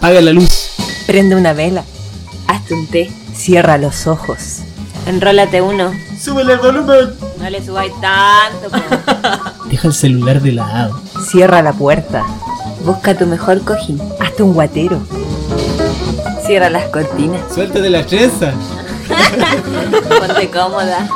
Apaga la luz. Prende una vela. Hazte un té. Cierra los ojos. Enrólate uno. Súbele el volumen. No le subáis tanto. Deja el celular de lado. Cierra la puerta. Busca tu mejor cojín. Hazte un guatero. Cierra las cortinas. Suéltate la trenza. Ponte cómoda.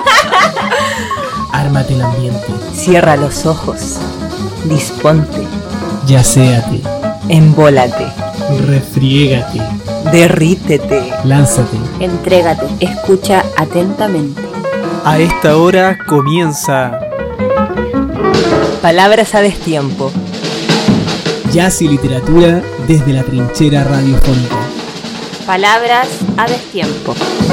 Ármate el ambiente. Cierra los ojos. Disponte. Yacéate. Embólate. Refriégate. Derrítete. Lánzate. Entrégate. Escucha atentamente. A esta hora comienza Palabras a destiempo. Jazz y literatura desde la trinchera radiofónica. Palabras a destiempo.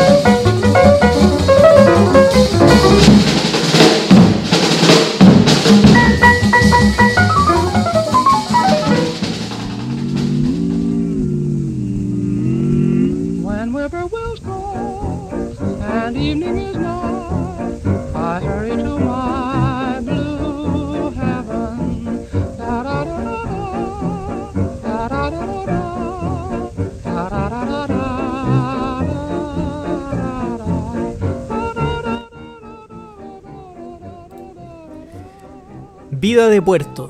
When whippoorwills call and evening is nigh, I hurry to my blue heaven. Da da da da da da da da da da da da. Vida de puerto.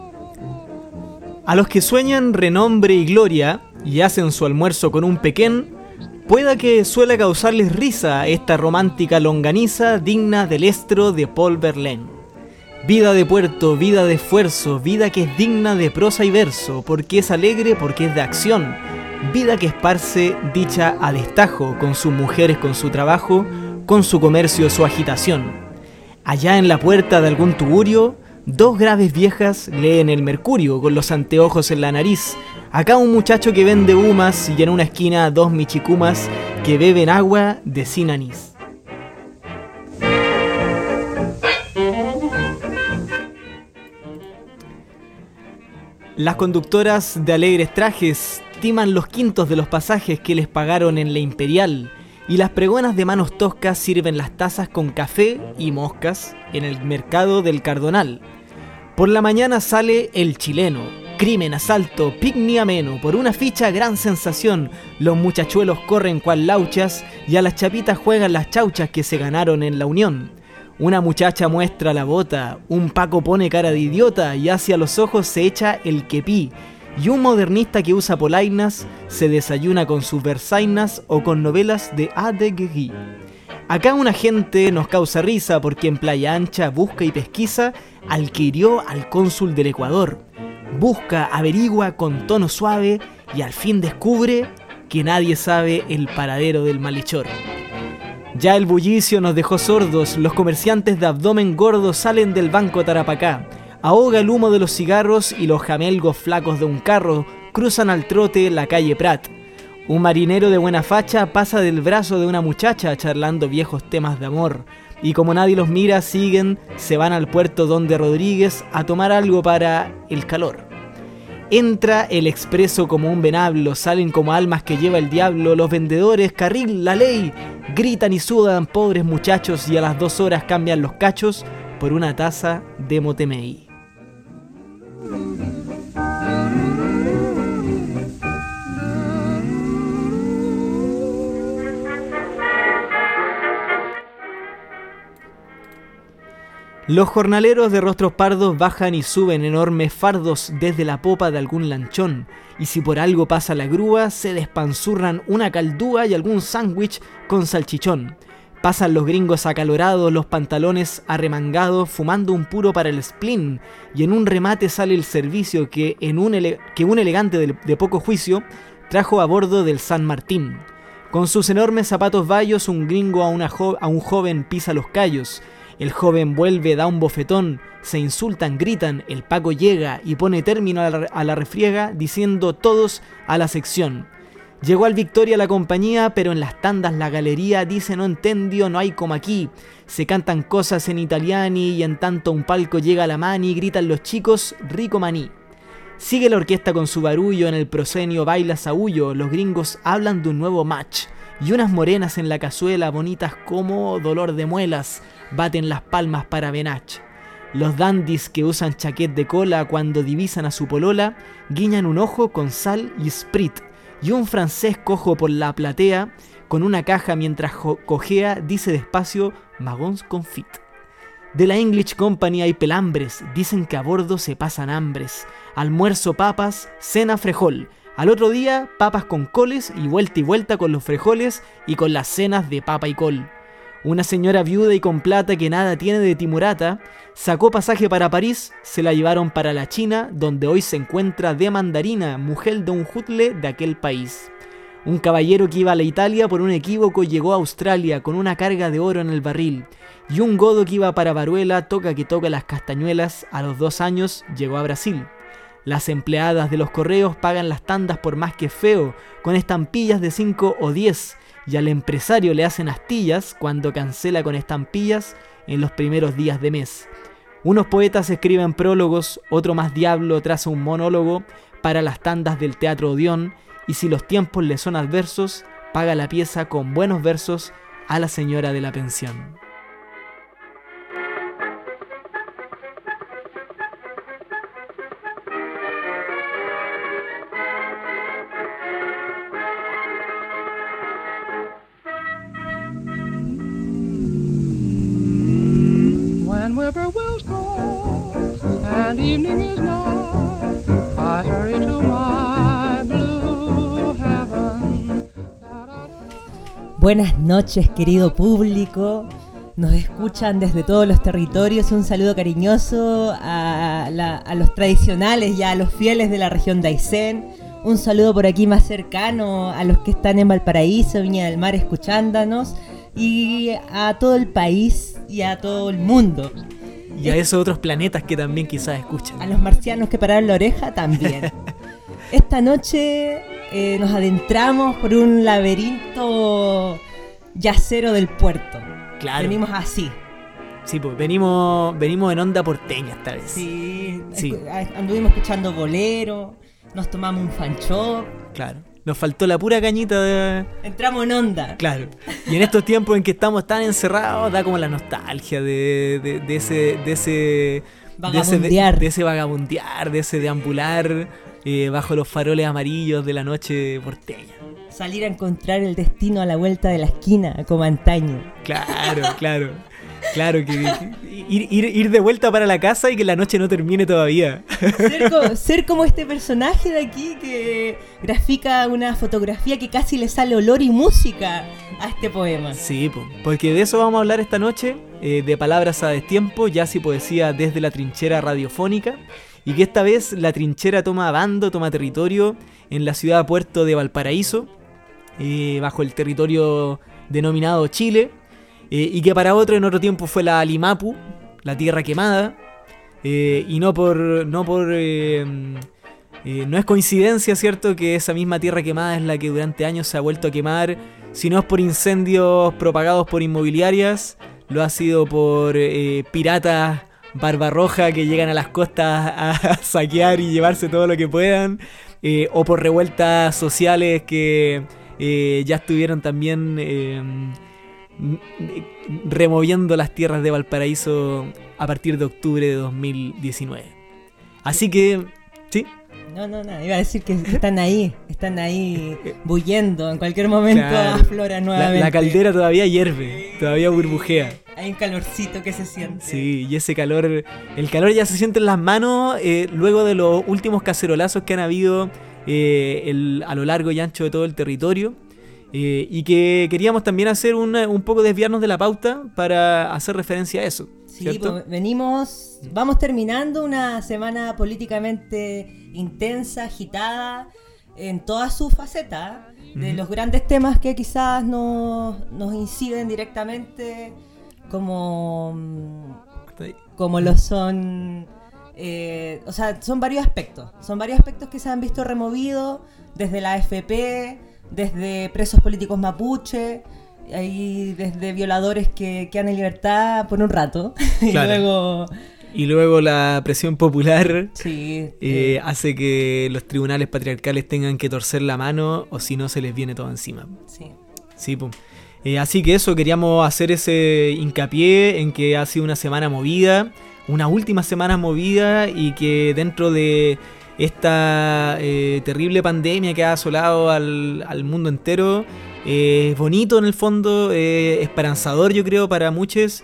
A los que sueñan renombre y gloria y hacen su almuerzo con un pequén, pueda que suela causarles risa esta romántica longaniza digna del estro de Paul Verlaine. Vida de puerto, vida de esfuerzo, vida que es digna de prosa y verso, porque es alegre, porque es de acción, vida que esparce dicha a destajo, con sus mujeres, con su trabajo, con su comercio, su agitación. Allá en la puerta de algún tugurio, dos graves viejas leen el Mercurio con los anteojos en la nariz. Acá un muchacho que vende humas y en una esquina dos michicumas que beben agua de sin anís. Las conductoras de alegres trajes timan los quintos de los pasajes que les pagaron en la Imperial, y las pregonas de manos toscas sirven las tazas con café y moscas en el mercado del Cardonal. Por la mañana sale El Chileno, crimen, asalto, picnic ameno, por una ficha gran sensación, los muchachuelos corren cual lauchas y a las chapitas juegan las chauchas que se ganaron en la Unión. Una muchacha muestra la bota, un paco pone cara de idiota y hacia los ojos se echa el quepí, y un modernista que usa polainas se desayuna con sus versainas o con novelas de A. de Guigui. Acá una gente nos causa risa porque en Playa Ancha busca y pesquisa al que hirió al cónsul del Ecuador. Busca, averigua con tono suave y al fin descubre que nadie sabe el paradero del malhechor. Ya el bullicio nos dejó sordos, los comerciantes de abdomen gordo salen del banco Tarapacá. Ahoga el humo de los cigarros y los jamelgos flacos de un carro cruzan al trote la calle Prat. Un marinero de buena facha pasa del brazo de una muchacha charlando viejos temas de amor. Y como nadie los mira, se van al puerto Donde Rodríguez a tomar algo para el calor. Entra el expreso como un venablo, salen como almas que lleva el diablo, los vendedores, carril, la ley, gritan y sudan pobres muchachos y a las 2 horas cambian los cachos por una taza de motemey. Los jornaleros de rostros pardos bajan y suben enormes fardos desde la popa de algún lanchón, y si por algo pasa la grúa, se despanzurran una caldúa y algún sándwich con salchichón. Pasan los gringos acalorados, los pantalones arremangados, fumando un puro para el spleen, y en un remate sale el servicio que un elegante de poco juicio trajo a bordo del San Martín. Con sus enormes zapatos bayos, un gringo a un joven pisa los callos. El joven vuelve, da un bofetón, se insultan, gritan, el Paco llega y pone término a la refriega diciendo todos a la sección. Llegó al Victoria la compañía, pero en las tandas la galería dice no entendió, no hay como aquí. Se cantan cosas en italiani y en tanto un palco llega la mani, gritan los chicos, rico maní. Sigue la orquesta con su barullo, en el proscenio baila saúllo, los gringos hablan de un nuevo match. Y unas morenas en la cazuela, bonitas como dolor de muelas, baten las palmas para Benach. Los dandis que usan chaquet de cola cuando divisan a su polola guiñan un ojo con sal y sprit, y un francés cojo por la platea con una caja mientras cojea dice despacio «Magons confit». De la English Company hay pelambres, dicen que a bordo se pasan hambres. Almuerzo papas, cena frejol. Al otro día papas con coles y vuelta con los frejoles y con las cenas de papa y col. Una señora viuda y con plata que nada tiene de timurata, sacó pasaje para París, se la llevaron para la China, donde hoy se encuentra de mandarina, mujer de un jutle de aquel país. Un caballero que iba a la Italia por un equívoco llegó a Australia con una carga de oro en el barril. Y un godo que iba para Baruela, toca que toca las castañuelas, a los 2 años llegó a Brasil. Las empleadas de los correos pagan las tandas por más que feo, con estampillas de 5 o 10, y al empresario le hacen astillas cuando cancela con estampillas en los primeros días de mes. Unos poetas escriben prólogos, otro más diablo traza un monólogo para las tandas del Teatro Odeón, y si los tiempos le son adversos, paga la pieza con buenos versos a la señora de la pensión. When whippoorwills call and evening is nigh, I hurry to my blue heaven. Buenas noches, querido público. Nos escuchan desde todos los territorios. Un saludo cariñoso a los tradicionales y a los fieles de la región de Aysén. Un saludo por aquí más cercano a los que están en Valparaíso, Viña del Mar, escuchándonos. Y a todo el país y a todo el mundo. Y a esos otros planetas que también quizás escuchan. A los marcianos que pararon la oreja también. Esta noche nos adentramos por un laberinto yacero del puerto. Claro. Venimos así. Sí, pues venimos en onda porteña esta vez. Sí. Sí. Anduvimos escuchando bolero, nos tomamos un fanchó. Claro. Nos faltó la pura cañita de... Entramos en onda. Claro. Y en estos tiempos en que estamos tan encerrados, da como la nostalgia de ese vagabundear. De ese vagabundear, de ese deambular bajo los faroles amarillos de la noche porteña. Salir a encontrar el destino a la vuelta de la esquina, como antaño. Claro. Claro, que ir de vuelta para la casa y que la noche no termine todavía. Ser como este personaje de aquí que grafica una fotografía que casi le sale olor y música a este poema. Sí, porque de eso vamos a hablar esta noche, de palabras a destiempo, jazz y poesía desde la trinchera radiofónica, y que esta vez la trinchera toma bando, toma territorio en la ciudad puerto de Valparaíso, bajo el territorio denominado Chile. Y que para otro en otro tiempo fue la Limapu, la tierra quemada, y no es coincidencia, ¿cierto?, que esa misma tierra quemada es la que durante años se ha vuelto a quemar, si no es por incendios propagados por inmobiliarias, lo ha sido por piratas barbarroja que llegan a las costas a saquear y llevarse todo lo que puedan, o por revueltas sociales que ya estuvieron también... removiendo las tierras de Valparaíso a partir de octubre de 2019. Así que, ¿sí? No, iba a decir que están ahí bullendo, en cualquier momento aflora nuevamente. La caldera todavía hierve, todavía burbujea. Hay un calorcito que se siente. Sí, y ese calor, el calor ya se siente en las manos luego de los últimos cacerolazos que han habido a lo largo y ancho de todo el territorio. Y que queríamos también hacer un poco desviarnos de la pauta para hacer referencia a eso. Sí, ¿cierto? pues vamos terminando una semana políticamente intensa, agitada, en toda su faceta, de los grandes temas que quizás nos inciden directamente, como lo son... o sea, son varios aspectos que se han visto removidos desde la AFP, desde presos políticos mapuche, y desde violadores que quedan en libertad por un rato. Claro. Y luego la presión popular hace que los tribunales patriarcales tengan que torcer la mano, o si no se les viene todo encima. Sí, pues. Así que eso, queríamos hacer ese hincapié en que ha sido una semana movida. una última semana movida y que dentro de esta terrible pandemia que ha asolado al mundo entero, es bonito en el fondo, esperanzador yo creo para muchos,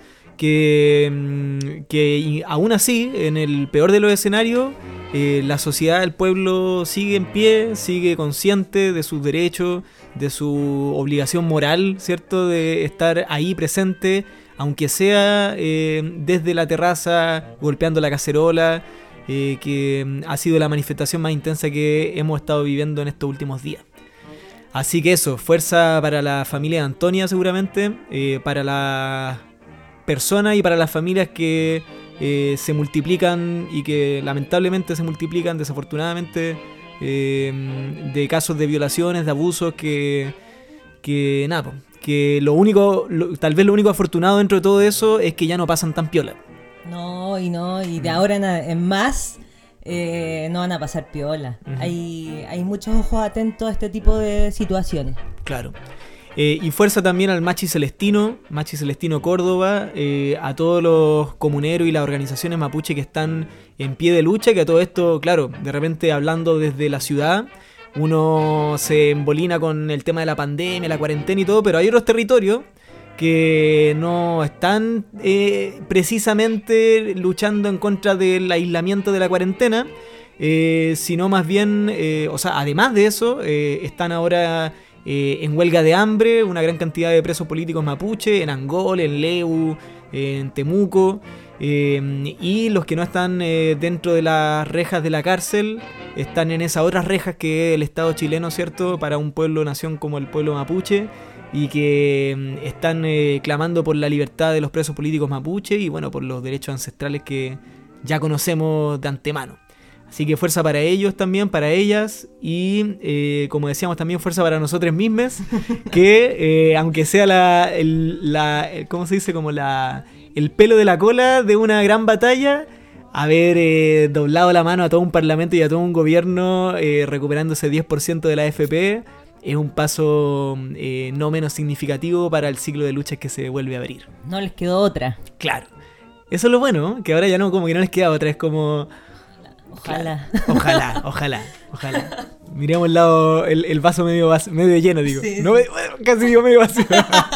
que aún así, en el peor de los escenarios, la sociedad, el pueblo sigue en pie, sigue consciente de sus derechos, de su obligación moral, ¿cierto? De estar ahí presente, aunque sea desde la terraza, golpeando la cacerola, que ha sido la manifestación más intensa que hemos estado viviendo en estos últimos días. Así que eso, fuerza para la familia de Antonia seguramente, para las personas y para las familias que se multiplican y que lamentablemente se multiplican desafortunadamente, de casos de violaciones, de abusos, que tal vez lo único afortunado dentro de todo eso es que ya no pasan tan piola. No, y de ahora en más no van a pasar piola. Uh-huh. Hay muchos ojos atentos a este tipo de situaciones. Claro. Y fuerza también al Machi Celestino Córdoba, a todos los comuneros y las organizaciones mapuche que están en pie de lucha, que a todo esto, claro, de repente hablando desde la ciudad, uno se embolina con el tema de la pandemia, la cuarentena y todo, pero hay otros territorios que no están precisamente luchando en contra del aislamiento de la cuarentena, sino más bien, además de eso, están ahora en huelga de hambre, una gran cantidad de presos políticos mapuche, en Angol, en Leu, en Temuco, y los que no están dentro de las rejas de la cárcel, están en esas otras rejas que es el Estado chileno, ¿cierto?, para un pueblo-nación como el pueblo mapuche, y que están clamando por la libertad de los presos políticos mapuche y bueno, por los derechos ancestrales que ya conocemos de antemano. Así que fuerza para ellos también, para ellas, y como decíamos también fuerza para nosotros mismos, que aunque sea ¿cómo se dice? Como el pelo de la cola de una gran batalla, haber doblado la mano a todo un parlamento y a todo un gobierno recuperando ese 10% de la AFP, es un paso no menos significativo para el ciclo de luchas que se vuelve a abrir. No les quedó otra. Claro. Eso es lo bueno, ¿no? Que ahora ya no, como que no les queda otra, es como... Ojalá. Claro. Ojalá. Miremos el vaso medio lleno, digo. Sí. No, casi digo medio vacío.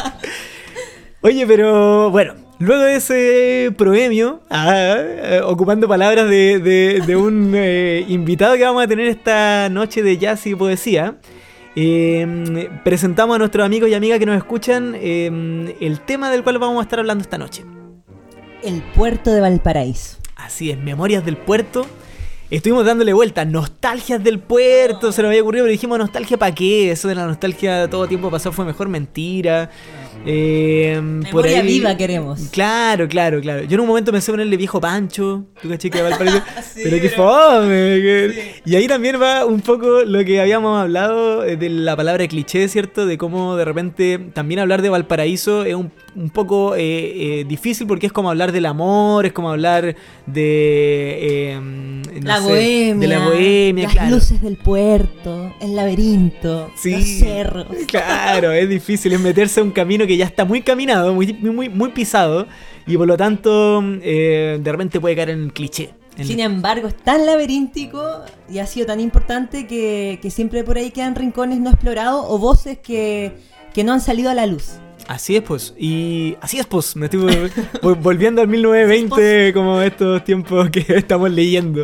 Oye, pero bueno, luego de ese proemio, ocupando palabras de un invitado que vamos a tener esta noche de jazz y poesía, presentamos a nuestros amigos y amigas que nos escuchan el tema del cual vamos a estar hablando esta noche. El puerto de Valparaíso. Así es, Memorias del Puerto. Estuvimos dándole vueltas, nostalgias del puerto, se nos había ocurrido, pero dijimos, ¿nostalgia para qué? Eso de la nostalgia todo tiempo pasado fue mejor mentira. Memoria por ahí, viva queremos. Claro. Yo en un momento pensé ponerle Viejo Pancho, ¿tú caché que Valparaíso? Sí, pero qué fome. Sí. Y ahí también va un poco lo que habíamos hablado de la palabra cliché, ¿cierto? De cómo de repente también hablar de Valparaíso es un poco difícil porque es como hablar del amor, es como hablar de... de la bohemia, las luces del puerto, el laberinto, sí, los cerros. Claro, es difícil, es meterse a un camino que ya está muy caminado, muy pisado, y por lo tanto de repente puede caer en el cliché. Sin embargo, es tan laberíntico y ha sido tan importante que siempre por ahí quedan rincones no explorados o voces que no han salido a la luz. Así es, pues. Me estoy volviendo al 1920, como estos tiempos que estamos leyendo.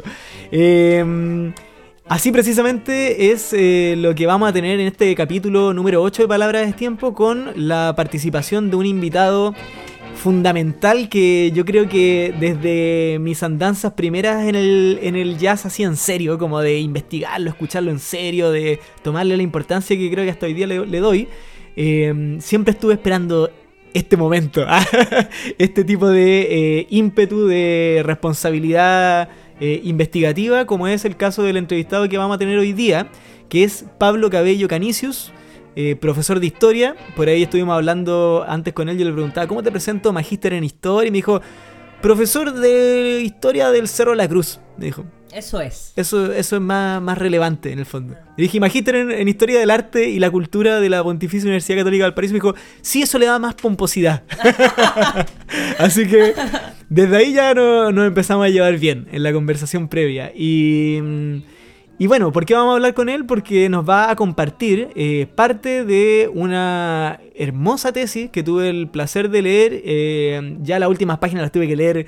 Así precisamente es lo que vamos a tener en este capítulo número 8 de Palabras de Tiempo, con la participación de un invitado fundamental que yo creo que desde mis andanzas primeras en el jazz, así en serio, como de investigarlo, escucharlo en serio, de tomarle la importancia que creo que hasta hoy día le doy, siempre estuve esperando este momento, este tipo de ímpetu de responsabilidad investigativa, como es el caso del entrevistado que vamos a tener hoy día, que es Pablo Cabello Canisius, profesor de historia. Por ahí estuvimos hablando antes con él, yo le preguntaba, ¿cómo te presento? Magíster en historia, y me dijo, profesor de historia del Cerro de la Cruz, me dijo. Eso es. Eso es más relevante en el fondo. Y dije, magíster en Historia del Arte y la Cultura de la Pontificia Universidad Católica de Valparaíso. Me dijo, sí, eso le da más pomposidad. Así que desde ahí ya nos empezamos a llevar bien en la conversación previa. Y bueno, ¿por qué vamos a hablar con él? Porque nos va a compartir parte de una hermosa tesis que tuve el placer de leer. Ya las últimas páginas las tuve que leer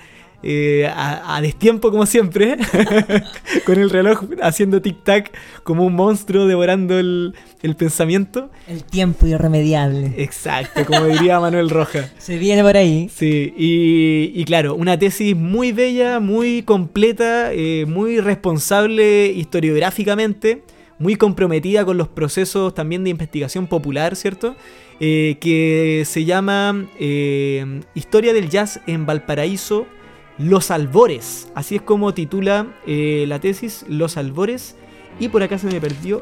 a destiempo, como siempre, con el reloj haciendo tic-tac como un monstruo devorando el pensamiento. El tiempo irremediable. Exacto, como diría Manuel Rojas. Se viene por ahí. Sí, y claro, una tesis muy bella, muy completa, muy responsable historiográficamente, muy comprometida con los procesos también de investigación popular, ¿cierto? Que se llama Historia del Jazz en Valparaíso, Los Albores. Así es como titula la tesis, Los Albores. Y por acá se me perdió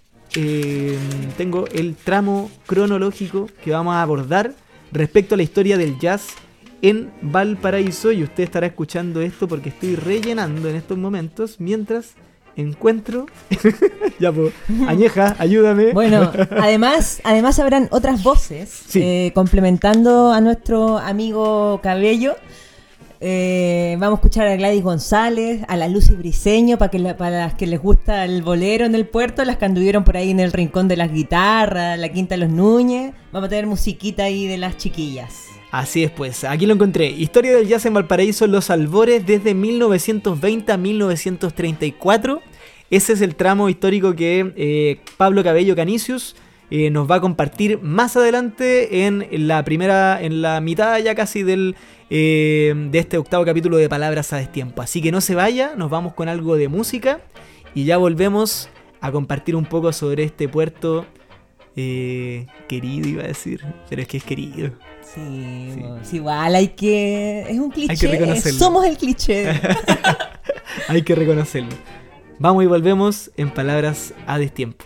tengo el tramo cronológico que vamos a abordar respecto a la historia del jazz en Valparaíso. Y usted estará escuchando esto porque estoy rellenando en estos momentos mientras encuentro... Ya pues, Añeja, ayúdame. Bueno, además habrán otras voces, Sí. complementando a nuestro amigo Cabello. Vamos a escuchar a Gladys González, a la Lucy Briceño, para las que les gusta el bolero en el puerto, las que anduvieron por ahí en el rincón de las guitarras, la Quinta de los Núñez. Vamos a tener musiquita ahí de las chiquillas. Así es, pues, aquí lo encontré. Historia del jazz en Valparaíso, Los Albores, desde 1920 a 1934. Ese es el tramo histórico que Pablo Cabello Canisius nos va a compartir más adelante en la mitad ya casi de este octavo capítulo de Palabras a Destiempo. Así que no se vaya, nos vamos con algo de música y ya volvemos a compartir un poco sobre este puerto querido, iba a decir, pero es que es querido. Sí, Sí. pues, igual es un cliché, Hay que reconocerlo. somos el cliché. Hay que reconocerlo. Vamos y volvemos en Palabras a Destiempo.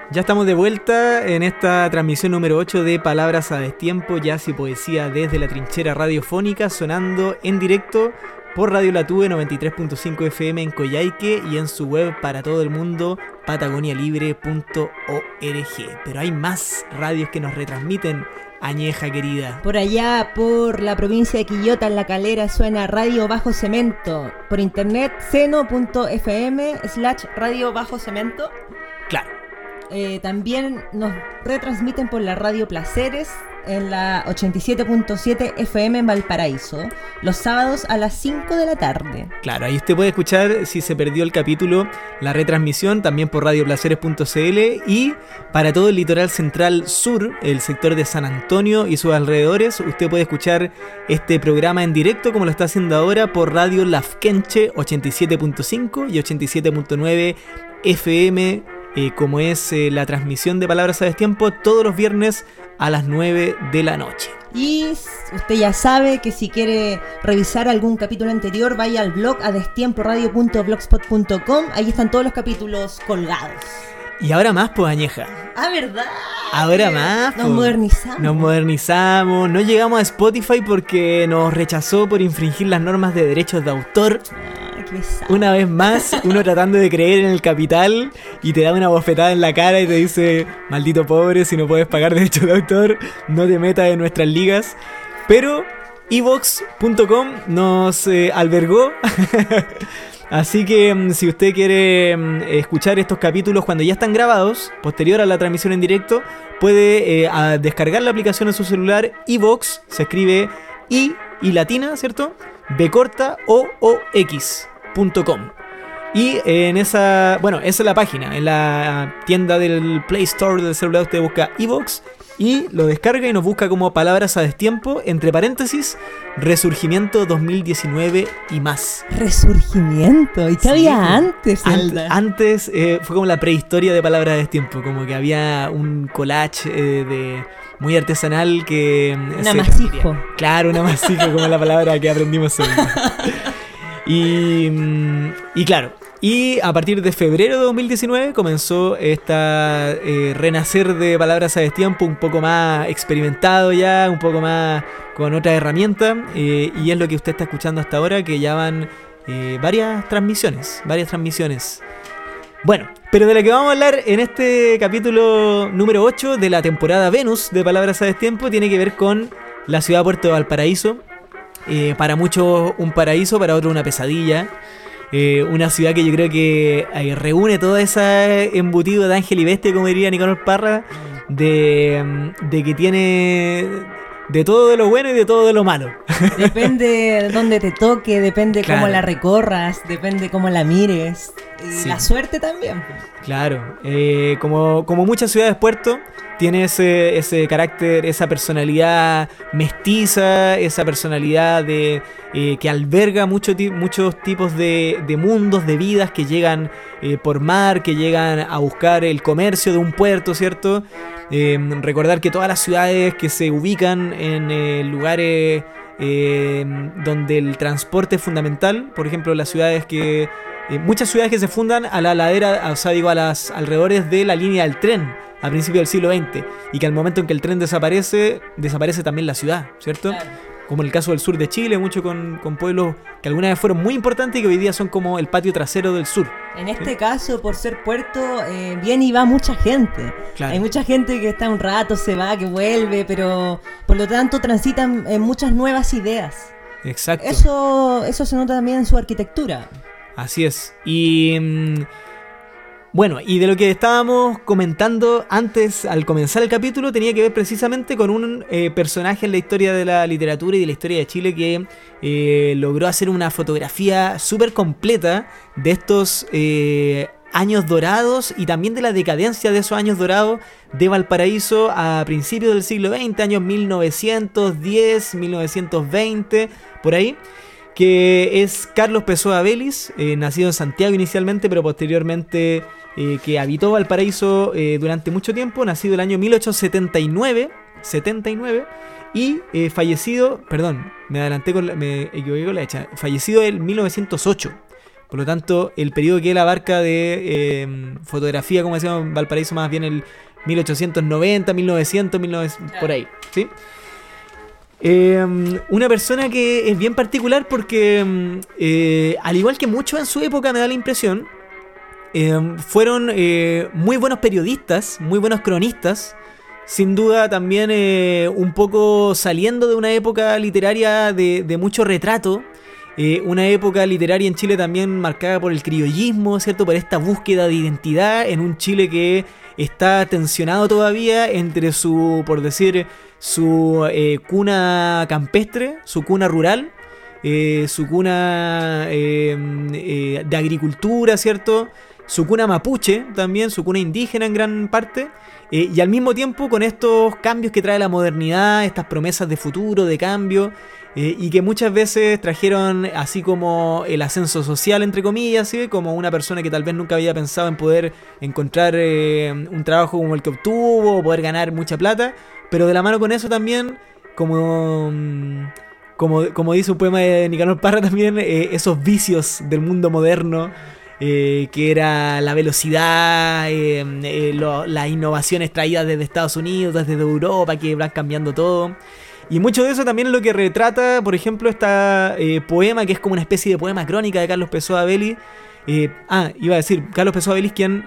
Ya estamos de vuelta en esta transmisión número 8 de Palabras a Destiempo, jazz y poesía desde la trinchera radiofónica, sonando en directo por Radio Latube 93.5 FM en Coyhaique y en su web para todo el mundo, patagonialibre.org. Pero hay más radios que nos retransmiten, Añeja querida. Por allá, por la provincia de Quillota, en La Calera, suena Radio Bajo Cemento. Por internet, seno.fm/Radio Bajo Cemento. Claro. También nos retransmiten por la Radio Placeres en la 87.7 FM en Valparaíso, los sábados a las 5 de la tarde. Claro, ahí usted puede escuchar, si se perdió el capítulo, la retransmisión también por radioplaceres.cl, y para todo el litoral central sur, el sector de San Antonio y sus alrededores, usted puede escuchar este programa en directo como lo está haciendo ahora por Radio Lafkenche 87.5 y 87.9 FM, como es la transmisión de Palabras a Destiempo todos los viernes a las 9 de la noche. Y usted ya sabe que si quiere revisar algún capítulo anterior, vaya al blog adestiemporadio.blogspot.com. Ahí están todos los capítulos colgados. Y ahora más, pues, Añeja. Ah, ¿verdad? Ahora más. Nos modernizamos. Nos modernizamos. No llegamos a Spotify porque nos rechazó por infringir las normas de derechos de autor. Una vez más, uno tratando de creer en el capital y te da una bofetada en la cara y te dice: maldito pobre, si no puedes pagar derechos de autor, no te metas en nuestras ligas. Pero evox.com nos albergó. Así que si usted quiere escuchar estos capítulos cuando ya están grabados, posterior a la transmisión en directo, puede descargar la aplicación en su celular. Evox se escribe I latina, ¿cierto? B corta OOX.com. Y en esa, bueno, esa es la página. En la tienda del Play Store del celular usted busca Evox y lo descarga y nos busca como Palabras a Destiempo, entre paréntesis, Resurgimiento 2019 y más. Resurgimiento, ¿y qué había antes? Antes fue como la prehistoria de Palabras a Destiempo, como que había un collage de muy artesanal que... Un amasijo. Claro, un amasijo, como la palabra que aprendimos hoy. Y claro, y a partir de febrero de 2019 comenzó esta renacer de Palabras a Destiempo, un poco más experimentado ya, un poco más con otra herramienta, y es lo que usted está escuchando hasta ahora, que ya van varias transmisiones. Bueno, pero de lo que vamos a hablar en este capítulo número 8 de la temporada Venus de Palabras a Destiempo tiene que ver con la ciudad Puerto de Valparaíso. Para muchos un paraíso, para otros una pesadilla. Una ciudad que yo creo que reúne todo ese embutido de ángel y bestia, como diría Nicolás Parra, de que tiene de todo de lo bueno y de todo de lo malo. Depende de dónde te toque, depende claro. Cómo la recorras, depende cómo la mires. Y sí. La suerte también. Claro, como muchas ciudades puerto, tiene ese carácter, esa personalidad mestiza, esa personalidad que alberga muchos tipos de mundos, de vidas que llegan por mar, que llegan a buscar el comercio de un puerto, ¿cierto? Recordar que todas las ciudades que se ubican en lugares donde el transporte es fundamental, por ejemplo, las ciudades que... muchas ciudades que se fundan a la ladera, o sea, digo, a las alrededores de la línea del tren a principios del siglo XX, y que al momento en que el tren desaparece también la ciudad, ¿cierto? Claro. Como en el caso del sur de Chile, mucho con pueblos que alguna vez fueron muy importantes y que hoy día son como el patio trasero del sur. En este caso, por ser puerto, viene y va mucha gente. Claro. Hay mucha gente que está un rato, se va, que vuelve, pero por lo tanto transitan muchas nuevas ideas. Exacto. Eso se nota también en su arquitectura. Así es. Y bueno, y de lo que estábamos comentando antes, al comenzar el capítulo, tenía que ver precisamente con un personaje en la historia de la literatura y de la historia de Chile que logró hacer una fotografía súper completa de estos años dorados y también de la decadencia de esos años dorados de Valparaíso a principios del siglo XX, años 1910, 1920, por ahí. Que es Carlos Pessoa Vélez, nacido en Santiago inicialmente, pero posteriormente que habitó Valparaíso durante mucho tiempo, nacido el año 1879, y fallecido, perdón, me equivoqué con la hecha, fallecido en 1908, Por lo tanto, el periodo que él abarca de fotografía, como decíamos, en Valparaíso, más bien el 1890, 1900, 1900, por ahí, ¿sí? Una persona que es bien particular porque, al igual que muchos en su época, me da la impresión, fueron muy buenos periodistas, muy buenos cronistas, sin duda también un poco saliendo de una época literaria de mucho retrato, una época literaria en Chile también marcada por el criollismo, ¿cierto? Por esta búsqueda de identidad en un Chile que está tensionado todavía entre su, por decir, su cuna campestre, su cuna rural, su cuna de agricultura, ¿cierto? Su cuna mapuche también, su cuna indígena en gran parte, y al mismo tiempo con estos cambios que trae la modernidad, estas promesas de futuro, de cambio, y que muchas veces trajeron así como el ascenso social, entre comillas, ¿sí? Como una persona que tal vez nunca había pensado en poder encontrar un trabajo como el que obtuvo, o poder ganar mucha plata, pero de la mano con eso también, como dice un poema de Nicanor Parra también, esos vicios del mundo moderno, que era la velocidad, las innovaciones traídas desde Estados Unidos, desde Europa, que van cambiando todo. Y mucho de eso también es lo que retrata, por ejemplo, esta poema, que es como una especie de poema crónica de Carlos Pessoa Belli. Iba a decir, Carlos Pessoa Belli, quien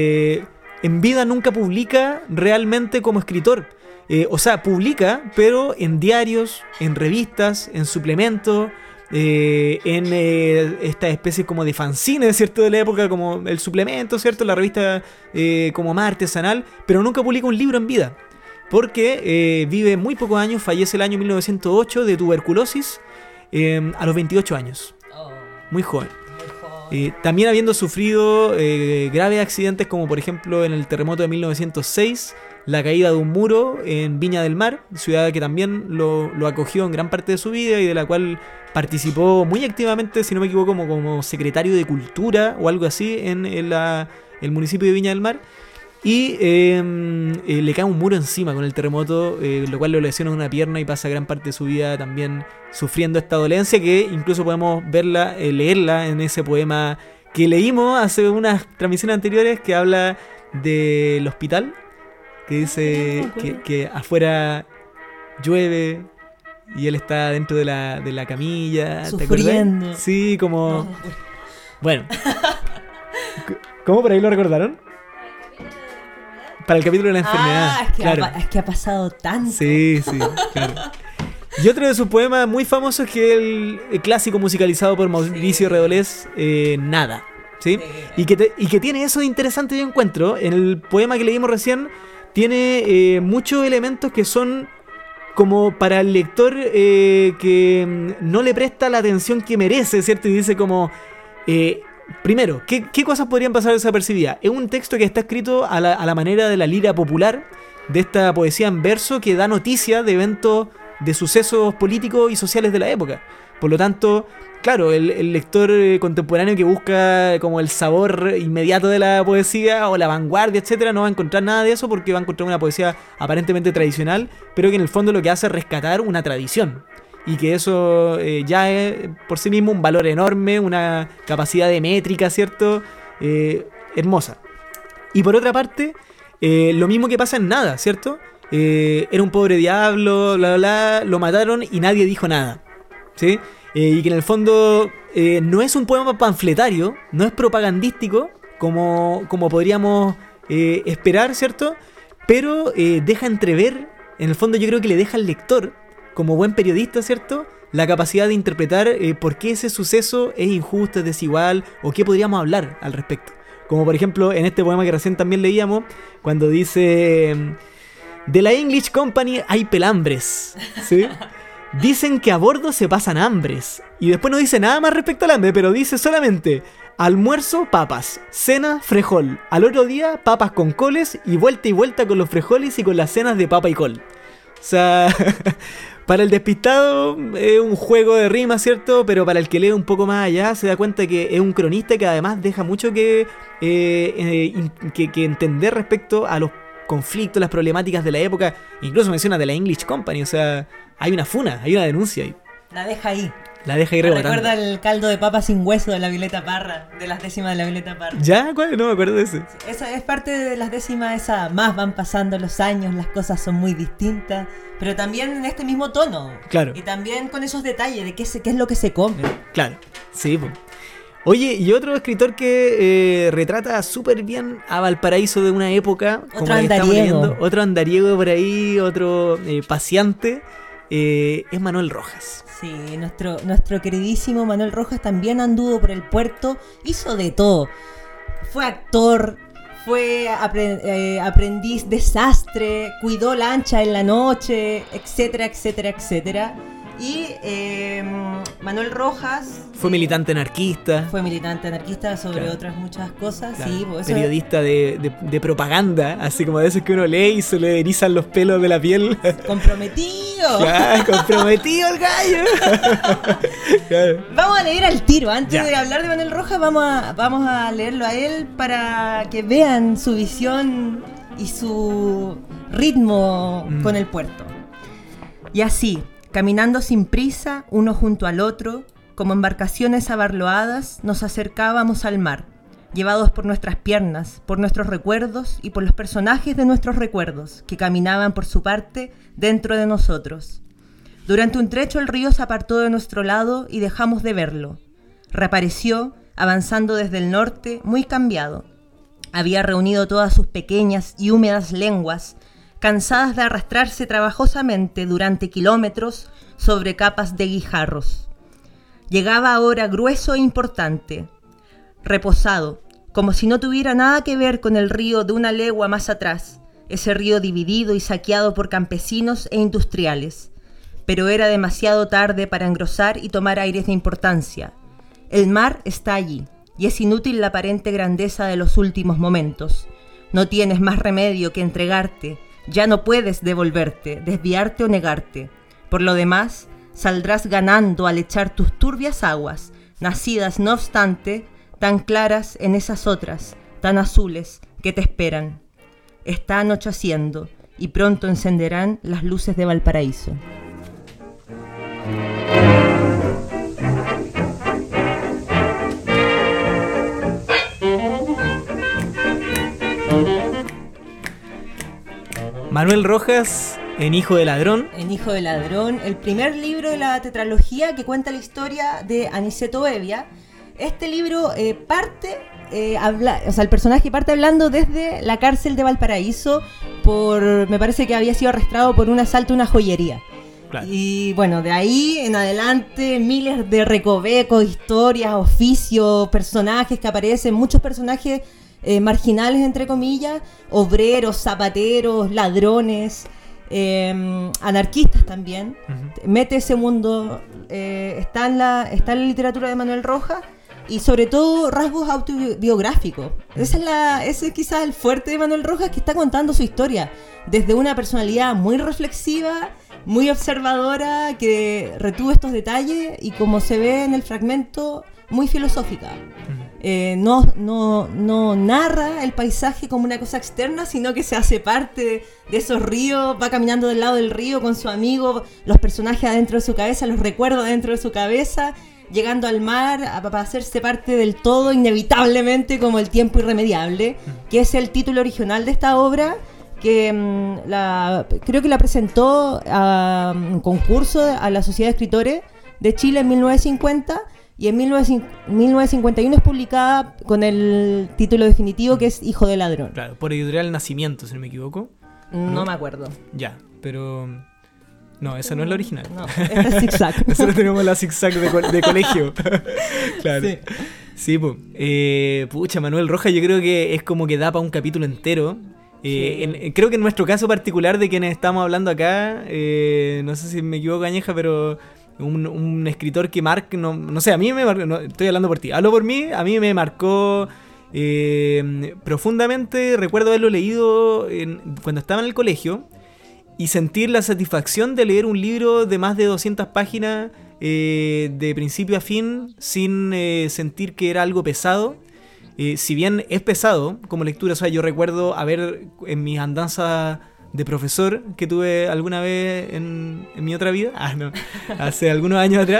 en vida nunca publica realmente como escritor. O sea, publica, pero en diarios, en revistas, en suplementos, en esta especie como de fanzine, ¿cierto? De la época, como el suplemento, ¿cierto? La revista como más artesanal, pero nunca publica un libro en vida. Porque vive muy pocos años, fallece el año 1908 de tuberculosis a los 28 años. Muy joven. También habiendo sufrido graves accidentes como por ejemplo en el terremoto de 1906, la caída de un muro en Viña del Mar, ciudad que también lo acogió en gran parte de su vida y de la cual participó muy activamente, si no me equivoco, como secretario de Cultura o algo así en el municipio de Viña del Mar. Y le cae un muro encima con el terremoto, lo cual le lesiona una pierna y pasa gran parte de su vida también sufriendo esta dolencia, que incluso podemos leerla en ese poema que leímos hace unas transmisiones anteriores, que habla del hospital, que dice que afuera llueve y él está dentro de la camilla, sufriendo. ¿te acordás? Sí, como... Bueno. ¿Cómo por ahí lo recordaron? Para el capítulo de la enfermedad. Es que ha pasado tanto. Sí, claro. Y otro de sus poemas muy famosos es que el clásico musicalizado por Mauricio Redolés, Nada, ¿sí? Y que tiene eso de interesante, yo encuentro. En el poema que leímos recién, tiene muchos elementos que son como para el lector que no le presta la atención que merece, ¿cierto? Y dice como... primero, ¿qué cosas podrían pasar desapercibidas? Es un texto que está escrito a la manera de la lira popular, de esta poesía en verso que da noticia de eventos, de sucesos políticos y sociales de la época. Por lo tanto, claro, el lector contemporáneo que busca como el sabor inmediato de la poesía o la vanguardia, etcétera, no va a encontrar nada de eso, porque va a encontrar una poesía aparentemente tradicional, pero que en el fondo lo que hace es rescatar una tradición. Y que eso ya es por sí mismo un valor enorme, una capacidad de métrica, ¿cierto? Hermosa. Y por otra parte, lo mismo que pasa en Nada, ¿cierto? Era un pobre diablo, bla, bla, bla, lo mataron y nadie dijo nada, ¿sí? Y que en el fondo no es un poema panfletario, no es propagandístico, como podríamos esperar, ¿cierto? Pero deja entrever, en el fondo yo creo que le deja al lector, como buen periodista, ¿cierto?, la capacidad de interpretar por qué ese suceso es injusto, es desigual, o qué podríamos hablar al respecto. Como por ejemplo en este poema que recién también leíamos, cuando dice: de la English Company hay pelambres, ¿sí? Dicen que a bordo se pasan hambres. Y después no dice nada más respecto al hambre, pero dice solamente: almuerzo, papas, cena, frejol. Al otro día, papas con coles y vuelta con los frejoles y con las cenas de papa y col. O sea... Para el despistado es un juego de rimas, ¿cierto? Pero para el que lee un poco más allá se da cuenta que es un cronista que además deja mucho que entender respecto a los conflictos, las problemáticas de la época. Incluso menciona de la English Company, o sea, hay una funa, hay una denuncia ahí. La deja ahí. La deja ir Me rebotando. recuerda el caldo de papa sin hueso de la Violeta Parra, de las décimas de la Violeta Parra. ¿Ya? ¿Cuál? No me acuerdo de ese. Esa es parte de las décimas, esa más van pasando los años, las cosas son muy distintas, pero también en este mismo tono. Claro. Y también con esos detalles de qué es lo que se come. Claro, sí, po. Oye, y otro escritor que retrata súper bien a Valparaíso de una época, como Otro la que estamos andariego. leyendo, otro andariego por ahí, otro paseante, es Manuel Rojas. Sí, nuestro queridísimo Manuel Rojas también anduvo por el puerto, hizo de todo. Fue actor, fue aprendiz de sastre, cuidó lancha en la noche, etcétera, etcétera, etcétera. Y Manuel Rojas Fue militante anarquista, fue militante anarquista sobre Claro. otras muchas cosas. claro, Sí, pues eso periodista de propaganda, así como de esos que uno lee y se le erizan los pelos de la piel. comprometido. Claro, comprometido el gallo. Claro. Vamos a leer al tiro. Antes Ya. de hablar de Manuel Rojas, vamos a leerlo a él para que vean su visión y su ritmo con el puerto. Y así, caminando sin prisa, uno junto al otro, como embarcaciones abarloadas, nos acercábamos al mar, llevados por nuestras piernas, por nuestros recuerdos y por los personajes de nuestros recuerdos, que caminaban por su parte dentro de nosotros. Durante un trecho el río se apartó de nuestro lado y dejamos de verlo. Reapareció, avanzando desde el norte, muy cambiado. Había reunido todas sus pequeñas y húmedas lenguas, cansadas de arrastrarse trabajosamente durante kilómetros sobre capas de guijarros. Llegaba ahora grueso e importante, reposado, como si no tuviera nada que ver con el río de una legua más atrás, ese río dividido y saqueado por campesinos e industriales. Pero era demasiado tarde para engrosar y tomar aires de importancia. El mar está allí, y es inútil la aparente grandeza de los últimos momentos. No tienes más remedio que entregarte. Ya no puedes devolverte, desviarte o negarte. Por lo demás, saldrás ganando al echar tus turbias aguas, nacidas no obstante, tan claras en esas otras, tan azules, que te esperan. Está anocheciendo, y pronto encenderán las luces de Valparaíso. Manuel Rojas en Hijo de Ladrón. En Hijo de Ladrón, el primer libro de la tetralogía que cuenta la historia de Aniceto Evia. Este libro el personaje parte hablando desde la cárcel de Valparaíso me parece que había sido arrestado por un asalto a una joyería. Claro. Y bueno, de ahí en adelante miles de recovecos, historias, oficios, personajes que aparecen, muchos personajes marginales entre comillas, obreros, zapateros, ladrones, anarquistas también. Ujú. Mete ese mundo, está en la literatura de Manuel Rojas. Y sobre todo rasgos autobiográficos. Ese es quizás el fuerte de Manuel Rojas, que está contando su historia desde una personalidad muy reflexiva, muy observadora, que retuvo estos detalles y, como se ve en el fragmento, muy filosófica. No narra el paisaje como una cosa externa, sino que se hace parte de esos ríos, va caminando del lado del río con su amigo, los personajes adentro de su cabeza, los recuerdos adentro de su cabeza, llegando al mar para hacerse parte del todo, inevitablemente, como el tiempo irremediable, que es el título original de esta obra, que creo que la presentó a un concurso a la Sociedad de Escritores de Chile en 1950, y en 1951 es publicada con el título definitivo, que es Hijo de Ladrón. Claro, por Editorial Nacimiento, si no me equivoco. No me acuerdo. Ya, pero... No, esa no es la original. No, esta es Zigzag. Nosotros tenemos la Zigzag de colegio. Claro. Sí. Sí, pues. Pucha, Manuel Rojas yo creo que es como que da para un capítulo entero. Creo que en nuestro caso particular de quienes estamos hablando acá, no sé si me equivoco, Añeja, pero un escritor que marca, no sé, a mí me marcó, no, estoy hablando por ti, hablo por mí, a mí me marcó profundamente. Recuerdo haberlo leído cuando estaba en el colegio y sentir la satisfacción de leer un libro de más de 200 páginas de principio a fin sin sentir que era algo pesado. Si bien es pesado como lectura, o sea, yo recuerdo haber en mis andanzas de profesor que tuve alguna vez en mi otra vida, hace algunos años atrás,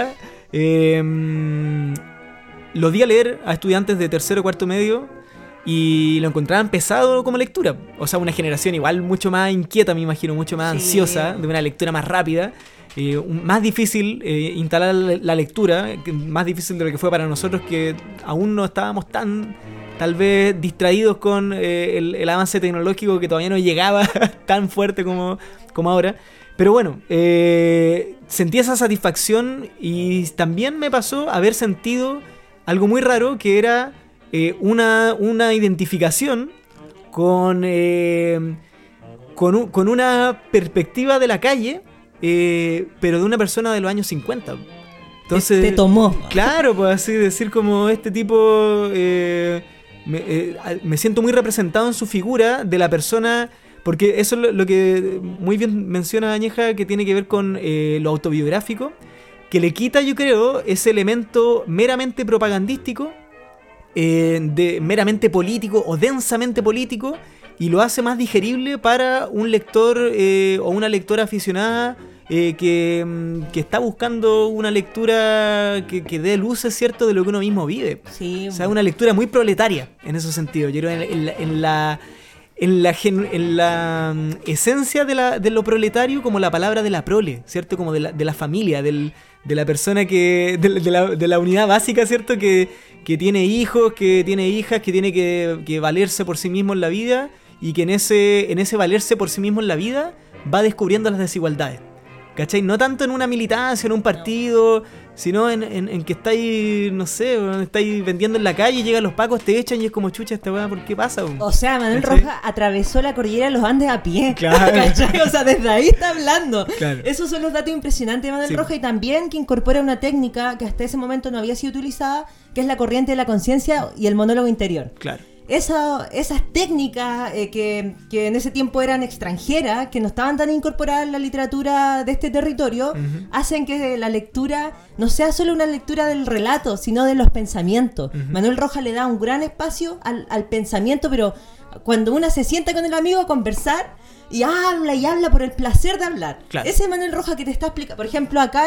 Lo di a leer a estudiantes de tercero o cuarto medio y lo encontraban pesado como lectura. O sea, una generación igual mucho más inquieta, me imagino, mucho más ansiosa, de una lectura más rápida. Más difícil instalar la lectura, más difícil de lo que fue para nosotros, que aún no estábamos tan, tal vez, distraídos con el avance tecnológico, que todavía no llegaba tan fuerte como ahora. Pero bueno, sentí esa satisfacción, y también me pasó haber sentido algo muy raro, que era una identificación con una perspectiva de la calle, pero de una persona de los años 50. Entonces, te tomó. Claro, pues así decir, como este tipo, me siento muy representado en su figura de la persona, porque eso es lo que muy bien menciona Añeja, que tiene que ver con lo autobiográfico, que le quita, yo creo, ese elemento meramente propagandístico, meramente político o densamente político, y lo hace más digerible para un lector o una lectora aficionada que está buscando una lectura que dé luces, ¿cierto?, de lo que uno mismo vive. Sí, o sea, una lectura muy proletaria en ese sentido. Yo creo en la esencia de lo proletario, como la palabra de la prole, ¿cierto? Como de la familia, de la persona de la unidad básica, ¿cierto? Que tiene hijos, que tiene hijas, que tiene que valerse por sí mismo en la vida, y que en ese valerse por sí mismo en la vida va descubriendo las desigualdades. ¿Cachai? No tanto en una militancia, en un partido, sino en que estáis, no sé, estáis vendiendo en la calle y llegan los pacos, te echan y es como, chucha, esta weá, ¿por qué pasa? O sea, Manuel ¿cachai? Rojas atravesó la cordillera de los Andes a pie. Claro. ¿Cachai? O sea, desde ahí está hablando. Claro. Esos son los datos impresionantes de Manuel Rojas, y también que incorpora una técnica que hasta ese momento no había sido utilizada, que es la corriente de la conciencia y el monólogo interior. Claro. Esas técnicas que en ese tiempo eran extranjeras, que no estaban tan incorporadas en la literatura de este territorio, hacen que la lectura no sea solo una lectura del relato, sino de los pensamientos. Manuel Rojas le da un gran espacio al pensamiento, pero cuando uno se sienta con el amigo a conversar y habla por el placer de hablar. Claro. Ese Manuel Rojas que te está explicando. Por ejemplo, acá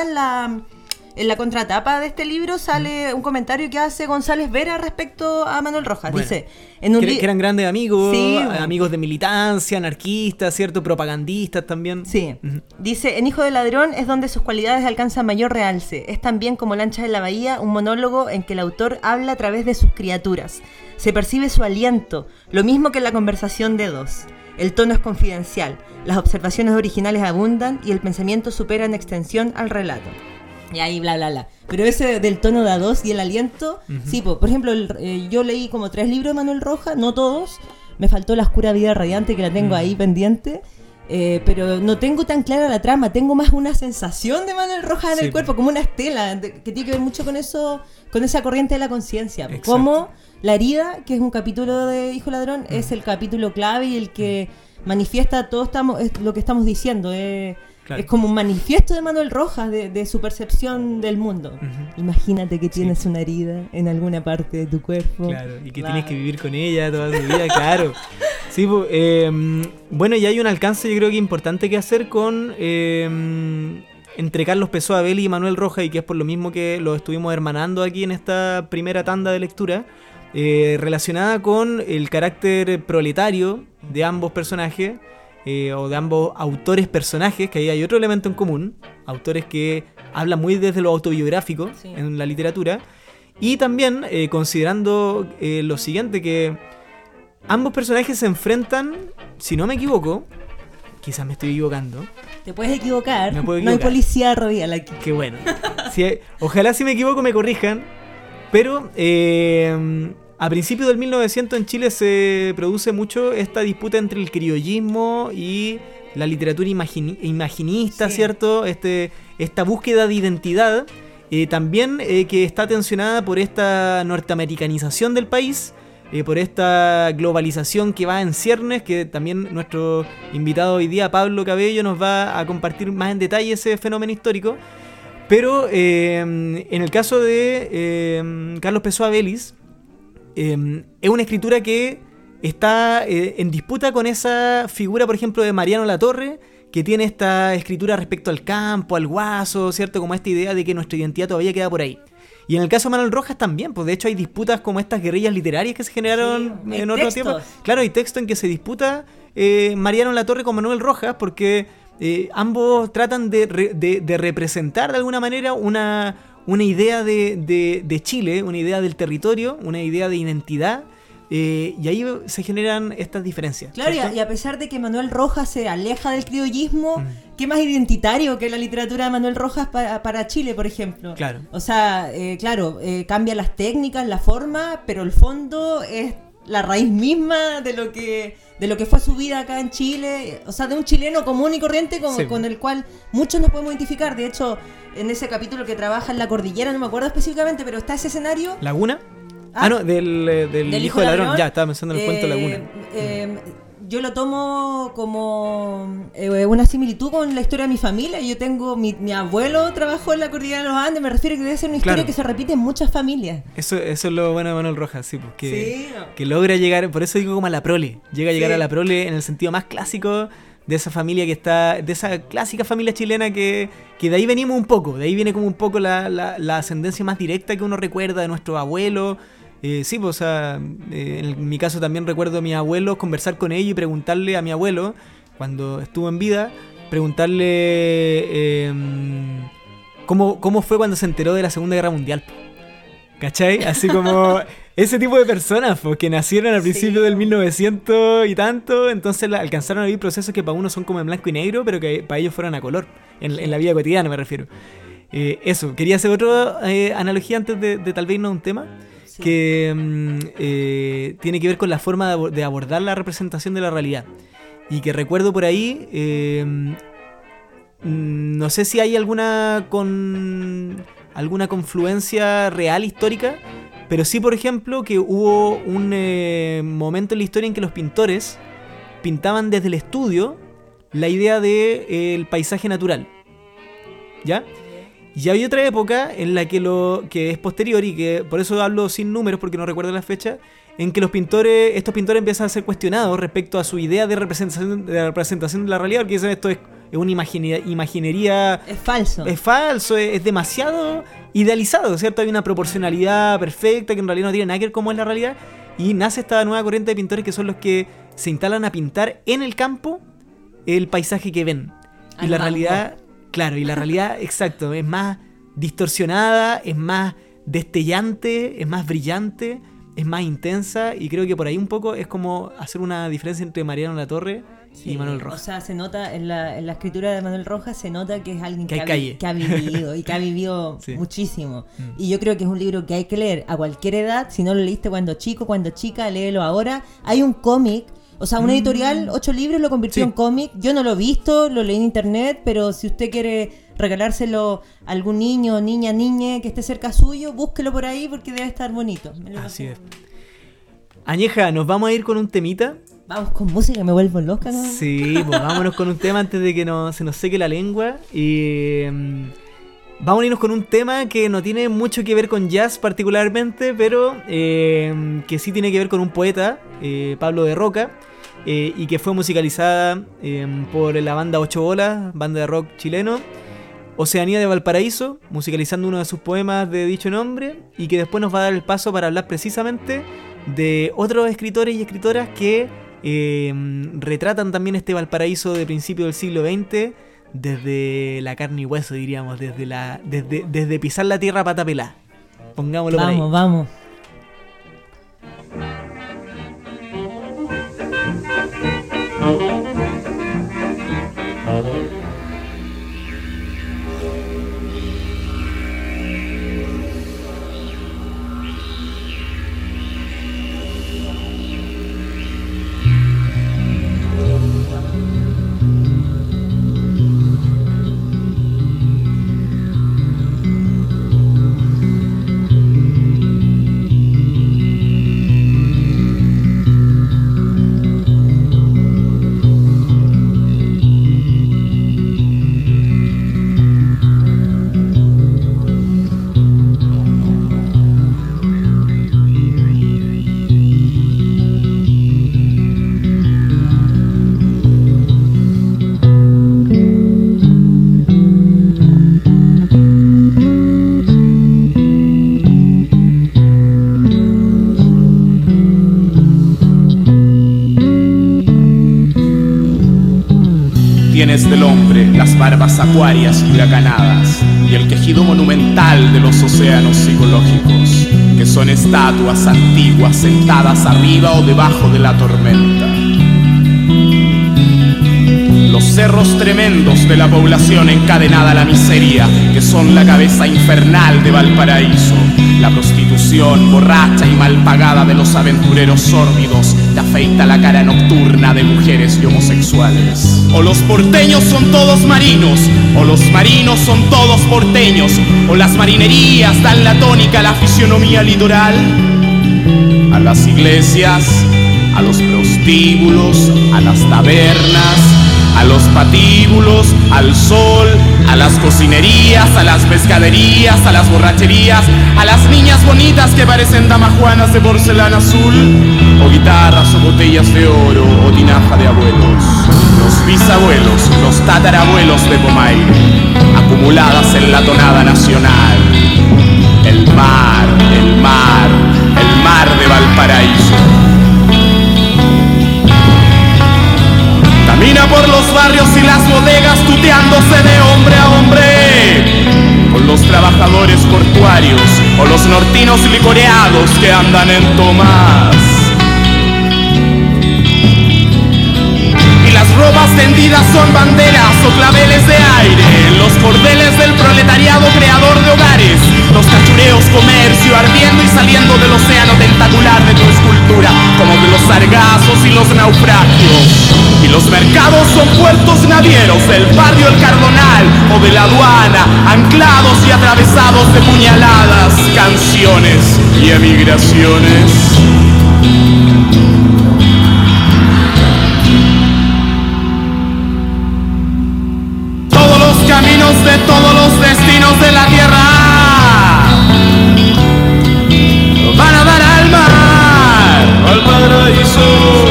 en la contratapa de este libro sale un comentario que hace González Vera respecto a Manuel Rojas. Bueno, dice, que eran grandes amigos, sí, amigos de militancia, anarquistas, ¿cierto? Propagandistas también. Sí. Dice, en Hijo de Ladrón es donde sus cualidades alcanzan mayor realce. Es también, como Lancha de la Bahía, un monólogo en que el autor habla a través de sus criaturas. Se percibe su aliento, lo mismo que en la conversación de dos. El tono es confidencial, las observaciones originales abundan y el pensamiento supera en extensión al relato. Y ahí bla bla bla. Pero ese del tono de a dos y el aliento, sí, por ejemplo, yo leí como 3 libros de Manuel Rojas, no todos. Me faltó La Oscura Vida Radiante, que la tengo ahí pendiente. Pero no tengo tan clara la trama, tengo más una sensación de Manuel Rojas en el cuerpo, como una estela, que tiene que ver mucho con eso, con esa corriente de la conciencia. Como La Herida, que es un capítulo de Hijo Ladrón, es el capítulo clave y el que manifiesta es lo que estamos diciendo. Claro. Es como un manifiesto de Manuel Rojas de su percepción del mundo. Imagínate que tienes una herida en alguna parte de tu cuerpo. Claro, y que tienes que vivir con ella toda tu vida, claro. Sí, bueno, y hay un alcance, yo creo que importante que hacer con entre Carlos Pessoa Belli y Manuel Rojas, y que es por lo mismo que lo estuvimos hermanando aquí en esta primera tanda de lectura, relacionada con el carácter proletario de ambos personajes. O de ambos autores personajes, que ahí hay otro elemento en común, autores que hablan muy desde lo autobiográfico en la literatura, y también considerando lo siguiente, que ambos personajes se enfrentan, si no me equivoco, quizás me estoy equivocando. Te puedes equivocar, no hay policía radial aquí. Qué bueno. Ojalá si me equivoco me corrijan, pero a principios del 1900 en Chile se produce mucho esta disputa entre el criollismo y la literatura imaginista, ¿cierto? Esta búsqueda de identidad, también que está tensionada por esta norteamericanización del país, por esta globalización que va en ciernes, que también nuestro invitado hoy día, Pablo Cabello, nos va a compartir más en detalle ese fenómeno histórico. Pero en el caso de Carlos Pessoa Belli, es una escritura que está en disputa con esa figura, por ejemplo, de Mariano Latorre, que tiene esta escritura respecto al campo, al guaso, ¿cierto? Como esta idea de que nuestra identidad todavía queda por ahí. Y en el caso de Manuel Rojas también, pues de hecho hay disputas como estas guerrillas literarias que se generaron en otro tiempo. Claro, hay texto en que se disputa Mariano Latorre con Manuel Rojas porque ambos tratan de representar de alguna manera una idea de Chile, una idea del territorio, una idea de identidad. Y ahí se generan estas diferencias. Claro, y a pesar de que Manuel Rojas se aleja del criollismo, ¿qué más identitario que la literatura de Manuel Rojas para Chile, por ejemplo? Claro. O sea, cambia las técnicas, la forma, pero el fondo es la raíz misma de lo que fue su vida acá en Chile. O sea, de un chileno común y corriente con el cual muchos nos podemos identificar. De hecho, en ese capítulo que trabaja en la cordillera, no me acuerdo específicamente, pero está ese escenario. ¿Laguna? No, del hijo del ladrón. Ya, estaba pensando en el cuento Laguna. Yo lo tomo como una similitud con la historia de mi familia. Yo tengo, mi abuelo trabajó en la cordillera de los Andes, me refiero a que debe ser una historia que se repite en muchas familias. Eso es lo bueno de Manuel Rojas, sí, porque que logra llegar, por eso digo como a la prole. Llega a llegar a la prole en el sentido más clásico de esa familia que está, de esa clásica familia chilena que de ahí venimos un poco, de ahí viene como un poco la ascendencia más directa que uno recuerda de nuestro abuelo. Sí, pues, o sea, en mi caso también recuerdo a mis abuelos conversar con ellos y preguntarle a mi abuelo, cuando estuvo en vida, preguntarle cómo fue cuando se enteró de la Segunda Guerra Mundial. ¿Cachai? Así como ese tipo de personas que nacieron al principio del 1900 y tanto, entonces alcanzaron a vivir procesos que para uno son como en blanco y negro, pero que para ellos fueron a color, en la vida cotidiana me refiero. Eso, quería hacer otra analogía antes de tal vez irnos a un tema. Que tiene que ver con la forma de abordar la representación de la realidad. Y que recuerdo por ahí, no sé si hay alguna confluencia real histórica, pero sí, por ejemplo, que hubo un momento en la historia en que los pintores pintaban desde el estudio la idea del paisaje natural. ¿Ya? Y había otra época en la que es posterior y que por eso hablo sin números porque no recuerdo la fecha, en que estos pintores empiezan a ser cuestionados respecto a su idea de representación de la realidad, porque dicen esto es una imaginería. Es falso. Es falso, es demasiado idealizado, ¿cierto? Hay una proporcionalidad perfecta que en realidad no tiene nada que ver cómo es la realidad. Y nace esta nueva corriente de pintores que son los que se instalan a pintar en el campo el paisaje que ven. Y la realidad... Claro, y la realidad, exacto, es más distorsionada, es más destellante, es más brillante, es más intensa, y creo que por ahí un poco es como hacer una diferencia entre Mariano Latorre y Manuel Rojas. O sea, se nota en la escritura de Manuel Rojas, se nota que es alguien que ha vivido y que ha vivido muchísimo. Y yo creo que es un libro que hay que leer a cualquier edad. Si no lo leíste cuando chico, cuando chica, léelo ahora. Hay un cómic. O sea, una editorial, 8 libros, lo convirtió en cómic. Yo no lo he visto, lo leí en internet, pero si usted quiere regalárselo a algún niño, niña que esté cerca suyo, búsquelo por ahí porque debe estar bonito. Así es. Añeja, ¿nos vamos a ir con un temita? Vamos con música, me vuelvo loca, ¿no? Sí, pues vámonos con un tema antes de que se nos seque la lengua. Y vamos a irnos con un tema que no tiene mucho que ver con jazz particularmente, pero que sí tiene que ver con un poeta, Pablo de Roca, y que fue musicalizada por la banda Ocho Bolas, banda de rock chileno, Oceanía de Valparaíso, musicalizando uno de sus poemas de dicho nombre, y que después nos va a dar el paso para hablar precisamente de otros escritores y escritoras que retratan también este Valparaíso de principio del siglo XX, desde la carne y hueso, diríamos, desde pisar la tierra a pata pelá. Pongámoslo por ahí. Vamos. tienes del hombre las barbas acuarias y huracanadas y el quejido monumental de los océanos psicológicos, que son estatuas antiguas sentadas arriba o debajo de la tormenta. Los cerros tremendos de la población encadenada a la miseria, que son la cabeza infernal de Valparaíso, la prostitución borracha y mal pagada de los aventureros sórdidos que afeita la cara nocturna de mujeres y homosexuales. O los porteños son todos marinos, o los marinos son todos porteños, o las marinerías dan la tónica a la fisionomía litoral. A las iglesias, a los prostíbulos, a las tabernas, a los patíbulos, al sol, a las cocinerías, a las pescaderías, a las borracherías, a las niñas bonitas que parecen damajuanas de porcelana azul, o guitarras o botellas de oro o tinaja de abuelos, los bisabuelos, los tatarabuelos de Pomaire, acumuladas en la tonada nacional. El mar, el mar, el mar de Valparaíso. Camina por los barrios y las bodegas tuteándose de hombre a hombre, con los trabajadores portuarios o los nortinos licoreados que andan en Tomás. Y las ropas tendidas son banderas o claveles de aire, los cordeles del proletariado creador de hogares, los cachureos comercio ardiendo y saliendo del océano tentacular de tu escultura, como de los sargazos y los naufragios. Y los mercados son puertos navieros del barrio El Cardonal o de la aduana, anclados y atravesados de puñaladas, canciones y emigraciones. Todos los caminos de todos los destinos de la tierra van a dar al mar, al paraíso.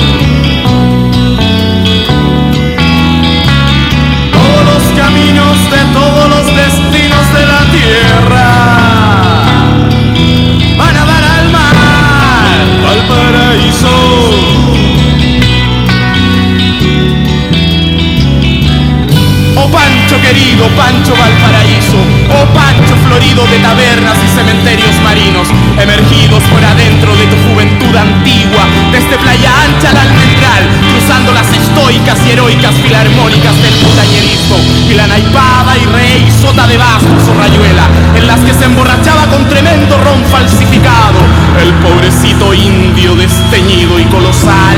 Caminos de todos los destinos de la tierra van a dar al mar, al paraíso. Oh Pancho querido, Pancho Valparaíso, oh Pancho florido de tabernas y cementerios marinos, emergidos por adentro de tu juventud antigua, desde Playa Ancha al Almendral, cruzando las estoicas y heroicas filarmónicas del montañerismo, y la naipada y rey sota de bastos o rayuela, en las que se emborrachaba con tremendo ron falsificado el pobrecito indio desteñido y colosal.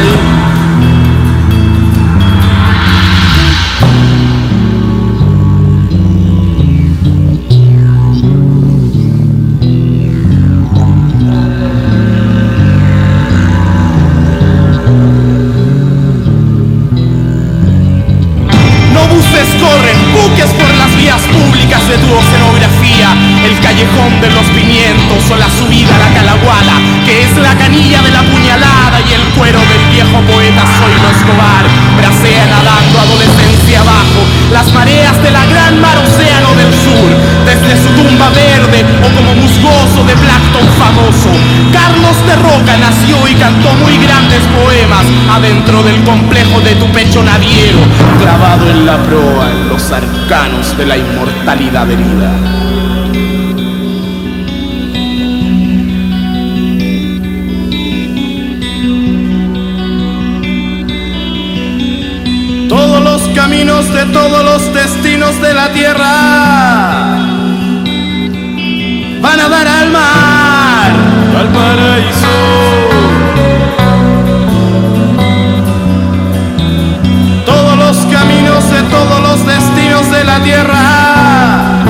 Corren buques por las vías públicas de tu oceanografía, el callejón de los pimientos o la subida a la Calaguada, que es la canilla de la puñalada, y el cuero del viejo poeta Zoilo Escobar bracea nadando adolescencia abajo las mareas de la gran mar océano del sur, desde su tumba verde o como musgoso de plancton famoso. Carlos de Roca nació y cantó muy grandes poemas adentro del complejo de tu pecho naviero, clavado en la proa, en los arcanos de la inmortalidad herida. Todos los caminos de todos los destinos de la tierra van a dar al mar, al paraíso. Todos los caminos de todos los destinos de la tierra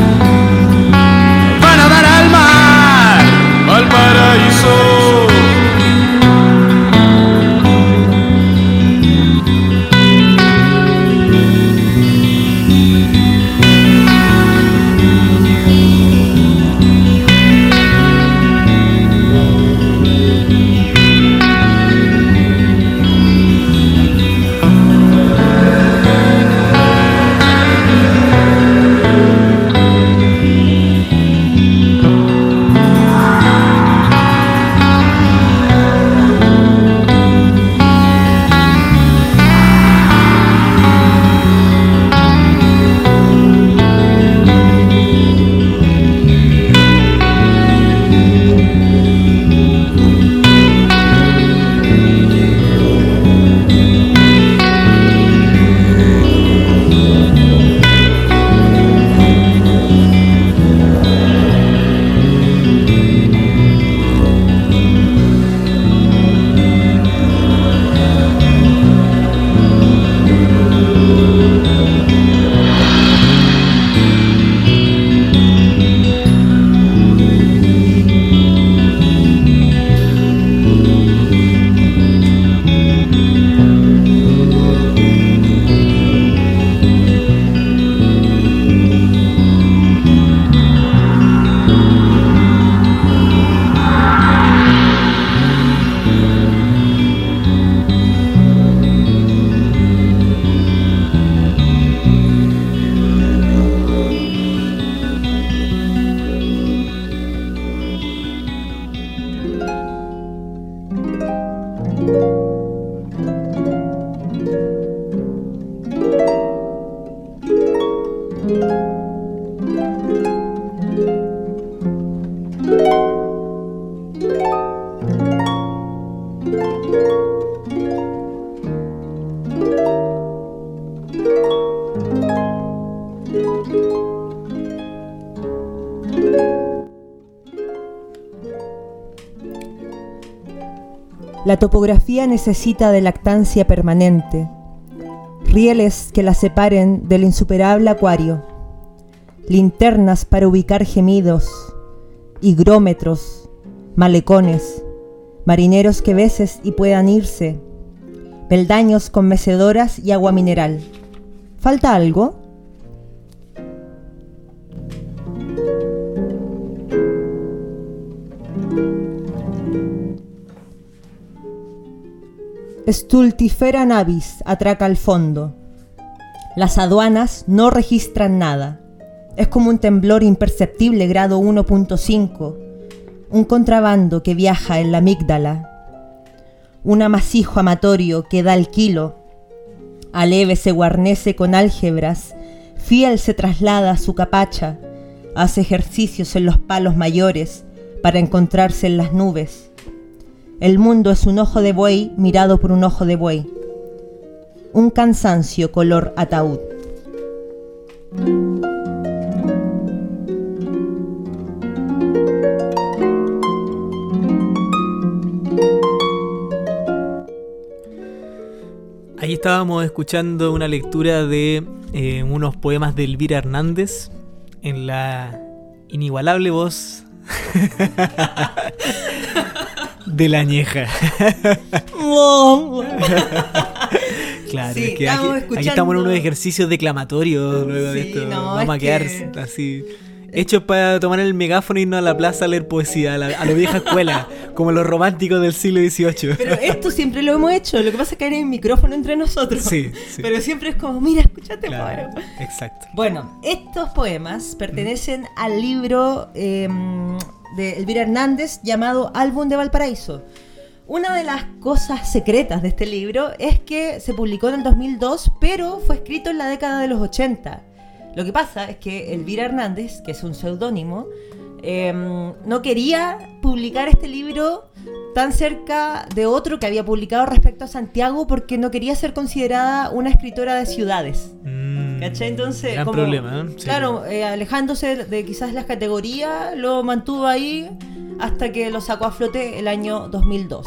van a dar al mar, al paraíso. La topografía necesita de lactancia permanente, rieles que la separen del insuperable acuario, linternas para ubicar gemidos, higrómetros, malecones, marineros que beses y puedan irse, peldaños con mecedoras y agua mineral. ¿Falta algo? Stultifera navis atraca al fondo. Las aduanas no registran nada. Es como un temblor imperceptible grado 1.5. Un contrabando que viaja en la amígdala. Un amasijo amatorio que da el kilo. Aleve se guarnece con álgebras. Fiel se traslada a su capacha. Hace ejercicios en los palos mayores para encontrarse en las nubes. El mundo es un ojo de buey mirado por un ojo de buey. Un cansancio color ataúd. Ahí estábamos escuchando una lectura de unos poemas de Elvira Hernández en la inigualable voz de la Añeja. Claro, Sí, es que aquí estamos en unos ejercicios declamatorios luego de Sí, esto. no, Vamos a es quedar que- así, hechos para tomar el megáfono y irnos a la plaza a leer poesía, a la vieja escuela, como los románticos del siglo XVIII. Pero esto siempre lo hemos hecho. Lo que pasa es que hay un micrófono entre nosotros. Sí, sí. Pero siempre es como, mira, escúchate, Claro, poema. exacto. Bueno, estos poemas pertenecen al libro de Elvira Hernández llamado Álbum de Valparaíso. Una de las cosas secretas de este libro es que se publicó en el 2002, pero fue escrito en la década de los 80. Lo que pasa es que Elvira Hernández, que es un seudónimo, no quería publicar este libro tan cerca de otro que había publicado respecto a Santiago porque no quería ser considerada una escritora de ciudades. ¿Cachai? Entonces, gran como, problema, ¿eh? Sí. claro, alejándose de quizás las categorías, lo mantuvo ahí hasta que lo sacó a flote el año 2002.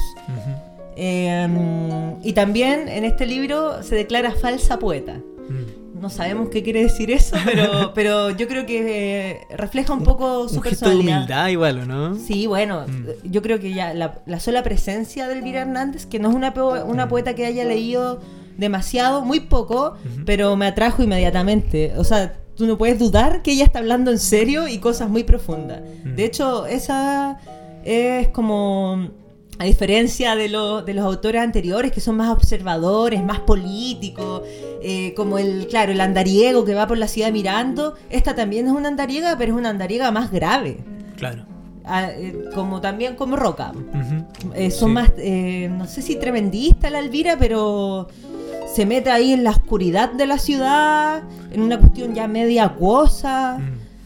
Y también en este libro se declara falsa poeta. No sabemos qué quiere decir eso, pero yo creo que refleja un poco su Un gesto de personalidad. humildad igual, ¿o no? Sí, bueno, yo creo que ya la sola presencia de Elvira Hernández, que no es una poeta que haya leído demasiado, muy poco, pero me atrajo inmediatamente. O sea, tú no puedes dudar que ella está hablando en serio y cosas muy profundas. De hecho, esa es como, a diferencia de los autores anteriores, que son más observadores, más políticos, como el andariego que va por la ciudad mirando, esta también es una andariega, pero es una andariega más grave. Claro. Como también como Roca. Ujú. Son Sí. más, no sé si tremendista la Elvira, pero se mete ahí en la oscuridad de la ciudad, en una cuestión ya media acuosa.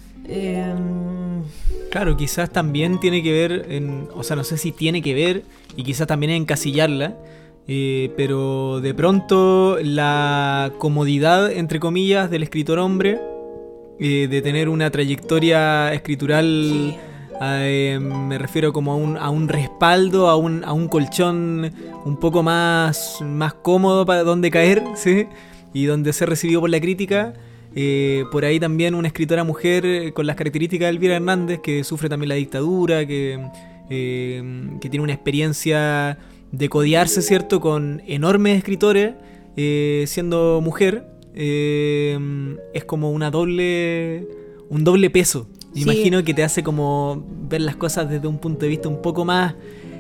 Claro, quizás también tiene que ver, o sea, no sé si tiene que ver, y quizás también encasillarla, pero de pronto la comodidad, entre comillas, del escritor hombre, de tener una trayectoria escritural, Sí. me refiero como a un respaldo, a un colchón un poco más cómodo para donde caer, ¿sí? Y donde ser recibido por la crítica. Por ahí también una escritora mujer con las características de Elvira Hernández, que sufre también la dictadura, que tiene una experiencia de codearse, ¿cierto?, con enormes escritores, siendo mujer, es como un doble peso. Me Sí. imagino que te hace como ver las cosas desde un punto de vista un poco más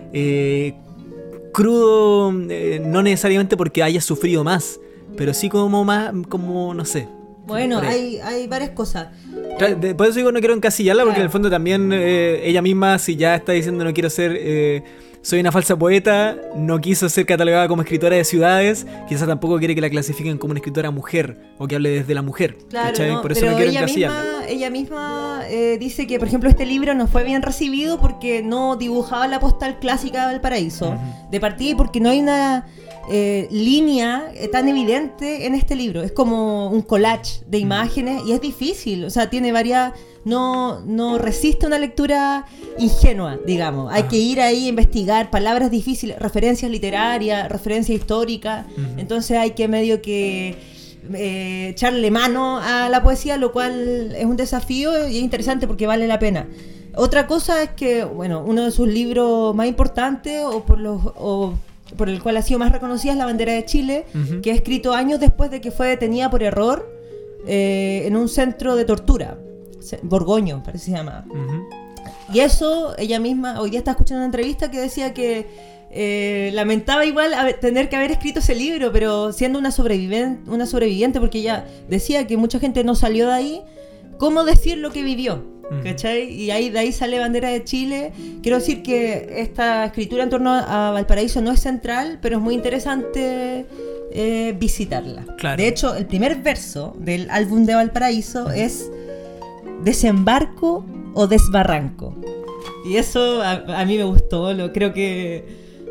crudo, no necesariamente porque hayas sufrido más, pero sí como más, como no sé. Bueno, Por ahí. hay varias cosas. Por eso digo no quiero encasillarla, porque Claro. en el fondo también ella misma, si ya está diciendo no quiero ser, soy una falsa poeta, no quiso ser catalogada como escritora de ciudades, quizás tampoco quiere que la clasifiquen como una escritora mujer o que hable desde la mujer. Claro, ¿cachai? no, Por eso pero no quiero ella encasillarla. misma dice que, por ejemplo, este libro no fue bien recibido porque no dibujaba la postal clásica de Valparaíso, de partida, y porque no hay una línea tan evidente en este libro. Es como un collage de imágenes y es difícil, o sea, tiene varias... No resiste una lectura ingenua, digamos. Hay que ir ahí a investigar palabras difíciles, referencias literarias, referencias históricas. Entonces hay que medio que echarle mano a la poesía, lo cual es un desafío y es interesante porque vale la pena. Otra cosa es que, bueno, uno de sus libros más importantes o por el cual ha sido más reconocida es La bandera de Chile, que ha escrito años después de que fue detenida por error en un centro de tortura. Borgoño, parece que se llama. Y eso, ella misma, hoy día estaba escuchando una entrevista que decía que lamentaba igual tener que haber escrito ese libro, pero siendo una sobreviviente, porque ella decía que mucha gente no salió de ahí, ¿cómo decir lo que vivió? ¿Cachai? Y de ahí sale Bandera de Chile. Quiero decir que esta escritura en torno a Valparaíso no es central, pero es muy interesante visitarla. Claro. De hecho, el primer verso del álbum de Valparaíso es desembarco o desbarranco. Y eso a mí me gustó, creo que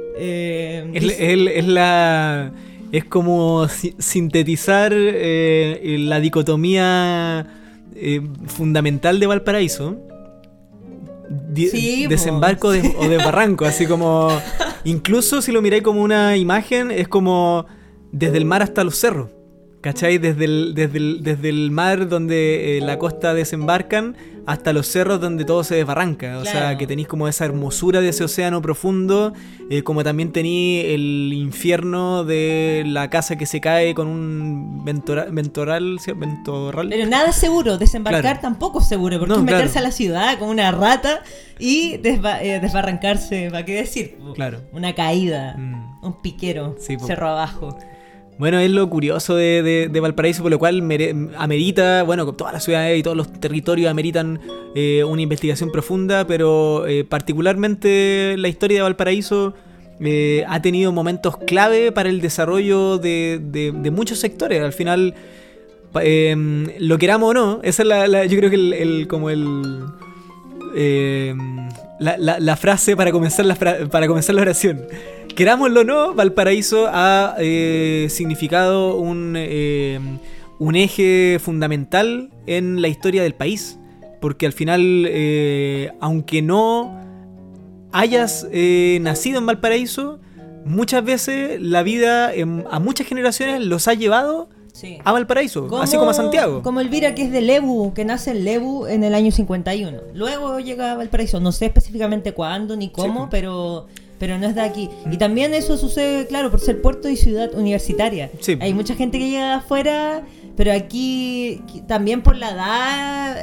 es como sintetizar la dicotomía fundamental de Valparaíso. Sí, desembarco o desbarranco, así como incluso si lo miráis como una imagen, es como desde el mar hasta los cerros. ¿Cachai? Desde el mar donde la costa desembarcan hasta los cerros donde todo se desbarranca. O sea, que tenéis como esa hermosura de ese océano profundo, como también tenéis el infierno de la casa que se cae con un ventorral. Pero nada es seguro, desembarcar Claro. tampoco es seguro, porque No, es meterse claro. a la ciudad como una rata y desbarrancarse, ¿para qué decir? Claro. Una caída, un piquero, Sí, cerro abajo. Bueno, es lo curioso de Valparaíso, por lo cual amerita, bueno, todas las ciudades y todos los territorios ameritan una investigación profunda, pero particularmente la historia de Valparaíso ha tenido momentos clave para el desarrollo de muchos sectores. Al final, lo queramos o no, esa es yo creo que la frase para comenzar la oración. Querámoslo o no, Valparaíso ha significado un eje fundamental en la historia del país. Porque al final, aunque no hayas nacido en Valparaíso, muchas veces la vida a muchas generaciones los ha llevado a Valparaíso, así como a Santiago. Como Elvira, que es de Lebu, que nace en Lebu en el año 51. Luego llega a Valparaíso, no sé específicamente cuándo ni cómo, Sí. pero no es de aquí. Y también eso sucede, claro, por ser puerto y ciudad universitaria. Sí. Hay mucha gente que llega de afuera, pero aquí también por la edad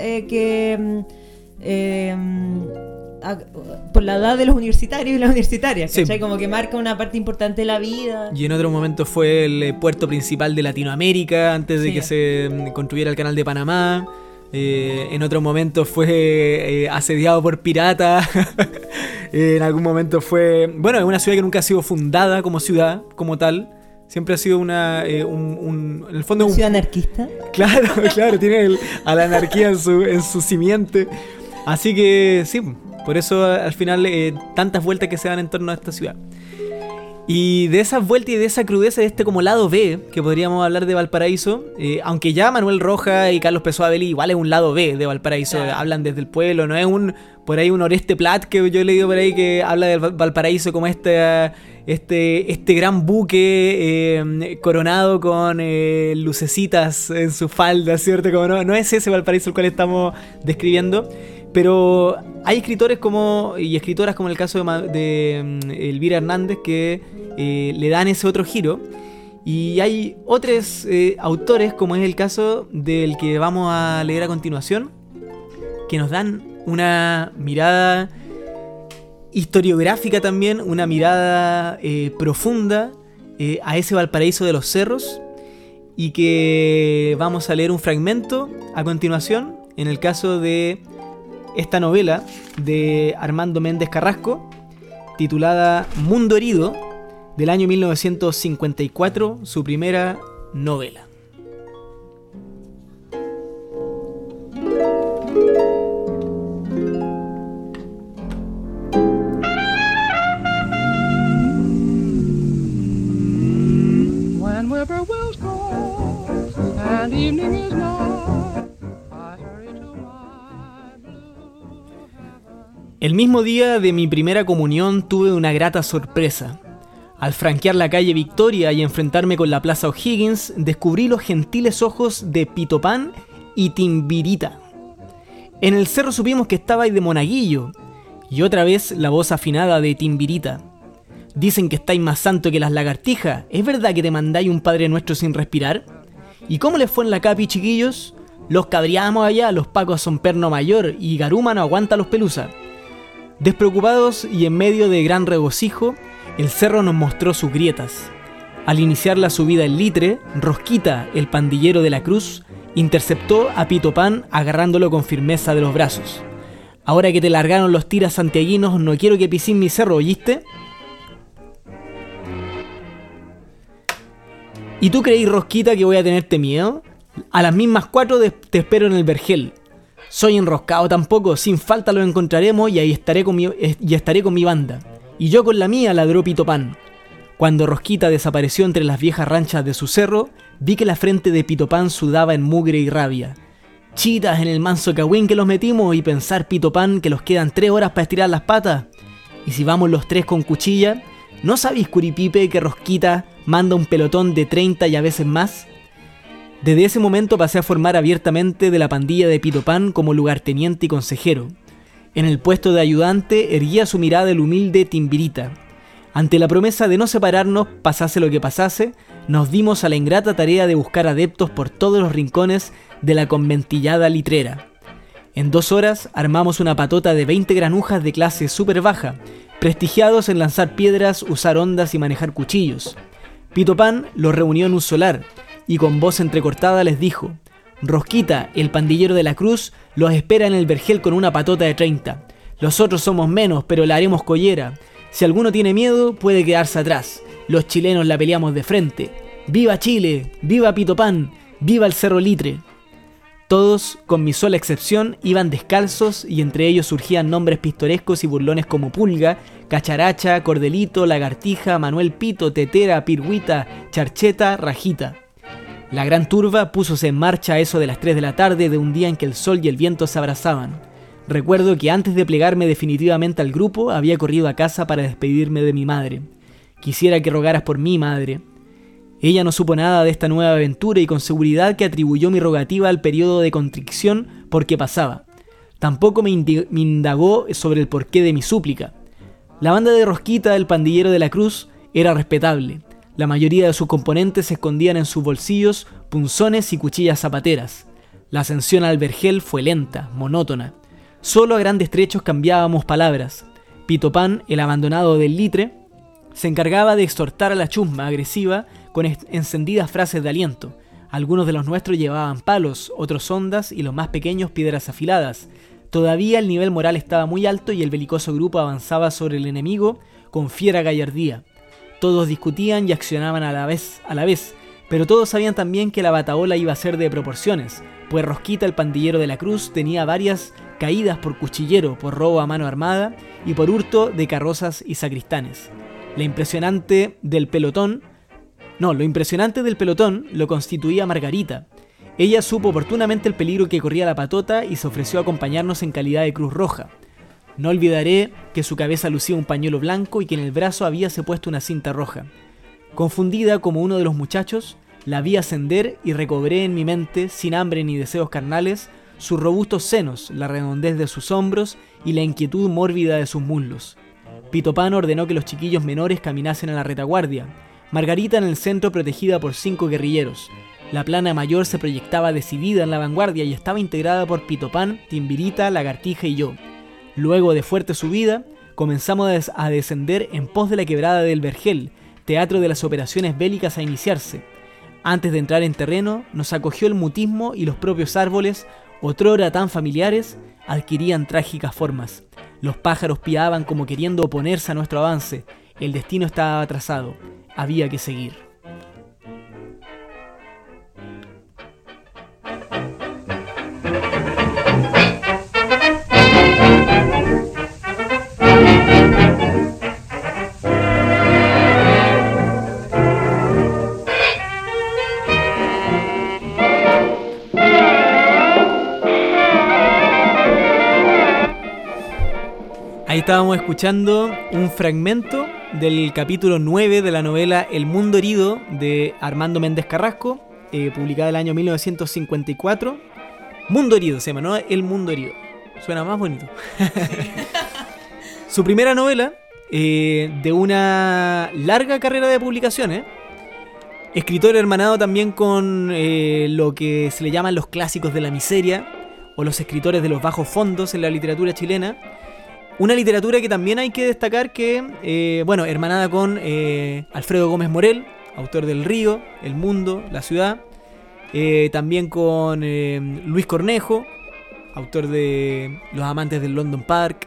por la edad de los universitarios y las universitarias, Sí. ¿cachai? Como que marca una parte importante de la vida. Y en otro momento fue el puerto principal de Latinoamérica antes de Sí. que se construyera el canal de Panamá. En otro momento fue asediado por piratas. En algún momento fue... Bueno, es una ciudad que nunca ha sido fundada como ciudad, como tal. Siempre ha sido en el fondo Ciudad anarquista. Claro, tiene a la anarquía en su simiente. Así que sí, por eso al final tantas vueltas que se dan en torno a esta ciudad. Y de esas vueltas y de esa crudeza, de este como lado B, que podríamos hablar de Valparaíso, aunque ya Manuel Rojas y Carlos Pessoa Belli igual es un lado B de Valparaíso, Claro. hablan desde el pueblo, no es por ahí un Oreste Plat que yo he leído por ahí que habla de Valparaíso como este gran buque coronado con lucecitas en su falda, ¿cierto? Como no es ese Valparaíso el cual estamos describiendo. Pero hay escritores y escritoras como el caso de Elvira Hernández que le dan ese otro giro. Y hay otros autores, como es el caso del que vamos a leer a continuación, que nos dan una mirada historiográfica también, una mirada profunda a ese Valparaíso de los cerros. Y que vamos a leer un fragmento a continuación en el caso de esta novela de Armando Méndez Carrasco, titulada Mundo Herido, del año 1954, su primera novela. When whippoorwills call and evening is nigh, I hurry to my blue heaven. El mismo día de mi primera comunión tuve una grata sorpresa. Al franquear la calle Victoria y enfrentarme con la Plaza O'Higgins, descubrí los gentiles ojos de Pito Pan y Timbirita. En el cerro supimos que estabais de monaguillo, y otra vez la voz afinada de Timbirita. Dicen que estáis más santo que las lagartijas. ¿Es verdad que te mandáis un Padre Nuestro sin respirar? ¿Y cómo les fue en la Capi, chiquillos? Los cabreamos allá, los pacos son perno mayor y Garuma no aguanta los pelusa. Despreocupados y en medio de gran regocijo, el cerro nos mostró sus grietas. Al iniciar la subida en Litre, Rosquita, el pandillero de la Cruz, interceptó a Pito Pan agarrándolo con firmeza de los brazos. Ahora que te largaron los tiras santiaguinos, no quiero que pisís mi cerro, ¿oíste? ¿Y tú creís, Rosquita, que voy a tenerte miedo? A las mismas 4 te espero en el vergel. Soy enroscado tampoco, sin falta lo encontraremos y ahí estaré con mi banda. Y yo con la mía, ladró Pito Pan. Cuando Rosquita desapareció entre las viejas ranchas de su cerro, vi que la frente de Pito Pan sudaba en mugre y rabia. Chitas en el manso cagüín que los metimos y pensar, Pito Pan, que los quedan 3 horas para estirar las patas. Y si vamos los 3 con cuchilla, ¿no sabéis, Curipipe, que Rosquita manda un pelotón de 30 y a veces más? Desde ese momento pasé a formar abiertamente de la pandilla de Pito Pan como lugarteniente y consejero. En el puesto de ayudante erguía su mirada el humilde Timbirita. Ante la promesa de no separarnos, pasase lo que pasase, nos dimos a la ingrata tarea de buscar adeptos por todos los rincones de la conventillada litrera. En 2 horas armamos una patota de 20 granujas de clase súper baja, prestigiados en lanzar piedras, usar ondas y manejar cuchillos. Pito Pan los reunió en un solar y con voz entrecortada les dijo: Rosquita, el pandillero de la Cruz, los espera en el vergel con una patota de 30. Los otros somos menos, pero la haremos collera. Si alguno tiene miedo, puede quedarse atrás. Los chilenos la peleamos de frente. ¡Viva Chile! ¡Viva Pito Pan! ¡Viva el Cerro Litre! Todos, con mi sola excepción, iban descalzos y entre ellos surgían nombres pintorescos y burlones como Pulga, Cacharacha, Cordelito, Lagartija, Manuel Pito, Tetera, Pirguita, Charcheta, Rajita. La gran turba púsose en marcha a eso de las 3 de la tarde de un día en que el sol y el viento se abrazaban. Recuerdo que antes de plegarme definitivamente al grupo, había corrido a casa para despedirme de mi madre. Quisiera que rogaras por mí, madre. Ella no supo nada de esta nueva aventura y con seguridad que atribuyó mi rogativa al periodo de contrición por que pasaba. Tampoco me indagó sobre el porqué de mi súplica. La banda de Rosquita, el pandillero de la Cruz, era respetable. La mayoría de sus componentes se escondían en sus bolsillos punzones y cuchillas zapateras. La ascensión al vergel fue lenta, monótona. Solo a grandes trechos cambiábamos palabras. Pito Pan, el abandonado del Litre, se encargaba de exhortar a la chusma agresiva con encendidas frases de aliento. Algunos de los nuestros llevaban palos, otros ondas y los más pequeños piedras afiladas. Todavía el nivel moral estaba muy alto y el belicoso grupo avanzaba sobre el enemigo con fiera gallardía. Todos discutían y accionaban a la vez, pero todos sabían también que la batahola iba a ser de proporciones, pues Rosquita, el pandillero de la Cruz, tenía varias caídas por cuchillero, por robo a mano armada y por hurto de carrozas y sacristanes. Lo impresionante del pelotón lo constituía Margarita. Ella supo oportunamente el peligro que corría la patota y se ofreció a acompañarnos en calidad de Cruz Roja. No olvidaré que su cabeza lucía un pañuelo blanco y que en el brazo habíase puesto una cinta roja. Confundida como uno de los muchachos, la vi ascender y recobré en mi mente, sin hambre ni deseos carnales, sus robustos senos, la redondez de sus hombros y la inquietud mórbida de sus muslos. Pito Pan ordenó que los chiquillos menores caminasen a la retaguardia, Margarita en el centro protegida por 5 guerrilleros. La plana mayor se proyectaba decidida en la vanguardia y estaba integrada por Pito Pan, Timbirita, Lagartija y yo. Luego de fuerte subida, comenzamos a descender en pos de la quebrada del Vergel, teatro de las operaciones bélicas a iniciarse. Antes de entrar en terreno, nos acogió el mutismo y los propios árboles otrora tan familiares, adquirían trágicas formas. Los pájaros piaban como queriendo oponerse a nuestro avance. El destino estaba trazado. Había que seguir. Ahí estábamos escuchando un fragmento del capítulo 9 de la novela El Mundo Herido de Armando Méndez Carrasco, publicada el año 1954. Mundo Herido se llama, ¿no? El Mundo Herido. Suena más bonito. Su primera novela, de una larga carrera de publicaciones. Escritor hermanado también con lo que se le llaman los clásicos de la miseria o los escritores de los bajos fondos en la literatura chilena. Una literatura que también hay que destacar que, hermanada con Alfredo Gómez Morel, autor del Río, El Mundo, La Ciudad. También con Luis Cornejo, autor de Los Amantes del London Park,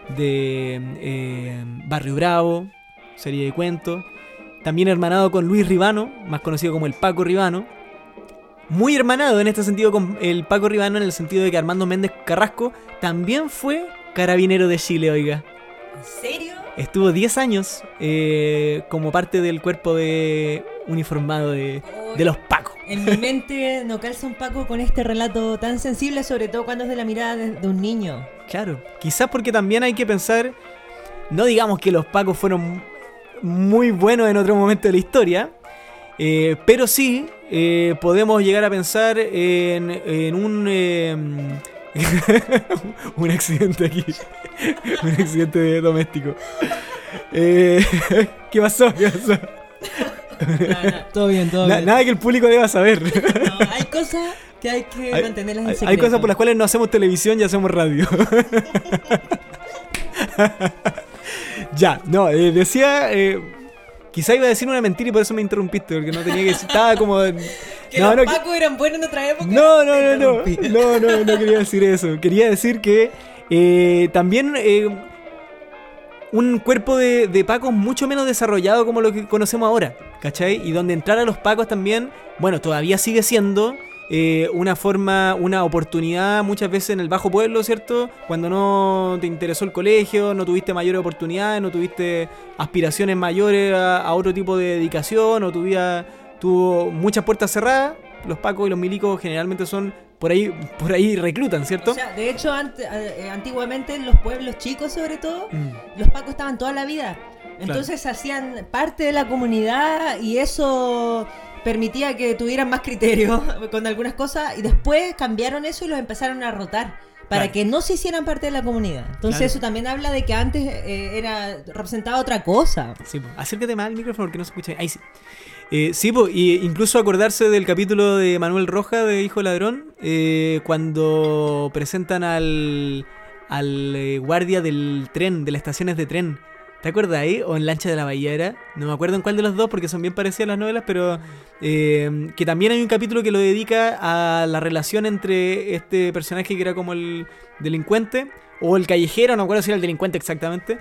de Barrio Bravo, serie de cuentos. También hermanado con Luis Ribano, más conocido como el Paco Ribano. Muy hermanado en este sentido con el Paco Ribano, en el sentido de que Armando Méndez Carrasco también fue carabinero de Chile, oiga. ¿En serio? Estuvo 10 años como parte del cuerpo de uniformado de los Pacos. En mi mente no calza un Paco con este relato tan sensible, sobre todo cuando es de la mirada de un niño. Claro, quizás porque también hay que pensar, no digamos que los Pacos fueron muy buenos en otro momento de la historia, pero sí podemos llegar a pensar en un... un accidente aquí. Un accidente doméstico. ¿Qué pasó? Todo bien, todo bien. Nada que el público deba saber. No, hay cosas que hay que mantenerlas en secreto. Hay cosas por las cuales no hacemos televisión y hacemos radio. Ya, no, decía... quizá iba a decir una mentira y por eso me interrumpiste, porque no tenía que decir... Estaba como... Que los Pacos eran buenos en otra época. No quería decir eso. Quería decir que también un cuerpo de Pacos mucho menos desarrollado como lo que conocemos ahora, ¿cachai? Y donde entrar a los Pacos también, bueno, todavía sigue siendo una forma, una oportunidad muchas veces en el bajo pueblo, ¿cierto? Cuando no te interesó el colegio, no tuviste mayores oportunidades, no tuviste aspiraciones mayores a otro tipo de dedicación, o tu vida tuvo muchas puertas cerradas. Los Pacos y los milicos generalmente son por ahí reclutan, ¿cierto? O sea, de hecho, antiguamente en los pueblos chicos, sobre todo, los Pacos estaban toda la vida. Entonces hacían parte de la comunidad y eso permitía que tuvieran más criterio con algunas cosas, y después cambiaron eso y los empezaron a rotar para que no se hicieran parte de la comunidad. Entonces eso también habla de que antes representaba otra cosa. Sí, acércate más al micrófono porque no se escucha. Ahí sí. Sí, y incluso acordarse del capítulo de Manuel Roja de Hijo Ladrón, cuando presentan al guardia del tren, de las estaciones de tren. ¿Te acuerdas ahí? ¿O en Lancha de la Bahía era? No me acuerdo en cuál de los dos porque son bien parecidas las novelas, pero que también hay un capítulo que lo dedica a la relación entre este personaje que era como el delincuente, o el callejero, no me acuerdo si era el delincuente exactamente,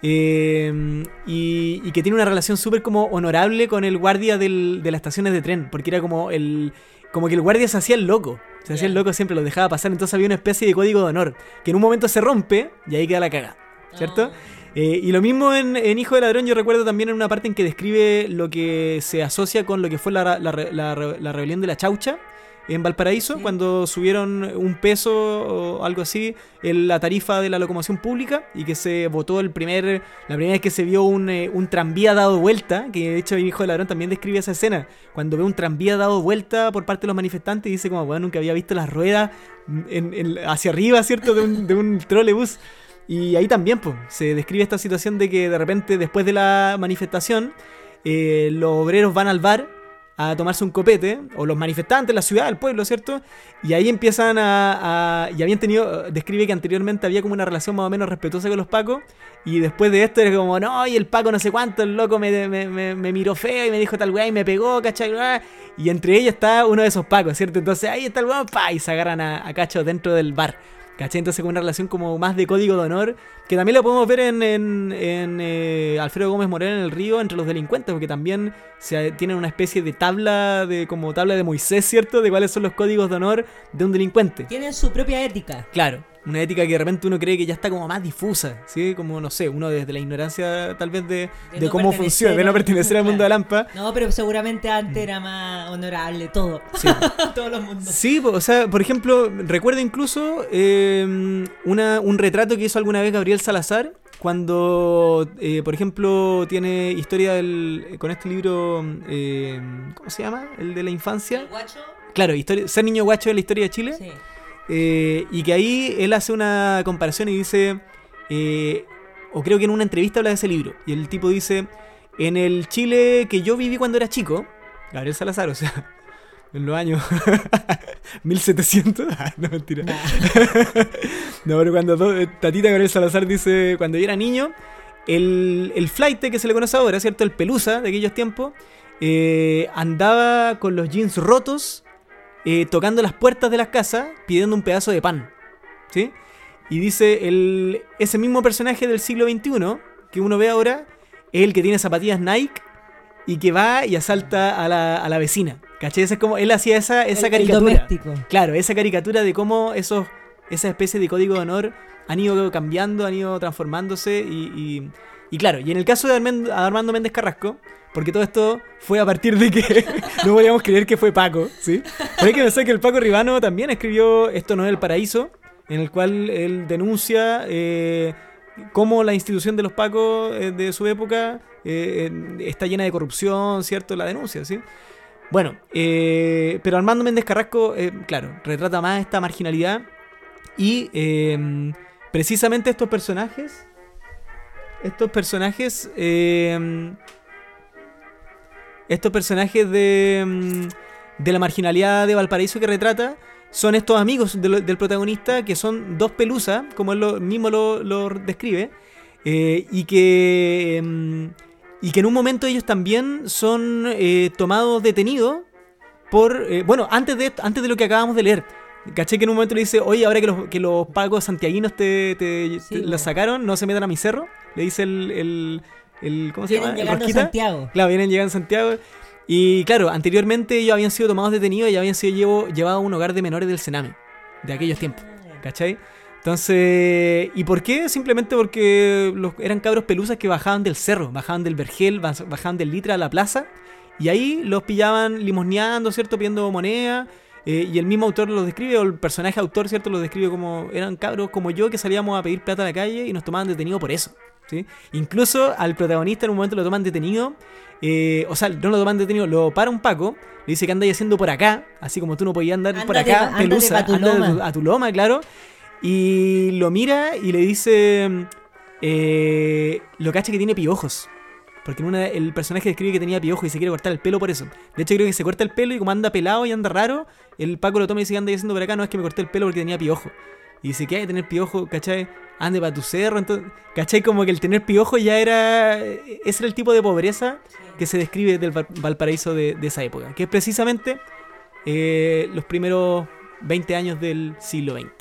y que tiene una relación súper como honorable con el guardia de las estaciones de tren, porque era como que el guardia se hacía el loco. Se hacía el loco, siempre lo dejaba pasar, entonces había una especie de código de honor, que en un momento se rompe y ahí queda la caga, ¿cierto? Y lo mismo en Hijo de Ladrón. Yo recuerdo también en una parte en que describe lo que se asocia con lo que fue la rebelión de la Chaucha en Valparaíso, cuando subieron $1 o algo así en la tarifa de la locomoción pública, y que se votó la primera vez que se vio un tranvía dado vuelta, que de hecho Hijo de Ladrón también describe esa escena, cuando ve un tranvía dado vuelta por parte de los manifestantes y dice como, bueno, nunca había visto las ruedas hacia arriba, ¿cierto? de un trolebús. Y ahí también se describe esta situación de que de repente después de la manifestación los obreros van al bar a tomarse un copete, o los manifestantes, la ciudad, el pueblo, ¿cierto? Y ahí empiezan y habían tenido, describe que anteriormente había como una relación más o menos respetuosa con los pacos, y después de esto era como, no, y el paco no sé cuánto, el loco me miró feo y me dijo tal weá y me pegó, ¿cachai? Y entre ellos está uno de esos pacos, ¿cierto? Entonces ahí está el weón, pa, y se agarran a cachos dentro del bar, ¿cachai? Entonces con una relación como más de código de honor, que también lo podemos ver en Alfredo Gómez Moreno en El Río, entre los delincuentes, porque también tienen una especie de tabla de Moisés, ¿cierto? De cuáles son los códigos de honor de un delincuente. Tienen su propia ética. Claro, una ética que de repente uno cree que ya está como más difusa, ¿sí? Como, no sé, uno desde la ignorancia tal vez de no cómo funciona, de no pertenecer al mundo de Lampa. No, pero seguramente antes era más honorable todo. Sí. Todos los mundos. Sí, o sea, por ejemplo, recuerdo incluso un retrato que hizo alguna vez Gabriel Salazar, cuando, por ejemplo, tiene historia con este libro, ¿cómo se llama? El de la infancia. ¿El guacho? Claro, Ser niño guacho en la historia de Chile. Sí. Y que ahí él hace una comparación y dice, o creo que en una entrevista habla de ese libro, y el tipo dice, en el Chile que yo viví cuando era chico, Gabriel Salazar, o sea, en los años 1700, no, mentira. No, pero cuando Tatita Gabriel Salazar dice, cuando yo era niño, el flaite que se le conoce ahora, ¿cierto? El pelusa de aquellos tiempos, andaba con los jeans rotos, tocando las puertas de las casas, pidiendo un pedazo de pan, ¿sí? Y dice, ese mismo personaje del siglo XXI, que uno ve ahora, es el que tiene zapatillas Nike y que va y asalta a la vecina, ¿cachai? Ese es como, él hacía esa caricatura. El doméstico. Claro, esa caricatura de cómo esa especie de código de honor han ido cambiando, han ido transformándose y claro, y en el caso de Armando Méndez Carrasco, porque todo esto fue a partir de que no podíamos creer que fue Paco, ¿sí? Pero hay que pensar que el Paco Ribano también escribió Esto no es el paraíso, en el cual él denuncia cómo la institución de los Pacos de su época está llena de corrupción, ¿cierto? La denuncia, ¿sí? Bueno, pero Armando Méndez Carrasco, claro, retrata más esta marginalidad y precisamente estos personajes de la marginalidad de Valparaíso que retrata son estos amigos del protagonista, que son dos pelusas, como él mismo lo describe, y que en un momento ellos también son tomados detenidos por... antes de lo que acabamos de leer. ¿Caché? Que en un momento le dice, oye, ahora que los pagos santiaguinos te la sacaron, no se metan a mi cerro. Le dice ¿cómo se llama? Vienen llegando a Santiago. Claro, vienen llegando a Santiago. Y claro, anteriormente ellos habían sido tomados detenidos y habían sido llevados a un hogar de menores del Sename, de aquellos tiempos. ¿Cachai? Entonces, ¿y por qué? Simplemente porque eran cabros pelusas que bajaban del cerro, bajaban del Vergel, bajaban del Litra a la plaza, y ahí los pillaban limosneando, ¿cierto? Pidiendo moneda. Y el mismo autor los describe, o el personaje autor, ¿cierto? Los describe como eran cabros como yo que salíamos a pedir plata a la calle y nos tomaban detenido por eso, ¿sí? Incluso al protagonista en un momento lo toman detenido, o sea, no lo toman detenido, lo para un Paco, le dice que andáis haciendo por acá, así como tú no podías andar por acá, pelusa, anda a tu loma, claro. Y lo mira y le dice, lo cacha que tiene piojos. Porque el personaje describe que tenía piojo y se quiere cortar el pelo por eso. De hecho, creo que se corta el pelo y como anda pelado y anda raro, el Paco lo toma y dice que anda haciendo por acá. No, es que me corté el pelo porque tenía piojo. Y dice, ¿qué hay de tener piojo? ¿Cachai? Ande para tu cerro. Entonces, ¿cachai? Como que el tener piojo ya era... Ese era el tipo de pobreza que se describe del Valparaíso de esa época. Que es precisamente los primeros 20 años del siglo XX.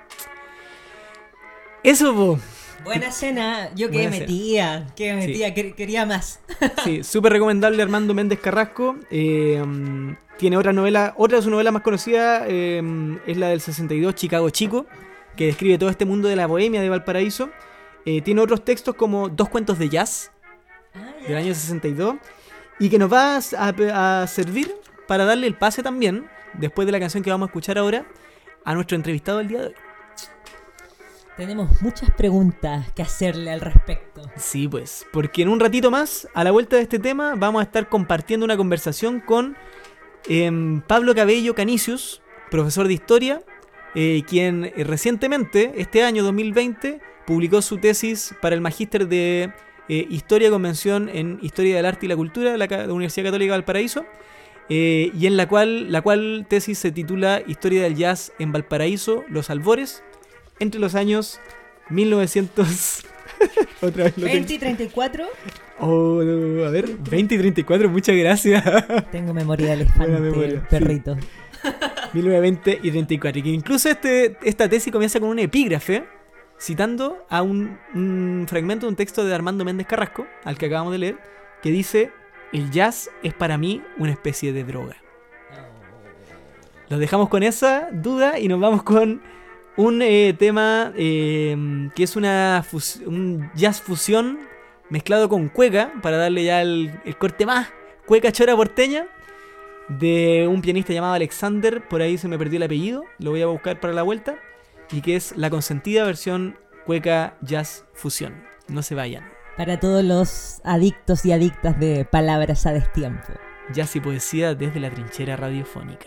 Eso, po. Buena escena, yo quedé metida, sí. Quería más. Sí, súper recomendable Armando Méndez Carrasco. Tiene otra de sus novelas más conocidas, es la del 62, Chicago Chico, que describe todo este mundo de la bohemia de Valparaíso. Tiene otros textos como Dos cuentos de jazz, del año 62, y que nos va a servir para darle el pase también, después de la canción que vamos a escuchar ahora, a nuestro entrevistado del día de hoy. Tenemos muchas preguntas que hacerle al respecto. Sí, pues, porque en un ratito más, a la vuelta de este tema, vamos a estar compartiendo una conversación con Pablo Cabello Canisius, profesor de Historia, quien recientemente, este año 2020, publicó su tesis para el Magíster de Historia con mención en Historia del Arte y la Cultura de la Universidad Católica de Valparaíso. y en la cual tesis se titula Historia del Jazz en Valparaíso, Los Albores, entre los años 1900... Otra vez lo 20 y 34. Oh, no, a ver, 20 y 34, muchas gracias. Tengo memoria de elefante, Buena memoria, perrito. 1920 y 34. Y que incluso esta tesis comienza con un epígrafe citando a un fragmento de un texto de Armando Méndez Carrasco, al que acabamos de leer, que dice: el jazz es para mí una especie de droga. Los dejamos con esa duda y nos vamos con un tema que es un jazz fusión mezclado con cueca, para darle ya el corte más cueca chora porteña, de un pianista llamado Alexander, por ahí se me perdió el apellido, lo voy a buscar para la vuelta, y que es La Consentida versión cueca jazz fusión. No se vayan. Para todos los adictos y adictas de palabras a destiempo. Jazz y poesía desde la trinchera radiofónica.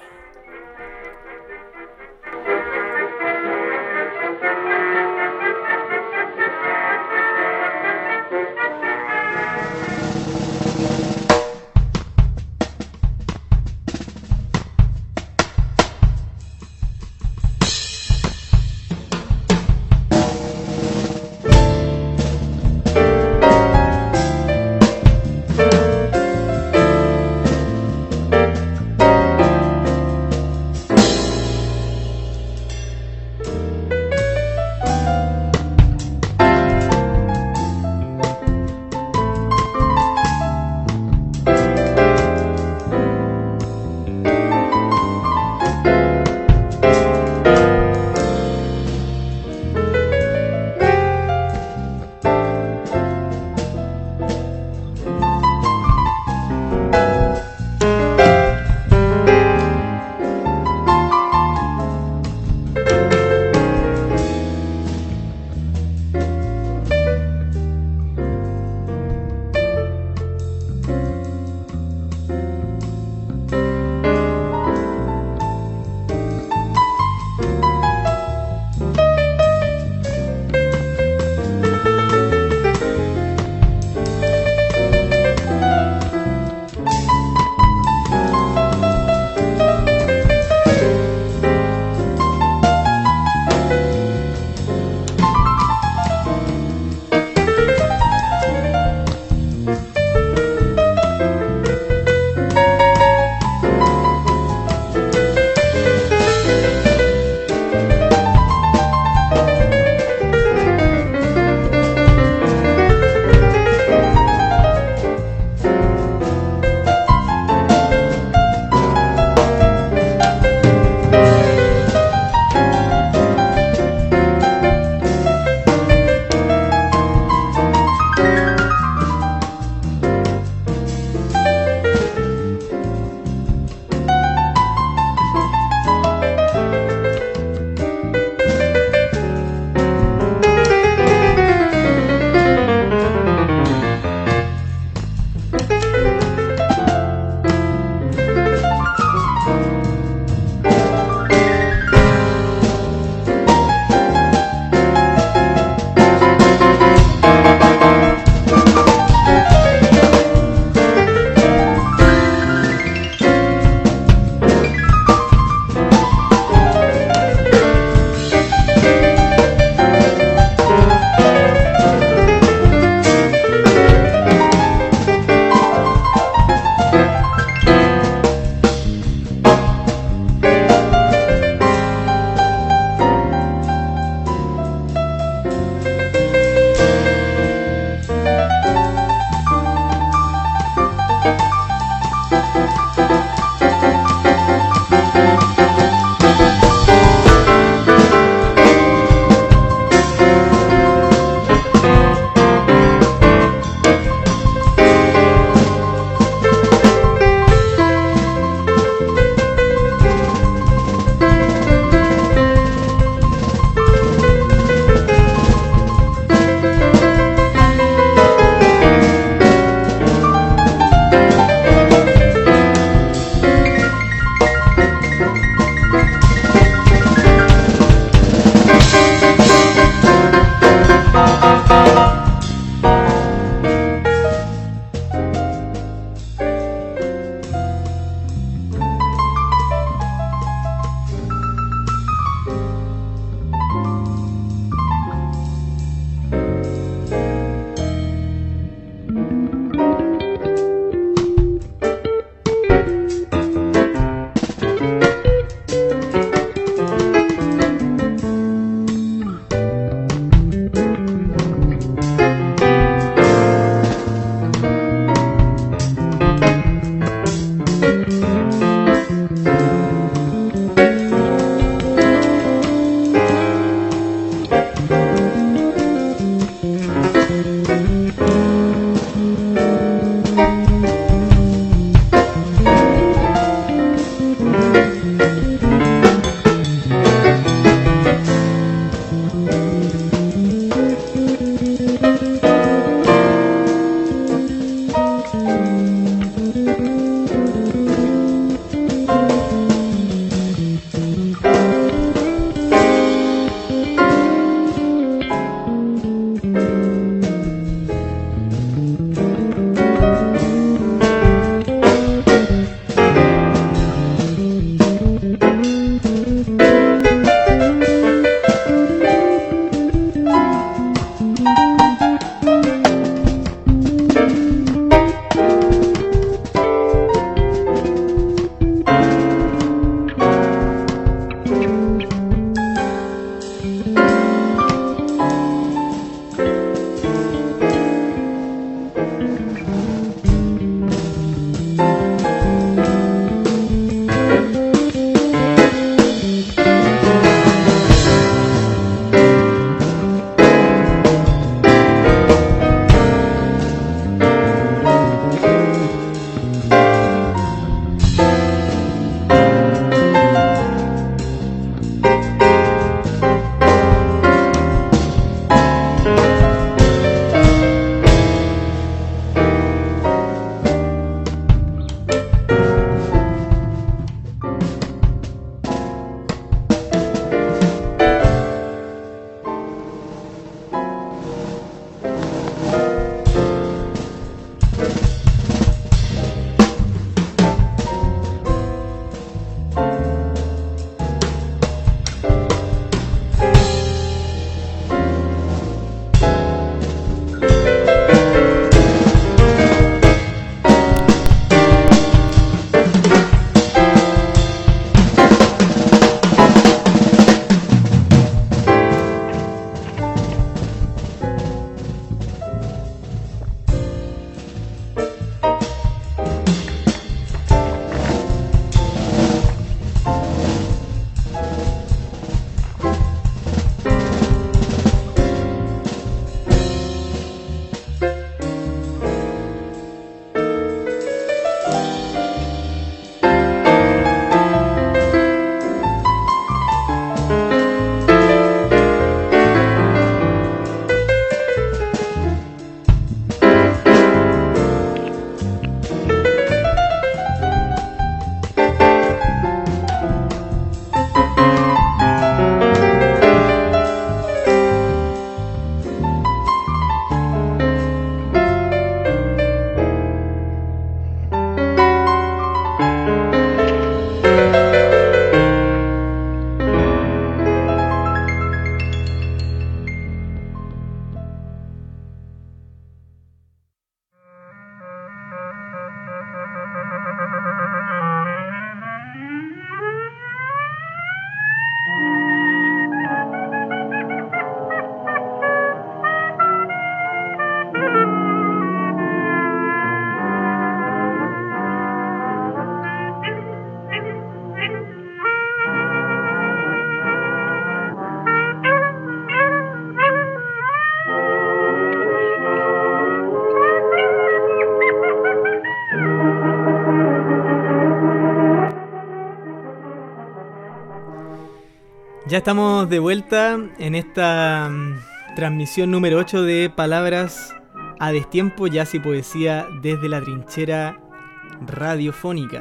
Ya estamos de vuelta en esta transmisión número 8 de Palabras a Destiempo, jazz y poesía desde la trinchera radiofónica.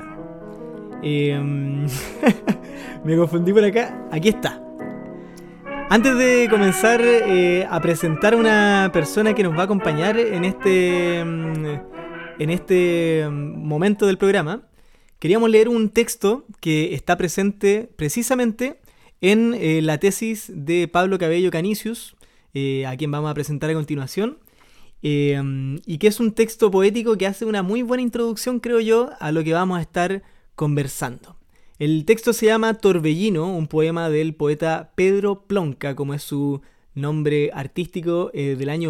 Me confundí por acá. Aquí está. Antes de comenzar a presentar a una persona que nos va a acompañar en este momento del programa, queríamos leer un texto que está presente precisamente en la tesis de Pablo Cabello Canisius, a quien vamos a presentar a continuación, y que es un texto poético que hace una muy buena introducción, creo yo, a lo que vamos a estar conversando. El texto se llama Torbellino, un poema del poeta Pedro Plonka, como es su nombre artístico, del año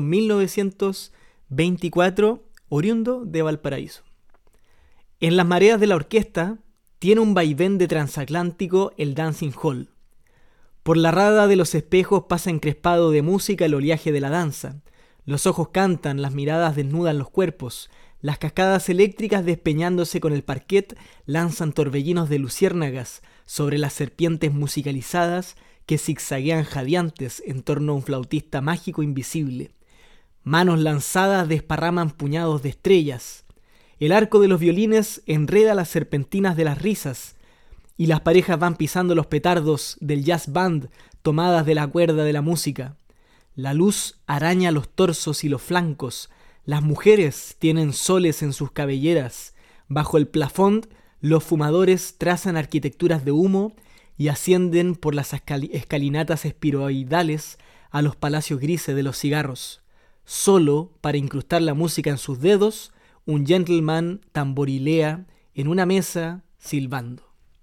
1924, oriundo de Valparaíso. En las mareas de la orquesta tiene un vaivén de transatlántico el dancing hall. Por la rada de los espejos pasa encrespado de música el oleaje de la danza. Los ojos cantan, las miradas desnudan los cuerpos. Las cascadas eléctricas despeñándose con el parquet lanzan torbellinos de luciérnagas sobre las serpientes musicalizadas que zigzaguean jadeantes en torno a un flautista mágico invisible. Manos lanzadas desparraman puñados de estrellas. El arco de los violines enreda las serpentinas de las risas y las parejas van pisando los petardos del jazz band tomadas de la cuerda de la música. La luz araña los torsos y los flancos. Las mujeres tienen soles en sus cabelleras. Bajo el plafond, los fumadores trazan arquitecturas de humo y ascienden por las escalinatas espiroidales a los palacios grises de los cigarros. Solo para incrustar la música en sus dedos, un gentleman tamborilea en una mesa silbando.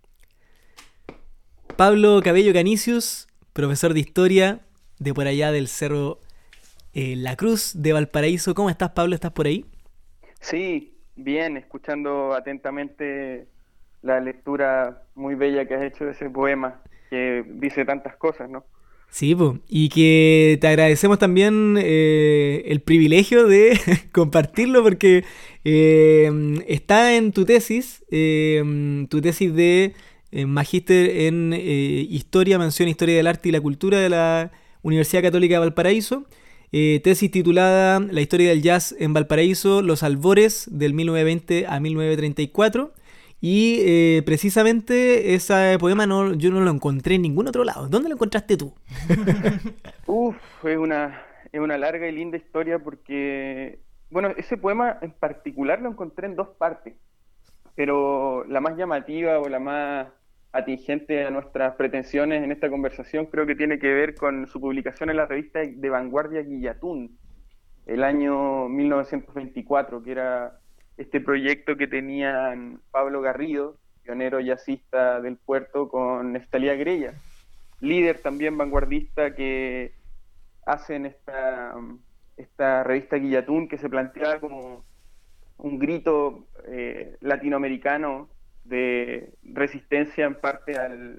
Pablo Cabello Canisius, profesor de historia de por allá del Cerro La Cruz de Valparaíso. ¿Cómo estás, Pablo? ¿Estás por ahí? Sí, bien, escuchando atentamente la lectura muy bella que has hecho de ese poema que dice tantas cosas, ¿no? Sí, po, y que te agradecemos también el privilegio de compartirlo porque está en tu tesis de magíster en Historia, mención Historia del Arte y la Cultura de la Universidad Católica de Valparaíso, tesis titulada La historia del jazz en Valparaíso, los albores del 1920 a 1934. Y precisamente ese poema yo no lo encontré en ningún otro lado. ¿Dónde lo encontraste tú? Uf, es una larga y linda historia porque, bueno, ese poema en particular lo encontré en dos partes, pero la más llamativa o la más atingente a nuestras pretensiones en esta conversación creo que tiene que ver con su publicación en la revista de vanguardia Guillatún, el año 1924, que era este proyecto que tenían Pablo Garrido, pionero jazzista del puerto, con Neftalí Grella, líder también vanguardista que hacen esta revista Guillatún, que se planteaba como un grito latinoamericano de resistencia en parte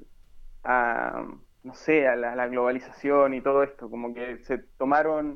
no sé, a la globalización y todo esto, como que se tomaron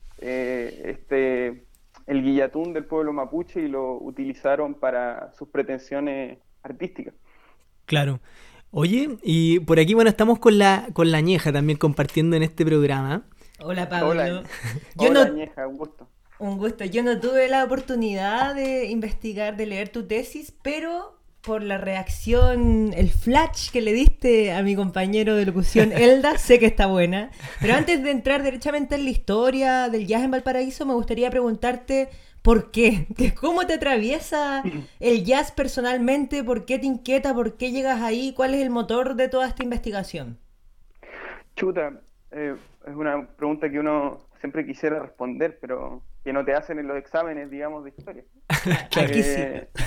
el guillatún del pueblo mapuche y lo utilizaron para sus pretensiones artísticas. Claro. Oye, y por aquí, bueno, estamos con la Ñeja también compartiendo en este programa. Hola Pablo. Hola, Yo hola no, Ñeja, un gusto. un gusto. Yo no tuve la oportunidad de investigar, de leer tu tesis, pero por la reacción, el flash que le diste a mi compañero de locución, Elda, sé que está buena. Pero antes de entrar derechamente en la historia del jazz en Valparaíso, me gustaría preguntarte por qué. ¿Cómo te atraviesa el jazz personalmente? ¿Por qué te inquieta? ¿Por qué llegas ahí? ¿Cuál es el motor de toda esta investigación? Chuta, es una pregunta que uno siempre quisiera responder, pero que no te hacen en los exámenes, digamos, de historia. Aquí sí.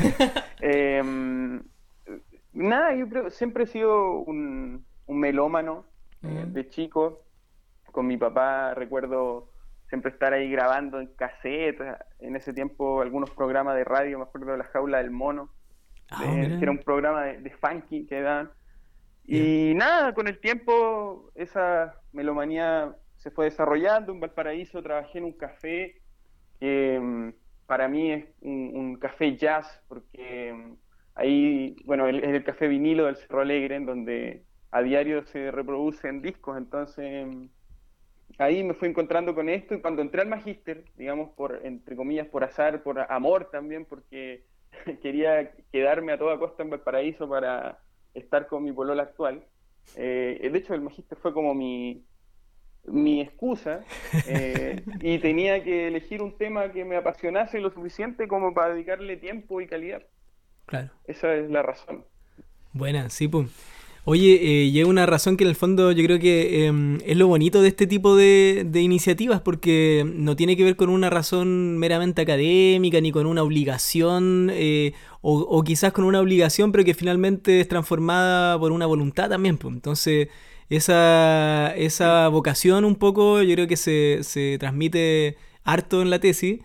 Nada, yo creo, siempre he sido un melómano de chico. Con mi papá recuerdo siempre estar ahí grabando en cassette, en ese tiempo algunos programas de radio, me acuerdo de La Jaula del Mono, que era un programa de funky que daban. Y nada, con el tiempo esa melomanía se fue desarrollando. En Valparaíso trabajé en un café que para mí es un café jazz, porque ahí, bueno, es el café vinilo del Cerro Alegre, en donde a diario se reproducen discos. Entonces ahí me fui encontrando con esto, y cuando entré al magíster, digamos, entre comillas, por azar, por amor también, porque quería quedarme a toda costa en Valparaíso para estar con mi polola actual. De hecho, el magíster fue como mi excusa, y tenía que elegir un tema que me apasionase lo suficiente como para dedicarle tiempo y calidad. Claro. Esa es la razón. Buena, sí, pues. Oye, y hay una razón que en el fondo yo creo que es lo bonito de este tipo de iniciativas, porque no tiene que ver con una razón meramente académica, ni con una obligación, o quizás con una obligación, pero que finalmente es transformada por una voluntad también, pues. Entonces, esa vocación un poco yo creo que se transmite harto en la tesis.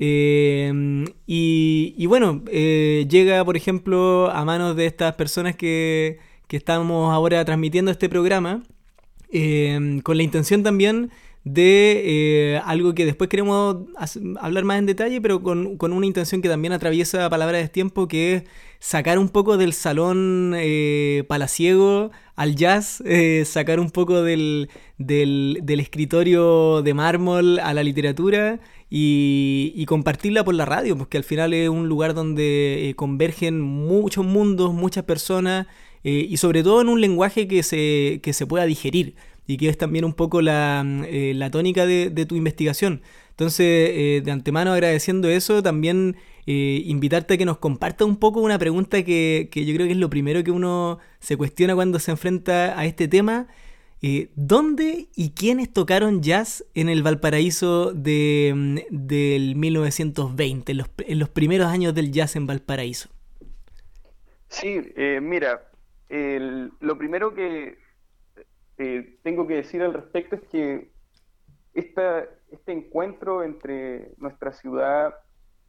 Y bueno, llega, por ejemplo, a manos de estas personas que estamos ahora transmitiendo este programa, con la intención también de algo que después queremos hablar más en detalle, pero con una intención que también atraviesa Palabras de Tiempo, que es sacar un poco del salón palaciego al jazz, sacar un poco del escritorio de mármol a la literatura y compartirla por la radio, porque al final es un lugar donde convergen muchos mundos, muchas personas, y sobre todo en un lenguaje que se pueda digerir, y que es también un poco la tónica de tu investigación. Entonces, de antemano agradeciendo eso, también invitarte a que nos compartas un poco una pregunta que yo creo que es lo primero que uno se cuestiona cuando se enfrenta a este tema. ¿Dónde y quiénes tocaron jazz en el Valparaíso del 1920, en los primeros años del jazz en Valparaíso? Sí, mira, lo primero que tengo que decir al respecto es que este encuentro entre nuestra ciudad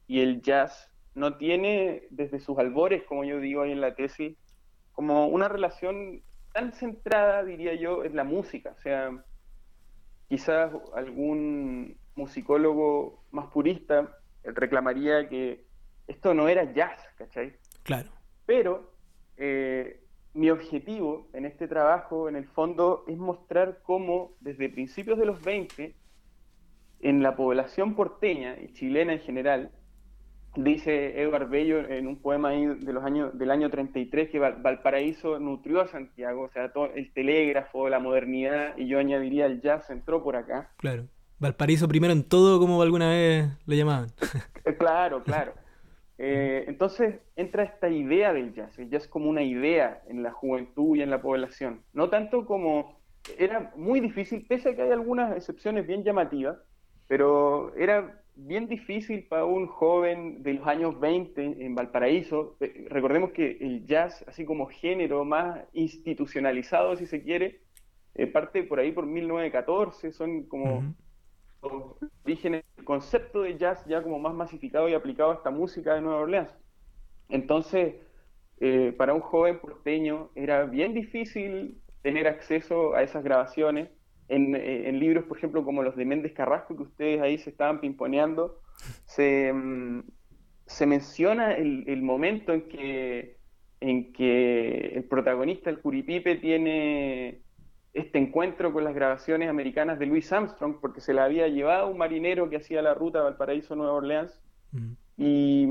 y el jazz no tiene, desde sus albores, como yo digo ahí en la tesis, como una relación tan centrada, diría yo, en la música. O sea, quizás algún musicólogo más purista reclamaría que esto no era jazz, ¿cachai? Claro. Pero mi objetivo en este trabajo, en el fondo, es mostrar cómo desde principios de los 20, en la población porteña y chilena en general, dice Edward Bello en un poema ahí del año 33 que Valparaíso nutrió a Santiago, o sea, todo el telégrafo, la modernidad, y yo añadiría el jazz entró por acá. Claro. Valparaíso primero en todo, como alguna vez le llamaban. Claro, claro. Entonces entra esta idea del jazz, el jazz como una idea en la juventud y en la población. No tanto como... Era muy difícil, pese a que hay algunas excepciones bien llamativas, pero era bien difícil para un joven de los años 20 en Valparaíso. Recordemos que el jazz, así como género más institucionalizado, si se quiere, parte por ahí por 1914, son como los orígenes del concepto de jazz ya como más masificado y aplicado a esta música de Nueva Orleans. Entonces, para un joven porteño era bien difícil tener acceso a esas grabaciones. En libros, por ejemplo, como los de Méndez Carrasco, que ustedes ahí se estaban pimponeando, se menciona el momento en que el protagonista, el Curipipe, tiene este encuentro con las grabaciones americanas de Louis Armstrong, porque se la había llevado un marinero que hacía la ruta Valparaíso-Nueva Orleans, y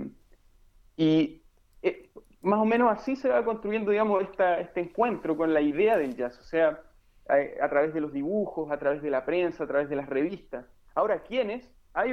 más o menos así se va construyendo, digamos, este encuentro con la idea del jazz, o sea, a través de los dibujos, a través de la prensa, a través de las revistas. Ahora, ¿quiénes? Hay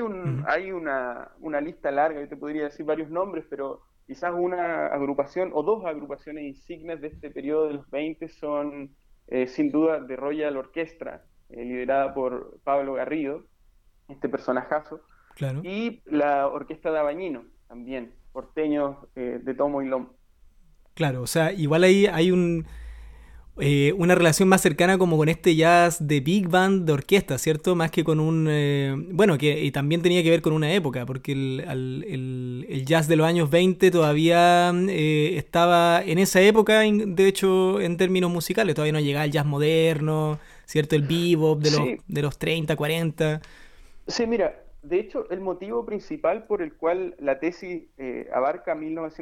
una lista larga, yo te podría decir varios nombres, pero quizás una agrupación o dos agrupaciones insignes de este periodo de los 20 son, sin duda, The Royal Orchestra, liderada por Pablo Garrido, este personajazo, claro, y la Orquesta de Abañino, también, porteños de tomo y lomo. Claro, o sea, igual ahí hay una relación más cercana como con este jazz de big band, de orquesta, ¿cierto? Más que con bueno, que y también tenía que ver con una época, porque el jazz de los años 20 todavía estaba en esa época, de hecho, en términos musicales, todavía no llegaba el jazz moderno, ¿cierto? El bebop de los 30, 40. Sí, mira, de hecho, el motivo principal por el cual la tesis abarca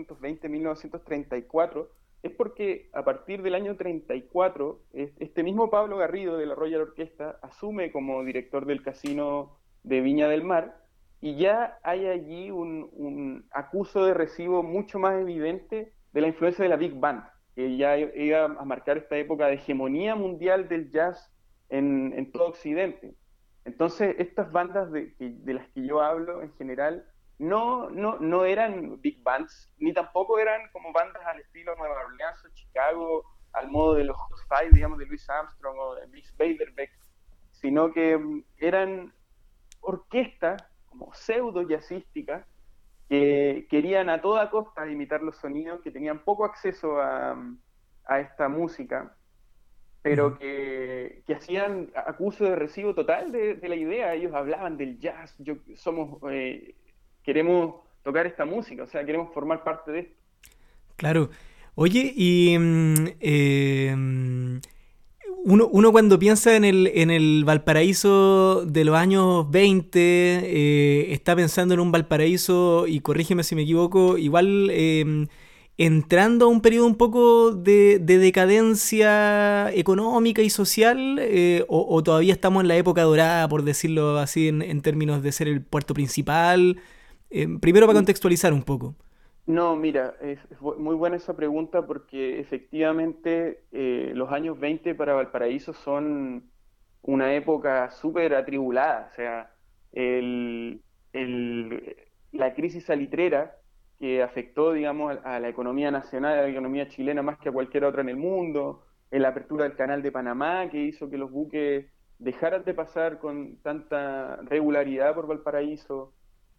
1920-1934 es porque a partir del año 34, este mismo Pablo Garrido de la Royal Orquesta asume como director del casino de Viña del Mar, y ya hay allí un acuso de recibo mucho más evidente de la influencia de la Big Band, que ya iba a marcar esta época de hegemonía mundial del jazz en todo Occidente. Entonces, estas bandas de las que yo hablo en general no eran big bands, ni tampoco eran como bandas al estilo Nueva Orleans o Chicago, al modo de los Hot Five, digamos, de Louis Armstrong o de Mix Beiderbecke, sino que eran orquestas como pseudo jazzísticas que querían a toda costa imitar los sonidos, que tenían poco acceso a esta música, pero que hacían acuso de recibo total de la idea. Ellos hablaban del jazz, queremos tocar esta música, o sea, queremos formar parte de esto. Claro. Oye, y uno cuando piensa en el Valparaíso de los años 20, está pensando en un Valparaíso, y corrígeme si me equivoco, igual entrando a un periodo un poco de decadencia económica y social, o todavía estamos en la época dorada, por decirlo así, en términos de ser el puerto principal. Primero, para contextualizar un poco. No, mira, es muy buena esa pregunta, porque efectivamente los años 20 para Valparaíso son una época súper atribulada. O sea, la crisis salitrera que afectó, digamos, a la economía nacional, a la economía chilena más que a cualquier otra en el mundo, en la apertura del Canal de Panamá, que hizo que los buques dejaran de pasar con tanta regularidad por Valparaíso.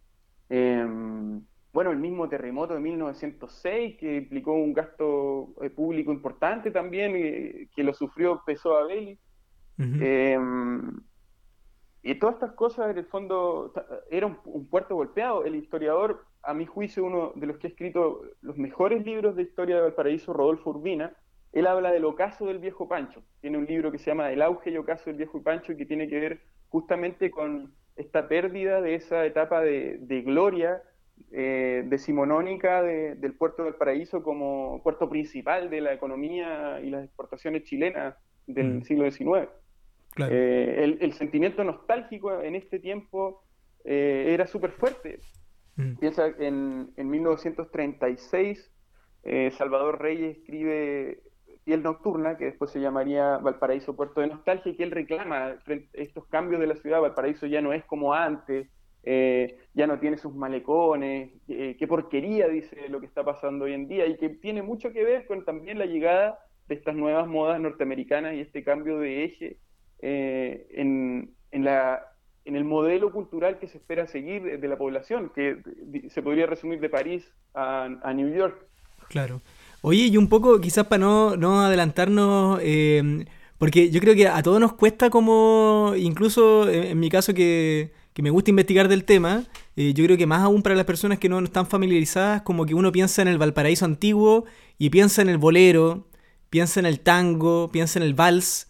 Bueno, el mismo terremoto de 1906, que implicó un gasto público importante también, que lo sufrió Pessoa Belli. Y todas estas cosas, en el fondo, era un puerto golpeado. El historiador, a mi juicio, uno de los que ha escrito los mejores libros de historia de Valparaíso, Rodolfo Urbina, él habla del ocaso del viejo Pancho. Tiene un libro que se llama El auge y ocaso del viejo Pancho, y que tiene que ver justamente con esta pérdida de esa etapa de gloria decimonónica del puerto de Valparaíso como puerto principal de la economía y las exportaciones chilenas del siglo XIX. Claro. El sentimiento nostálgico en este tiempo era súper fuerte. Piensa en 1936, Salvador Reyes escribe Piel Nocturna, que después se llamaría Valparaíso Puerto de Nostalgia, y que él reclama estos cambios de la ciudad. Valparaíso ya no es como antes, ya no tiene sus malecones, qué porquería, dice, lo que está pasando hoy en día, y que tiene mucho que ver con también la llegada de estas nuevas modas norteamericanas y este cambio de eje en el modelo cultural que se espera seguir de la población, que se podría resumir de París a New York. Claro. Oye, y un poco, quizás para no adelantarnos, porque yo creo que a todos nos cuesta, como incluso en mi caso que me gusta investigar del tema, yo creo que más aún para las personas que no están familiarizadas, como que uno piensa en el Valparaíso antiguo y piensa en el bolero, piensa en el tango, piensa en el vals,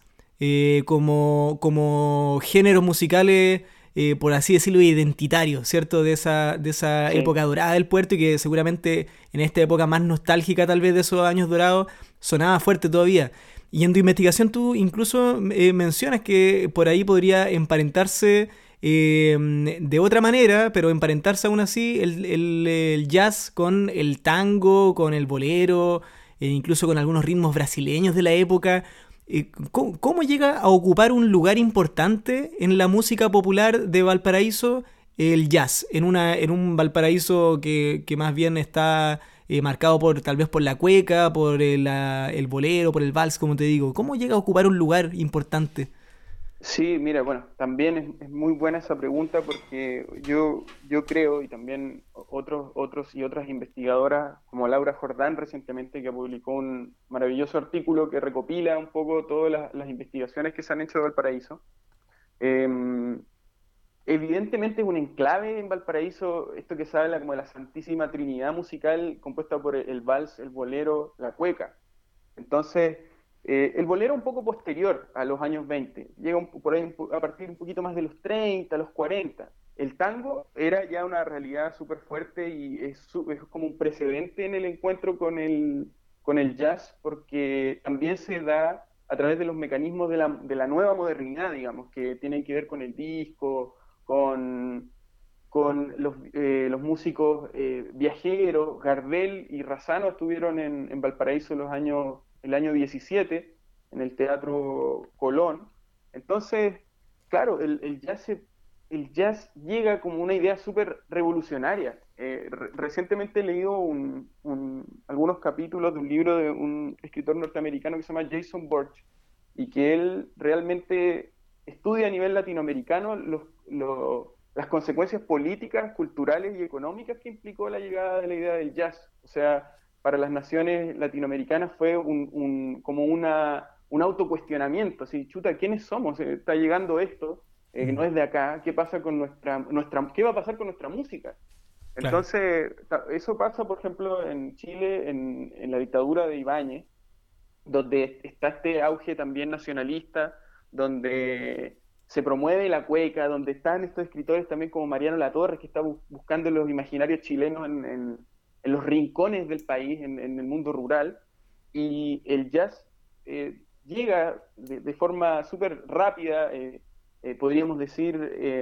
como géneros musicales, por así decirlo, identitarios, ¿cierto? De esa Sí. época dorada del puerto, y que seguramente en esta época más nostálgica tal vez de esos años dorados sonaba fuerte todavía. Y en tu investigación tú incluso mencionas que por ahí podría emparentarse de otra manera, pero emparentarse aún así el jazz con el tango, con el bolero, incluso con algunos ritmos brasileños de la época. ¿Cómo llega a ocupar un lugar importante en la música popular de Valparaíso el jazz? En un Valparaíso que más bien está marcado tal vez por la cueca, por el bolero, por el vals, como te digo. ¿Cómo llega a ocupar un lugar importante? Sí, mira, bueno, también es muy buena esa pregunta, porque yo creo, y también otros y otras investigadoras, como Laura Jordán recientemente, que publicó un maravilloso artículo que recopila un poco todas las investigaciones que se han hecho de Valparaíso. Eh, Evidentemente es un enclave en Valparaíso, esto que se habla como de la Santísima Trinidad musical, compuesta por el vals, el bolero, la cueca. Entonces, el bolero un poco posterior a los años 20, llega por ahí a partir un poquito más de los 30, los 40. El tango era ya una realidad súper fuerte, y es como un precedente en el encuentro con el jazz, porque también se da a través de los mecanismos de la nueva modernidad, digamos, que tienen que ver con el disco, con los músicos viajeros. Gardel y Razzano estuvieron en Valparaíso el año 17, en el Teatro Colón. Entonces, claro, el jazz llega como una idea súper revolucionaria. Recientemente he leído algunos capítulos de un libro de un escritor norteamericano que se llama Jason Borch, y que él realmente estudia a nivel latinoamericano las consecuencias políticas, culturales y económicas que implicó la llegada de la idea del jazz. O sea, para las naciones latinoamericanas fue como un autocuestionamiento, así, chuta, ¿quiénes somos? Está llegando esto, no es de acá. ¿Qué pasa con qué va a pasar con nuestra música? Claro. Entonces, eso pasa, por ejemplo, en Chile, en la dictadura de Ibáñez, donde está este auge también nacionalista, donde se promueve la cueca, donde están estos escritores también como Mariano Latorre, que está buscando los imaginarios chilenos en los rincones del país, en el mundo rural, y el jazz llega de forma súper rápida, podríamos decir,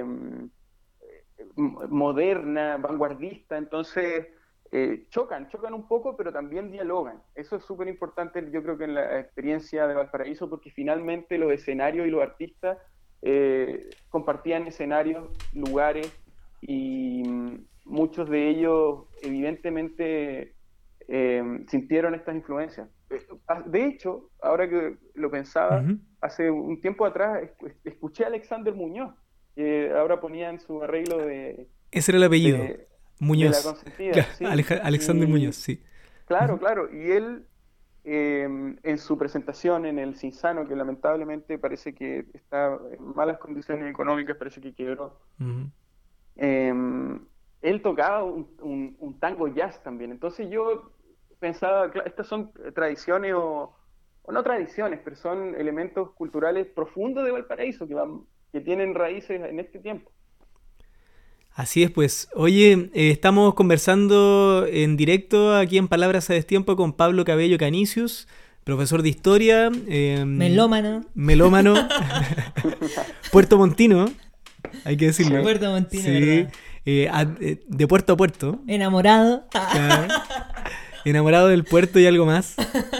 moderna, vanguardista. Entonces chocan un poco, pero también dialogan. Eso es súper importante, yo creo que en la experiencia de Valparaíso, porque finalmente los escenarios y los artistas compartían escenarios, lugares, y muchos de ellos evidentemente sintieron estas influencias. De hecho, ahora que lo pensaba, hace un tiempo atrás escuché a Alexander Muñoz, que ahora ponía en su arreglo de... Ese era el apellido, Muñoz. De la consentida, Claro, sí. Alexander Muñoz, sí. Claro, claro, y él en su presentación en el Cinzano, que lamentablemente parece que está en malas condiciones económicas, parece que quebró. Ujú. Él tocaba un tango jazz también. Entonces yo pensaba, estas son tradiciones o no tradiciones, pero son elementos culturales profundos de Valparaíso que tienen raíces en este tiempo. Así es, pues. Oye, estamos conversando en directo aquí en Palabras a Destiempo con Pablo Cabello Canisius, profesor de historia. Melómano. Puertomontino, hay que decirlo. Sí. Puerto Montino, Sí, ¿verdad? de puerto a puerto. Enamorado. Claro. Enamorado del puerto y algo más.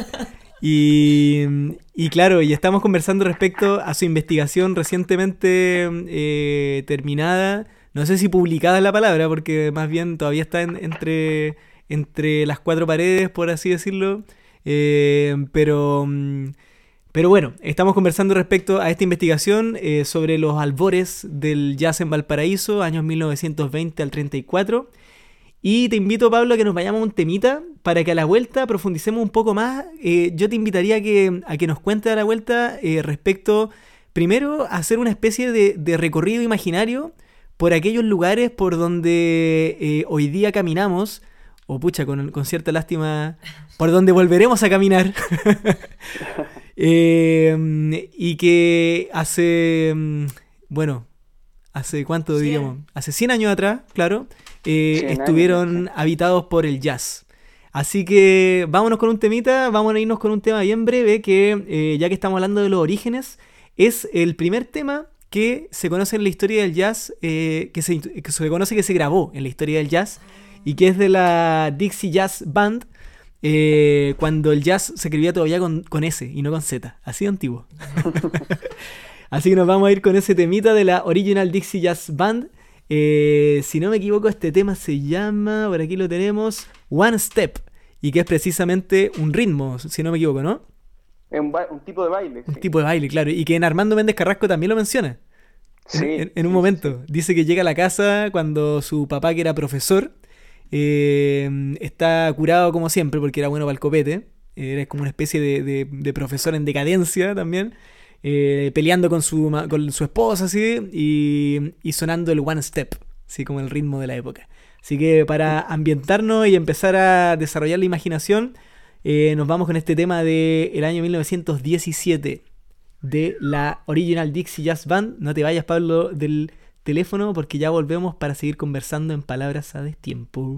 Y claro, y estamos conversando respecto a su investigación recientemente terminada. No sé si publicada es la palabra, porque más bien todavía está entre las cuatro paredes, por así decirlo. Pero bueno, estamos conversando respecto a esta investigación sobre los albores del jazz en Valparaíso, años 1920 al 34. Y te invito, Pablo, a que nos vayamos a un temita para que a la vuelta profundicemos un poco más. Yo te invitaría a que nos cuentes a la vuelta respecto, primero, a hacer una especie de recorrido imaginario por aquellos lugares por donde hoy día caminamos, o pucha, con cierta lástima, por donde volveremos a caminar. Y que ¿hace cuánto 100. diríamos? Hace 100 años atrás, claro, 100 estuvieron años, sí. habitados por el jazz. Así que vámonos con un temita, vamos a irnos con un tema bien breve que, ya que estamos hablando de los orígenes, es el primer tema que se conoce en la historia del jazz, que se conoce que se grabó en la historia del jazz, y que es de la Dixie Jazz Band, cuando el jazz se escribía todavía con S y no con Z, así de antiguo. Así que nos vamos a ir con ese temita de la Original Dixie Jazz Band. Si no me equivoco, este tema se llama, por aquí lo tenemos, One Step, y que es precisamente un ritmo, si no me equivoco, ¿no? Es un tipo de baile. Un Sí. tipo de baile, claro, y que en Armando Méndez Carrasco también lo menciona. Sí, En un momento. Dice que llega a la casa cuando su papá, que era profesor, está curado como siempre porque era bueno para el copete. Era como una especie de profesor en decadencia también. Peleando con su esposa, así, y sonando el one step, así como el ritmo de la época. Así que para ambientarnos y empezar a desarrollar la imaginación, nos vamos con este tema del año 1917 de la Original Dixie Jazz Band. No te vayas, Pablo, del teléfono, porque ya volvemos para seguir conversando en Palabras a Destiempo.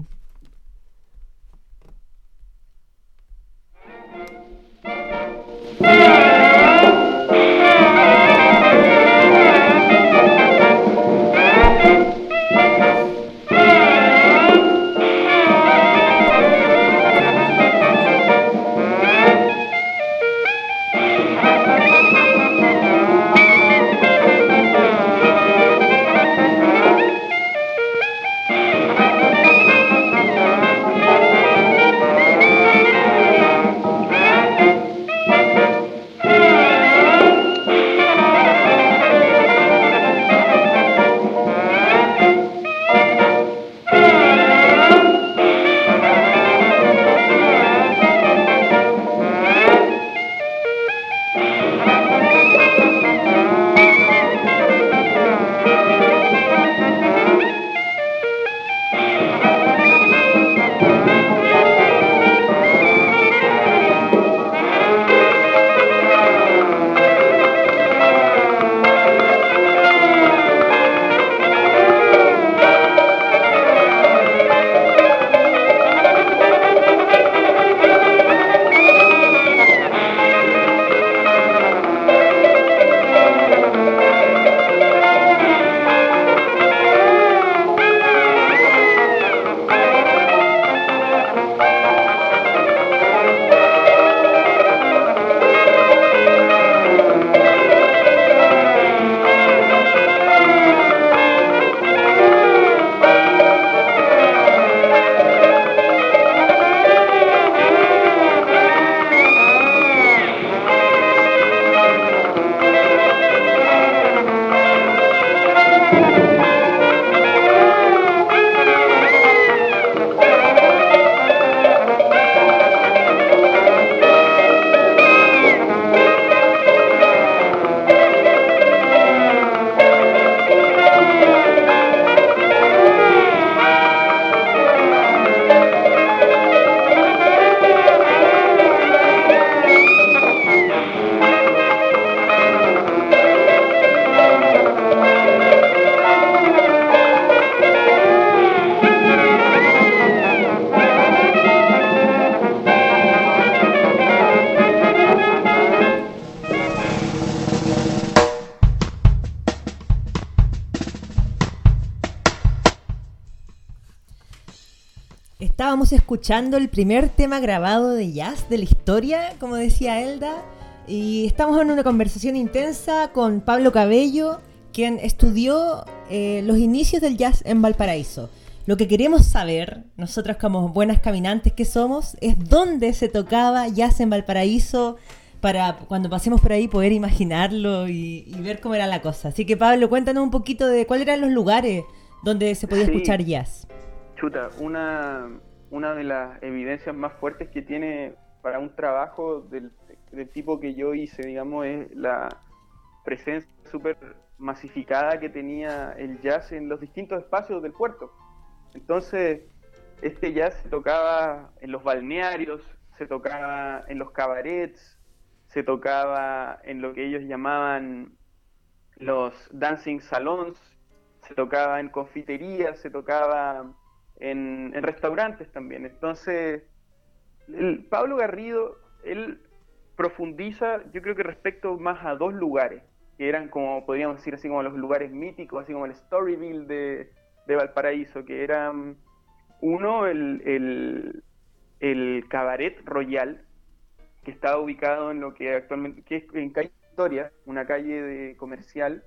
estamos escuchando el primer tema grabado de jazz de la historia, como decía Elda, y estamos en una conversación intensa con Pablo Cabello, quien estudió los inicios del jazz en Valparaíso. Lo que queremos saber, nosotros como buenas caminantes que somos, es dónde se tocaba jazz en Valparaíso, para cuando pasemos por ahí poder imaginarlo y ver cómo era la cosa. Así que Pablo, cuéntanos un poquito de cuáles eran los lugares donde se podía escuchar jazz. Chuta, una de las evidencias más fuertes que tiene para un trabajo del tipo que yo hice, digamos, es la presencia súper masificada que tenía el jazz en los distintos espacios del puerto. Entonces, este jazz se tocaba en los balnearios, se tocaba en los cabarets, se tocaba en lo que ellos llamaban los dancing salons, se tocaba en confiterías, se tocaba en restaurantes también. Entonces, Pablo Garrido, él profundiza, yo creo que respecto más a dos lugares, que eran como, podríamos decir así como los lugares míticos, así como el Storyville de Valparaíso, que eran uno, el Cabaret Royal, que estaba ubicado en lo que actualmente, que es en calle Victoria, una calle comercial,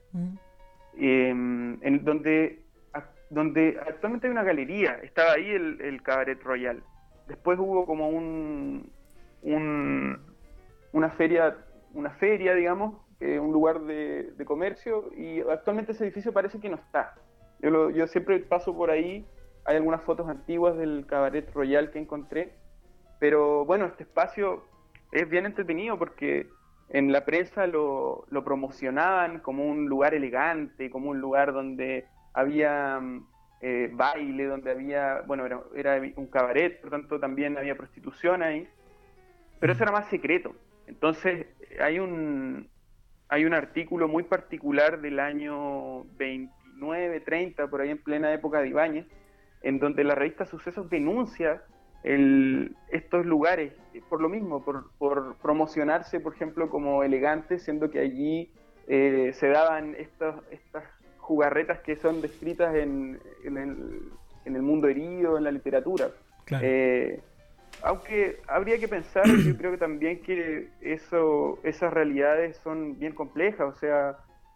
en donde actualmente hay una galería. Estaba ahí el Cabaret Royal. Después hubo como una feria, digamos, un lugar de comercio, y actualmente ese edificio parece que no está. Yo siempre paso por ahí, hay algunas fotos antiguas del Cabaret Royal que encontré, pero bueno, este espacio es bien entretenido porque en la prensa lo promocionaban como un lugar elegante, como un lugar donde había baile, donde había, bueno, era un cabaret, por tanto también había prostitución ahí, pero eso era más secreto. Entonces hay un artículo muy particular del año 29, 30, por ahí en plena época de Ibáñez, en donde la revista Sucesos denuncia estos lugares, por lo mismo, por promocionarse, por ejemplo, como elegantes, siendo que allí se daban estas jugarretas que son descritas en el mundo herido, en la literatura. Claro. Aunque habría que pensar, yo creo que también que esas realidades son bien complejas, o sea,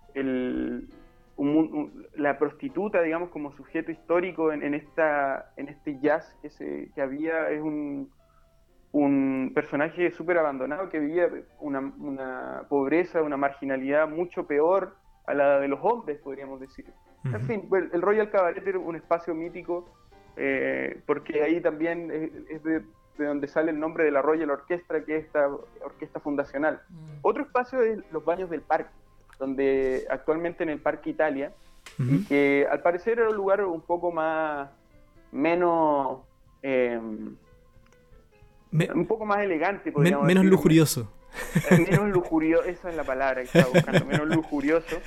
la prostituta, digamos, como sujeto histórico en este jazz que había, es un personaje súper abandonado que vivía una pobreza, una marginalidad mucho peor a la de los hombres, podríamos decir. En fin, el Royal Cabaret era un espacio mítico, porque ahí también es de donde sale el nombre de la Royal Orchestra, que es esta orquesta fundacional. Otro espacio es los baños del parque, donde actualmente en el Parque Italia, y que al parecer era un lugar un poco menos un poco más elegante, podríamos menos decir. lujurioso. Menos lujurioso, esa es la palabra que estaba buscando, menos lujurioso,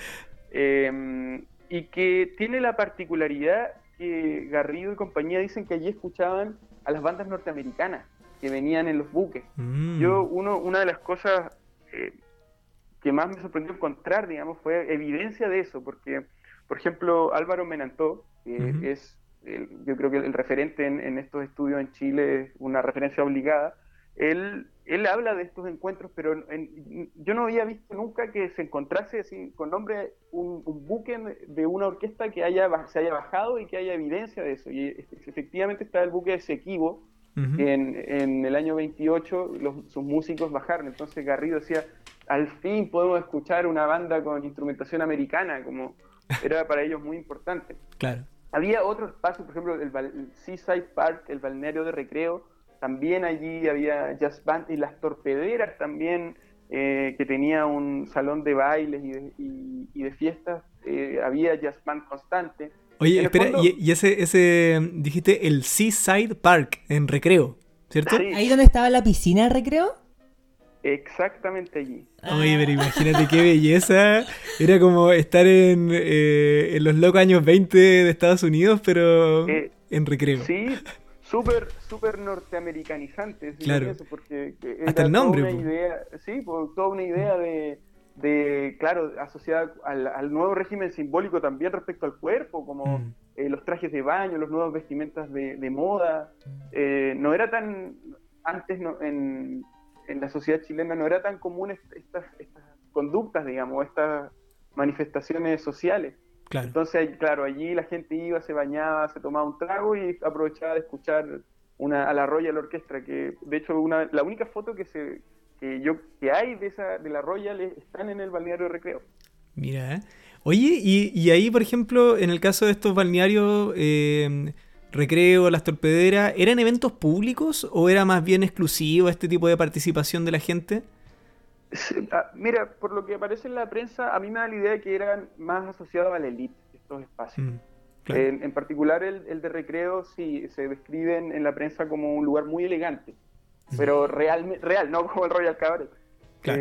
y que tiene la particularidad que Garrido y compañía dicen que allí escuchaban a las bandas norteamericanas que venían en los buques. Una de las cosas que más me sorprendió encontrar, digamos, fue evidencia de eso, porque, por ejemplo, Álvaro Menantó, que es, yo creo que el referente en estos estudios en Chile, es una referencia obligada. Él habla de estos encuentros, pero yo no había visto nunca que se encontrase así con nombre un buque de una orquesta que se haya bajado y que haya evidencia de eso. Y efectivamente está el buque de Esequibo, que en el año 28 sus músicos bajaron. Entonces Garrido decía, al fin podemos escuchar una banda con instrumentación americana, como era para ellos muy importante. Claro. Había otro espacio, por ejemplo, el Seaside Park, el balneario de recreo. También allí había jazz band, y las Torpederas también, que tenía un salón de bailes y de fiestas, había jazz band constante. Oye, espera, y ese dijiste el Seaside Park en Recreo, ¿cierto? Sí. ¿Ahí donde estaba la piscina de recreo? Exactamente allí. Oye, pero imagínate qué belleza. Era como estar en los locos años 20 de Estados Unidos, pero en Recreo. Sí, súper norteamericanizante, si claro. Pienso, porque hasta el nombre. Toda una idea, sí, toda una idea de claro, asociada al nuevo régimen simbólico también respecto al cuerpo, como los trajes de baño, los nuevos vestimentas de moda. No era tan, antes en la sociedad chilena no era tan común estas conductas, digamos, estas manifestaciones sociales. Claro. Entonces, claro, allí la gente iba, se bañaba, se tomaba un trago y aprovechaba de escuchar a la Royal Orchestra, que de hecho la única foto que hay de la Royal están en el balneario Recreo. Mira, oye, y ahí, por ejemplo, en el caso de estos balnearios, Recreo, Las Torpederas, ¿eran eventos públicos o era más bien exclusivo este tipo de participación de la gente? Mira, por lo que aparece en la prensa, a mí me da la idea de que eran más asociados a la élite, estos espacios. Claro. En particular el de Recreo sí se describe en la prensa como un lugar muy elegante, pero real, no como el Royal Cabaret. Claro.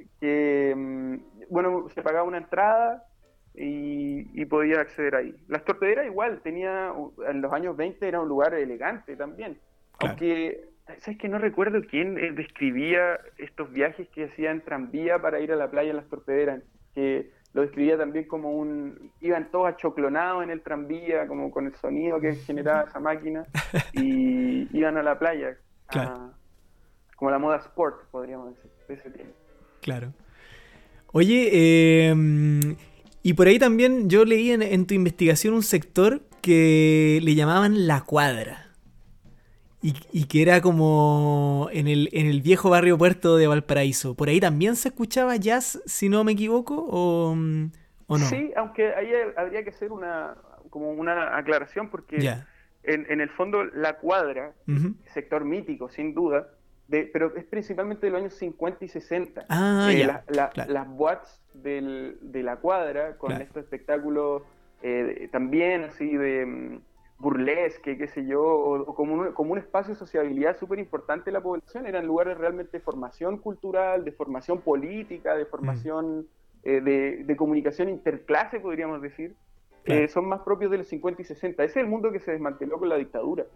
Bueno, se pagaba una entrada y podía acceder ahí. Las Torpederas igual, en los años 20 era un lugar elegante también, Claro. aunque... ¿Sabes que no recuerdo quién describía estos viajes que hacían tranvía para ir a la playa en Las Torpederas? Que lo describía también como iban todos achoclonados en el tranvía, como con el sonido que generaba esa máquina, y iban a la playa. Claro. Como la moda sport, podríamos decir, de ese tiempo. Claro. Oye, y por ahí también yo leí en tu investigación un sector que le llamaban La Cuadra. Y que era como en el viejo barrio Puerto de Valparaíso. ¿Por ahí también se escuchaba jazz, si no me equivoco, o no? Sí, aunque ahí habría que hacer una aclaración, porque en el fondo La Cuadra, sector mítico, sin duda, pero es principalmente de los años 50 y 60. Claro. Las boates de La Cuadra, con estos espectáculos también así de... burlesque, qué sé yo, o como un espacio de sociabilidad súper importante de la población. Eran lugares realmente de formación cultural, de formación política, de formación de comunicación interclase, podríamos decir. Claro. Son más propios de los 50 y 60. Ese es el mundo que se desmanteló con la dictadura.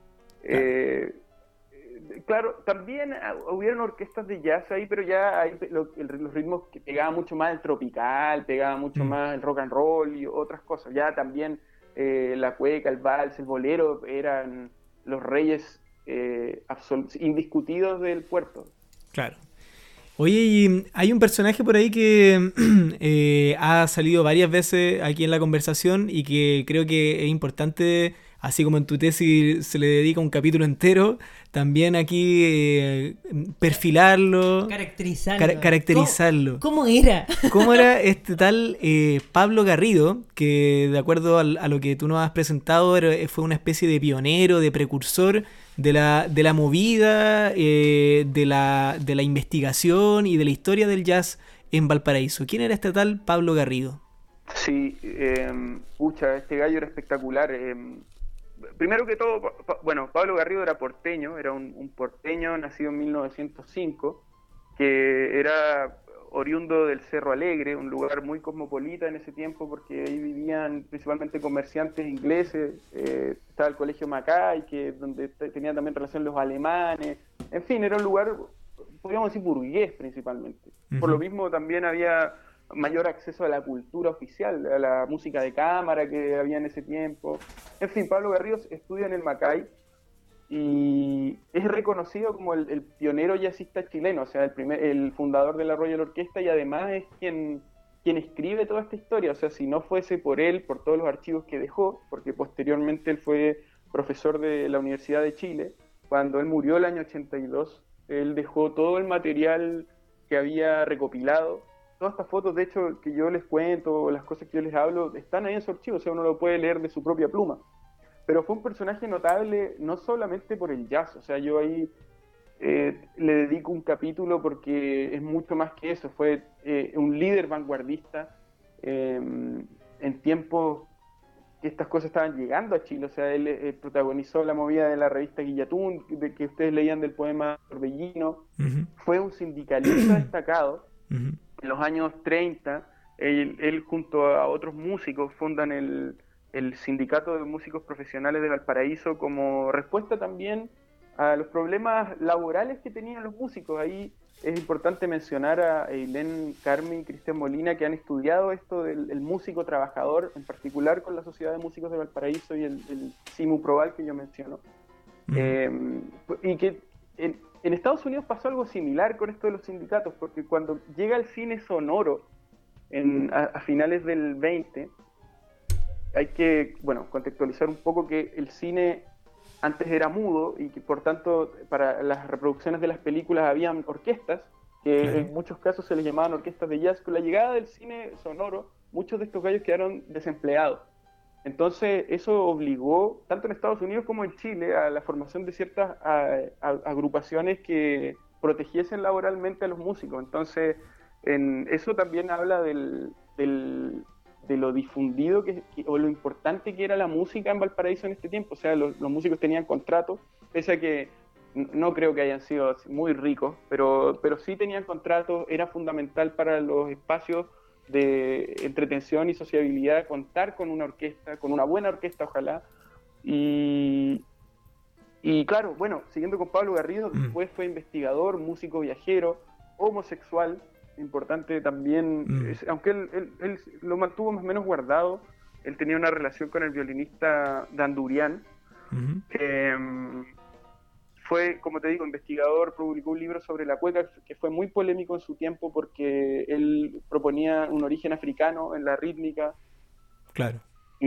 Claro, también hubieron orquestas de jazz ahí, pero ya ahí los ritmos que pegaban mucho más el tropical, pegaba mucho más el rock and roll y otras cosas. Ya también la cueca, el vals, el bolero eran los reyes indiscutidos del puerto. Claro. Oye, y hay un personaje por ahí que ha salido varias veces aquí en la conversación y que creo que es importante, así como en tu tesis se le dedica un capítulo entero, también aquí perfilarlo, caracterizarlo. ¿Cómo era? ¿Cómo era este tal Pablo Garrido, que de acuerdo a lo que tú nos has presentado fue una especie de pionero, de precursor de la movida, de la investigación y de la historia del jazz en Valparaíso? ¿Quién era este tal Pablo Garrido? Sí, este gallo era espectacular. Primero que todo, Pablo Garrido era porteño, era un porteño nacido en 1905, que era oriundo del Cerro Alegre, un lugar muy cosmopolita en ese tiempo, porque ahí vivían principalmente comerciantes ingleses. Estaba el colegio Mackay, donde tenían también relación los alemanes. En fin, era un lugar, podríamos decir, burgués principalmente. Por lo mismo también había mayor acceso a la cultura oficial, a la música de cámara que había en ese tiempo. En fin, Pablo Garrido estudia en el Mackay y es reconocido como el pionero jazzista chileno, o sea, el fundador de la Royal Orchestra, y además es quien escribe toda esta historia. O sea, si no fuese por él, por todos los archivos que dejó, porque posteriormente él fue profesor de la Universidad de Chile, cuando él murió el año 82, él dejó todo el material que había recopilado. Todas estas fotos, de hecho, que yo les cuento, las cosas que yo les hablo, están ahí en su archivo, o sea, uno lo puede leer de su propia pluma. Pero fue un personaje notable no solamente por el jazz, o sea, yo ahí le dedico un capítulo porque es mucho más que eso. Fue un líder vanguardista en tiempos que estas cosas estaban llegando a Chile. O sea, él protagonizó la movida de la revista Guillatún, que ustedes leían del poema Torbellino. Fue un sindicalista destacado. En los años 30, él junto a otros músicos fundan el Sindicato de Músicos Profesionales de Valparaíso como respuesta también a los problemas laborales que tenían los músicos. Ahí es importante mencionar a Eileen Carmi y Cristian Molina, que han estudiado esto del el músico trabajador, en particular con la Sociedad de Músicos de Valparaíso y el CIMU Proval que yo menciono. Y que en Estados Unidos pasó algo similar con esto de los sindicatos, porque cuando llega el cine sonoro a finales del 20, hay que, contextualizar un poco que el cine antes era mudo y que por tanto para las reproducciones de las películas habían orquestas, que en muchos casos se les llamaban orquestas de jazz. Con la llegada del cine sonoro, muchos de estos gallos quedaron desempleados. Entonces eso obligó, tanto en Estados Unidos como en Chile, a la formación de ciertas agrupaciones que protegiesen laboralmente a los músicos. Entonces eso también habla de lo difundido o lo importante que era la música en Valparaíso en este tiempo. O sea, los músicos tenían contratos, pese a que no creo que hayan sido muy ricos, pero sí tenían contratos. Era fundamental para los espacios de entretención y sociabilidad contar con una orquesta, con una buena orquesta, ojalá. Y claro, siguiendo con Pablo Garrido, después fue investigador, músico viajero, homosexual, importante también, aunque él lo mantuvo más o menos guardado. Él tenía una relación con el violinista Dandurian, que fue, como te digo, investigador, publicó un libro sobre la cueca que fue muy polémico en su tiempo porque él proponía un origen africano en la rítmica. Claro.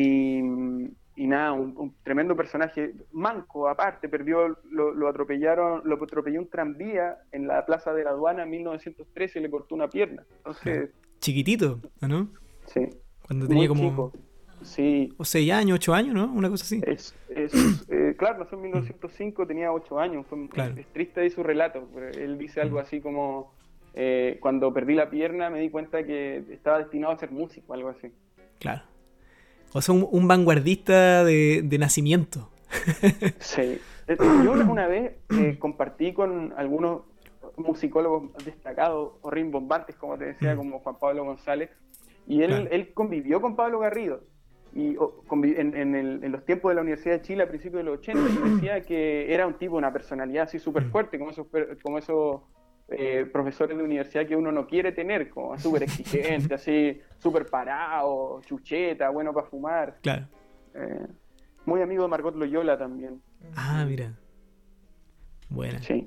Y nada, un tremendo personaje, manco aparte, lo atropelló un tranvía en la Plaza de la Aduana en 1913 y le cortó una pierna. Entonces, chiquitito, ¿no? Sí. Cuando tenía como chico. Sí. O 6 años, 8 años, ¿no? Una cosa así. Claro, nació en 1905, tenía 8 años. Es triste ahí su relato. Él dice algo así como, cuando perdí la pierna me di cuenta que estaba destinado a ser músico, algo así. Claro. O sea, un vanguardista de nacimiento. Sí. Yo una vez compartí con algunos musicólogos destacados o rimbombantes, como te decía, como Juan Pablo González, y él convivió con Pablo Garrido y en los tiempos de la Universidad de Chile a principios de los 80, y decía que era un tipo, una personalidad así súper fuerte, como esos profesores de universidad que uno no quiere tener, como súper exigente, así súper parado, chucheta, bueno para fumar. Claro. Muy amigo de Margot Loyola también. Ah, mira. Buena. Sí.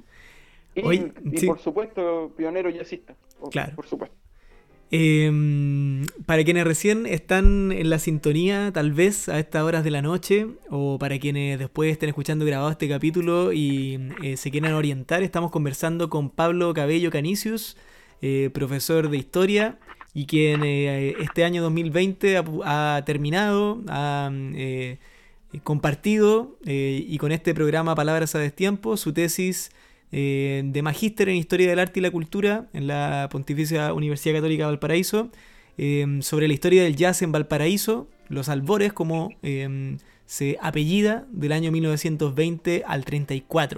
Y por supuesto, pionero jazzista. Claro. Por supuesto. Para quienes recién están en la sintonía, tal vez a estas horas de la noche, o para quienes después estén escuchando grabado este capítulo y se quieran orientar, estamos conversando con Pablo Cabello Canisius, profesor de historia, y quien este año 2020 ha terminado, ha compartido, y con este programa Palabras a Destiempo, su tesis de magíster en Historia del Arte y la Cultura en la Pontificia Universidad Católica de Valparaíso, sobre la historia del jazz en Valparaíso, los albores, como se apellida, del año 1920 al 34.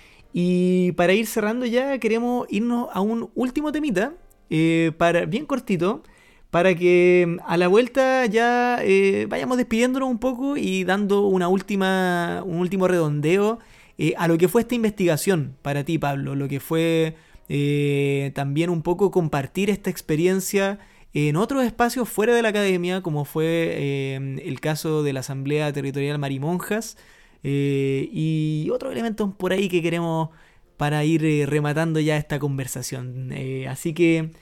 Y para ir cerrando ya, queremos irnos a un último temita, bien cortito, para que a la vuelta ya vayamos despidiéndonos un poco y dando un último redondeo a lo que fue esta investigación para ti, Pablo, lo que fue también un poco compartir esta experiencia en otros espacios fuera de la academia, como fue el caso de la Asamblea Territorial Marimonjas, y otros elementos por ahí que queremos para ir rematando ya esta conversación. Así que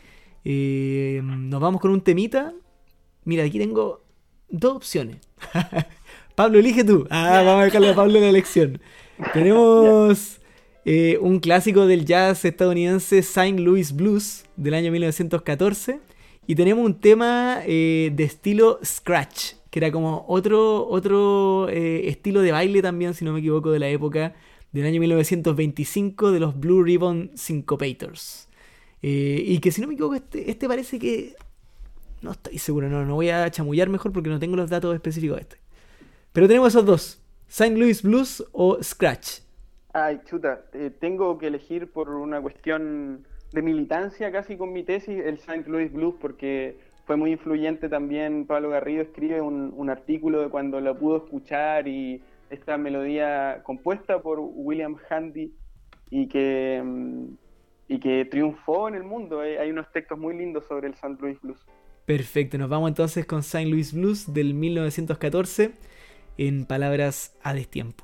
nos vamos con un temita. Mira, aquí tengo 2 opciones. Pablo, elige tú. Vamos a dejarle a Pablo la elección. Tenemos un clásico del jazz estadounidense, St. Louis Blues, del año 1914. Y tenemos un tema de estilo scratch, que era como otro estilo de baile también, si no me equivoco, de la época del año 1925 de los Blue Ribbon Syncopators. Y que si no me equivoco, este parece que... No estoy seguro, no voy a chamullar mejor porque no tengo los datos específicos de este. Pero tenemos esos dos, St. Louis Blues o Scratch. Ay, chuta, tengo que elegir por una cuestión de militancia casi con mi tesis el St. Louis Blues, porque fue muy influyente también. Pablo Garrido escribe un artículo de cuando lo pudo escuchar, y esta melodía compuesta por William Handy y que que triunfó en el mundo. Hay unos textos muy lindos sobre el St. Louis Blues. Perfecto, nos vamos entonces con St. Louis Blues del 1914 en palabras a destiempo.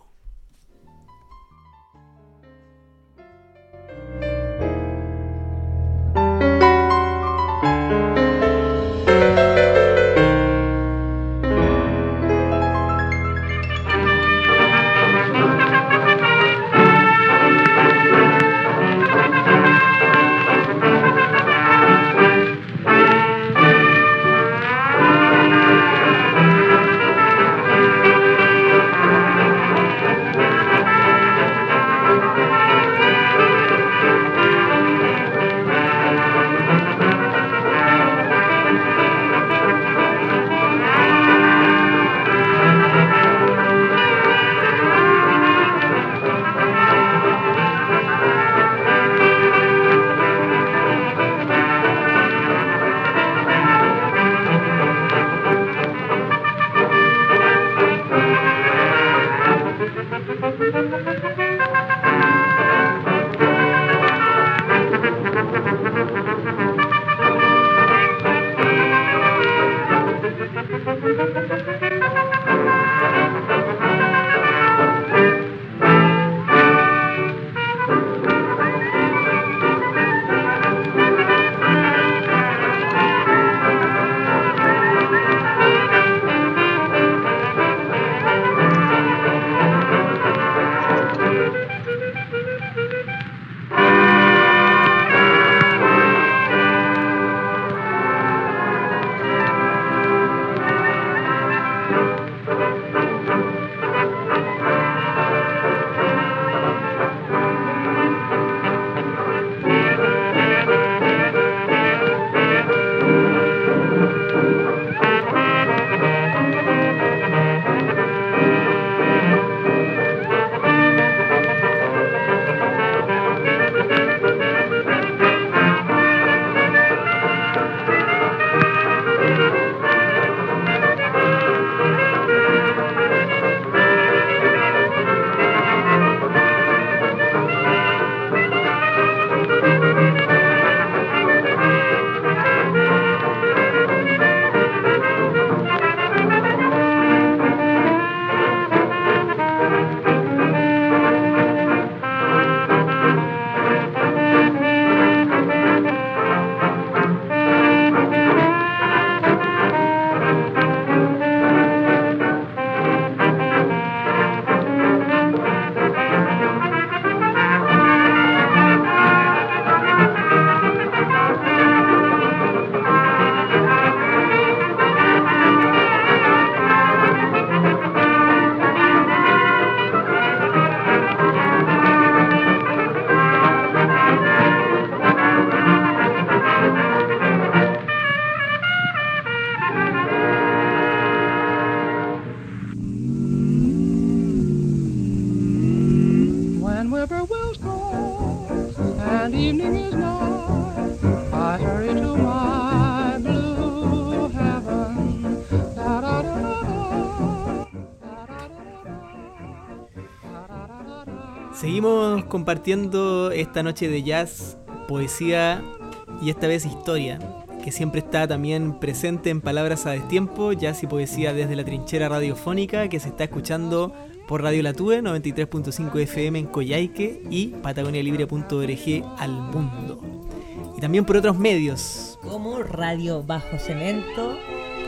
Seguimos compartiendo esta noche de jazz, poesía y esta vez historia, que siempre está también presente en Palabras a Destiempo, jazz y poesía desde la trinchera radiofónica, que se está escuchando por Radio Latúe 93.5 FM en Coyhaique y patagonialibre.org al mundo. Y también por otros medios como Radio Bajo Cemento,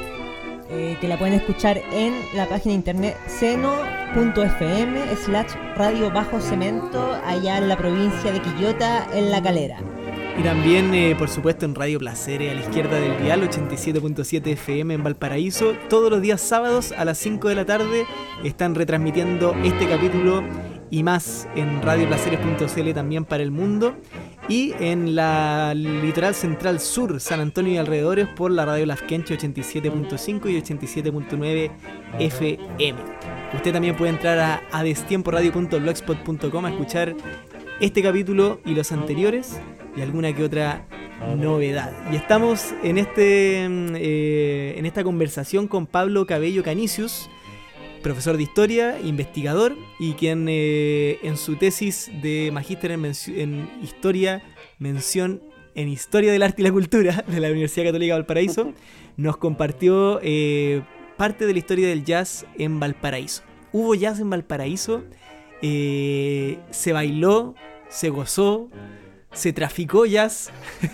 que la pueden escuchar en la página de internet seno.fm/Radio Bajo Cemento, allá en la provincia de Quillota, en La Calera. Y también, por supuesto, en Radio Placeres, a la izquierda del dial, 87.7 FM en Valparaíso. Todos los días sábados a las 5 de la tarde están retransmitiendo este capítulo y más en radioplaceres.cl también para el mundo. Y en la litoral central sur, San Antonio y alrededores, por la Radio Lasquenche 87.5 y 87.9 FM. Usted también puede entrar a destiemporadio.blogspot.com a escuchar este capítulo y los anteriores y alguna que otra novedad. Y estamos en esta conversación con Pablo Cabello Canisius, profesor de historia, investigador, y quien en su tesis de magíster en historia, mención en Historia del Arte y la Cultura de la Universidad Católica de Valparaíso, nos compartió parte de la historia del jazz en Valparaíso. Hubo jazz en Valparaíso, se bailó, se gozó, se traficó jazz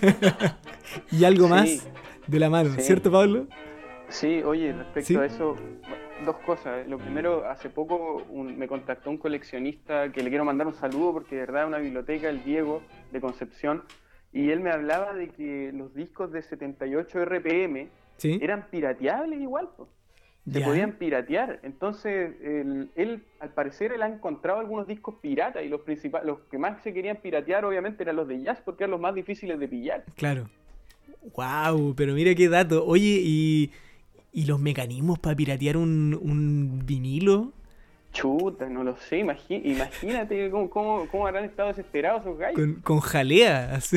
y algo más de la mano, ¿cierto, Pablo? Sí, oye, respecto a eso, dos cosas. Lo primero, hace poco me contactó un coleccionista que le quiero mandar un saludo porque de verdad una biblioteca, el Diego de Concepción, y él me hablaba de que los discos de 78 RPM eran pirateables igual, pues. Se podían piratear. Entonces, él, al parecer, él ha encontrado algunos discos piratas y los que más se querían piratear, obviamente, eran los de jazz porque eran los más difíciles de pillar. Claro. Wow, pero mira qué dato. Oye, ¿y los mecanismos para piratear un vinilo? Chuta, no lo sé, imagínate cómo habrán estado desesperados esos gallos. Con jalea, así.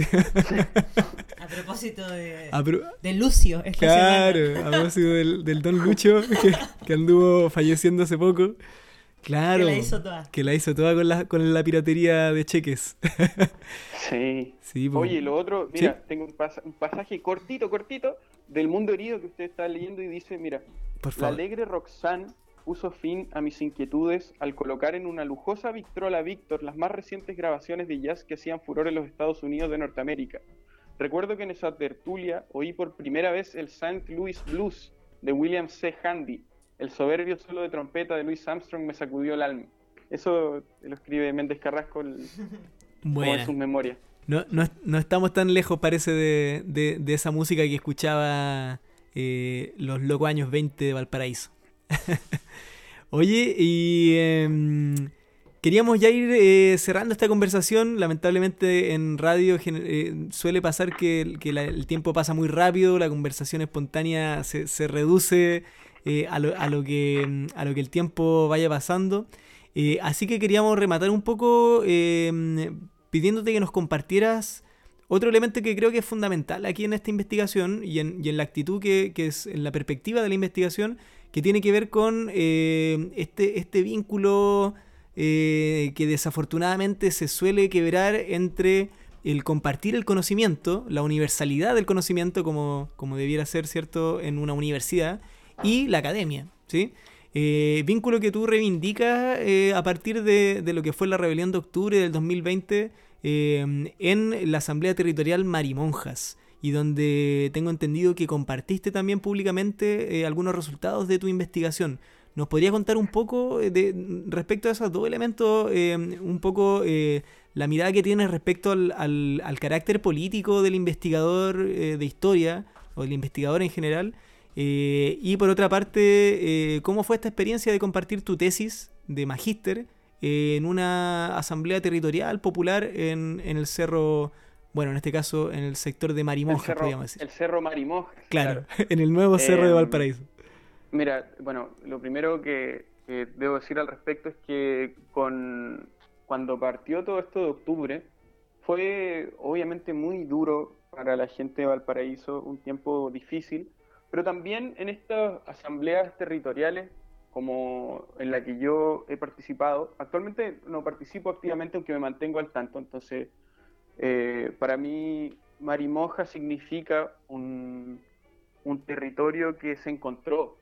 A propósito de Lucio, esta semana. A propósito del Don Lucho, que anduvo falleciendo hace poco. Claro. Que la hizo toda con la piratería de cheques. Sí. Oye, lo otro, mira, tengo un pasaje cortito del Mundo Herido que usted está leyendo y dice, mira, la alegre Roxanne puso fin a mis inquietudes al colocar en una lujosa Victrola Victor las más recientes grabaciones de jazz que hacían furor en los Estados Unidos de Norteamérica. Recuerdo que en esa tertulia oí por primera vez el St. Louis Blues de William C. Handy. El soberbio solo de trompeta de Louis Armstrong me sacudió el alma. Eso lo escribe Méndez Carrasco como en sus memorias. No estamos tan lejos, parece, de esa música que escuchaba los locos años 20 de Valparaíso. Oye, y queríamos ya ir cerrando esta conversación. Lamentablemente en radio suele pasar que el tiempo pasa muy rápido, la conversación espontánea se reduce a lo que el tiempo vaya pasando. Así que queríamos rematar un poco pidiéndote que nos compartieras otro elemento que creo que es fundamental aquí en esta investigación y en la actitud que es en la perspectiva de la investigación, que tiene que ver con este vínculo que desafortunadamente se suele quebrar entre el compartir el conocimiento, la universalidad del conocimiento como debiera ser, ¿cierto?, en una universidad, y la academia, ¿sí? Vínculo que tú reivindicas a partir de lo que fue la rebelión de octubre del 2020 en la Asamblea Territorial Marimonjas, y donde tengo entendido que compartiste también públicamente algunos resultados de tu investigación. ¿Nos podrías contar un poco respecto a esos dos elementos, un poco la mirada que tienes respecto al carácter político del investigador de historia, o del investigador en general? Y por otra parte, ¿cómo fue esta experiencia de compartir tu tesis de magíster en una asamblea territorial popular en el cerro, bueno, en este caso en el sector de Marimonjas, podríamos decir? El cerro Marimonjas. Claro, en el nuevo cerro de Valparaíso. Mira, bueno, lo primero que debo decir al respecto es que cuando partió todo esto de octubre, fue obviamente muy duro para la gente de Valparaíso, un tiempo difícil, pero también en estas asambleas territoriales, como en la que yo he participado, actualmente no participo activamente, aunque me mantengo al tanto. Entonces, para mí Marimoja significa un territorio que se encontró,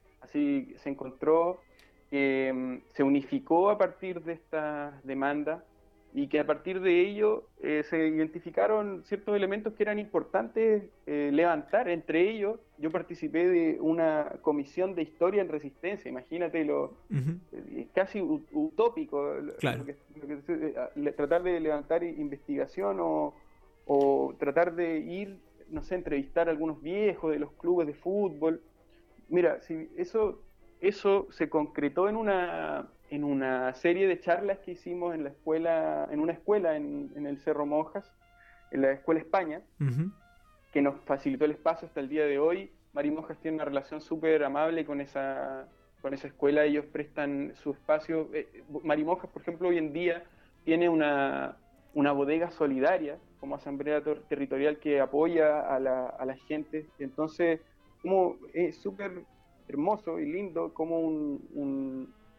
que se unificó a partir de esta demanda, y que a partir de ello se identificaron ciertos elementos que eran importantes levantar. Entre ellos, yo participé de una comisión de historia en resistencia. Imagínate casi utópico, claro. Tratar de levantar investigación o tratar de ir, no sé, entrevistar a algunos viejos de los clubes de fútbol. Mira, si eso se concretó en una serie de charlas que hicimos en una escuela en el Cerro Monjas, en la Escuela España, que nos facilitó el espacio hasta el día de hoy. Marimonjas tiene una relación súper amable con esa escuela. Ellos prestan su espacio. Marimonjas, por ejemplo, hoy en día tiene una bodega solidaria como asamblea territorial que apoya a la gente. Entonces, como es súper hermoso y lindo como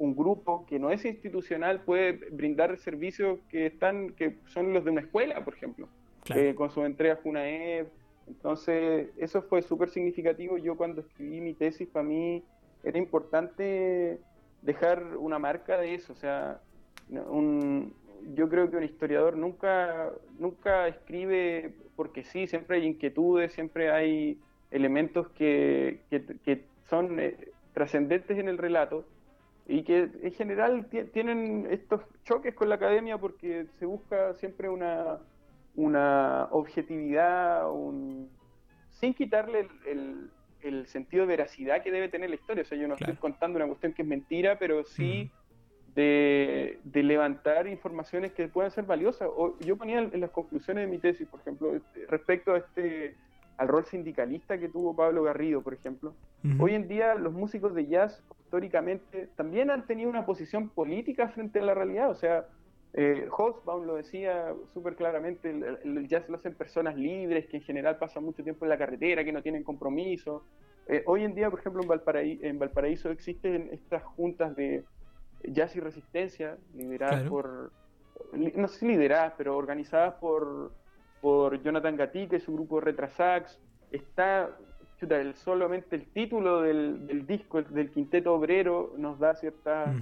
un grupo que no es institucional puede brindar servicios que son los de una escuela, por ejemplo, Claro. con sus entregas FUNAEB. Entonces, eso fue súper significativo. Yo cuando escribí mi tesis, para mí era importante dejar una marca de eso. O sea, yo creo que un historiador nunca escribe porque sí, siempre hay inquietudes, siempre hay elementos que son trascendentes en el relato y que en general tienen estos choques con la academia porque se busca siempre una objetividad, sin quitarle el sentido de veracidad que debe tener la historia. O sea, yo no estoy contando una cuestión que es mentira, pero sí de levantar informaciones que puedan ser valiosas. Yo ponía en las conclusiones de mi tesis, por ejemplo, respecto al rol sindicalista que tuvo Pablo Garrido, por ejemplo. Hoy en día los músicos de jazz históricamente también han tenido una posición política frente a la realidad. O sea, Hobsbawm lo decía súper claramente, el jazz lo hacen personas libres, que en general pasan mucho tiempo en la carretera, que no tienen compromiso. Hoy en día, por ejemplo, en Valparaíso existen estas juntas de jazz y resistencia, lideradas no sé si lideradas, pero organizadas por Jonathan Gatica y su grupo Retrasax. Está, solamente el título del disco, del Quinteto Obrero, nos da ciertas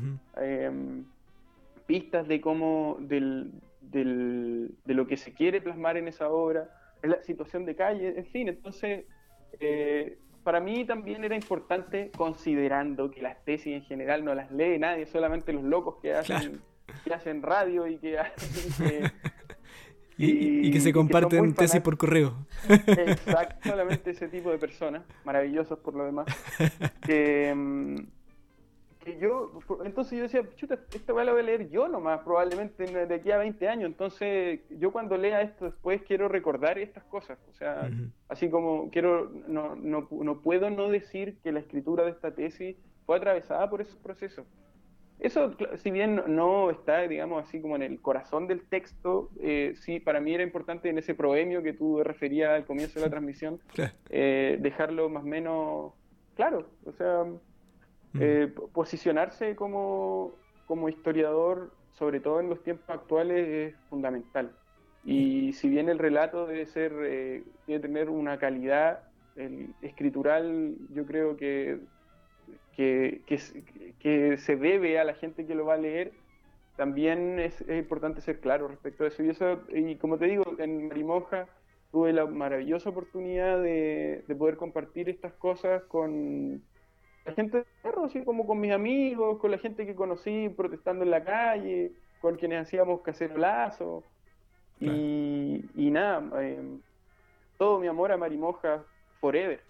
pistas de cómo, de lo que se quiere plasmar en esa obra, es la situación de calle, en fin. Entonces, para mí también era importante, considerando que las tesis en general no las lee nadie, solamente los locos que hacen radio y que hacen... Y que se comparten tesis por correo. Exacto, solamente ese tipo de personas, maravillosos por lo demás. Entonces yo decía, chuta, esta weá la voy a leer yo nomás, probablemente de aquí a 20 años. Entonces, yo cuando lea esto después quiero recordar estas cosas. O sea, así como no puedo no decir que la escritura de esta tesis fue atravesada por esos procesos. Eso, si bien no está, digamos, así como en el corazón del texto, sí, para mí era importante en ese proemio que tú referías al comienzo de la transmisión, dejarlo más o menos claro. O sea, posicionarse como historiador, sobre todo en los tiempos actuales, es fundamental. Y si bien el relato debe tener una calidad escritural, yo creo que se debe a la gente que lo va a leer, también es importante ser claro respecto a eso. Y como te digo, en Marimonja tuve la maravillosa oportunidad de poder compartir estas cosas con la gente de Cerro, así como con mis amigos, con la gente que conocí protestando en la calle, con quienes hacíamos cacerolazo. Y nada, todo mi amor a Marimonja forever.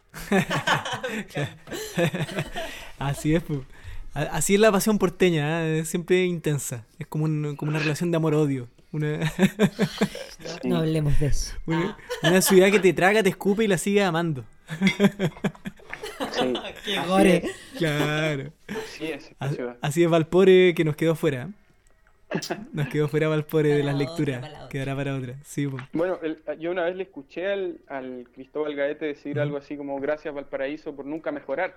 Así es, pues. Así es la pasión porteña, ¿eh? Es siempre intensa. Es como una relación de amor-odio. No hablemos de eso. Una ciudad que te traga, te escupe y la sigue amando. Sí, ¡Qué gore! Claro. Así es. Así es Valpore, que nos quedó fuera. Nos quedó fuera Valpore de las lecturas. Quedará para otra. Sí, pues. Bueno, yo una vez le escuché al Cristóbal Gaete decir algo así como: gracias Valparaíso por nunca mejorar.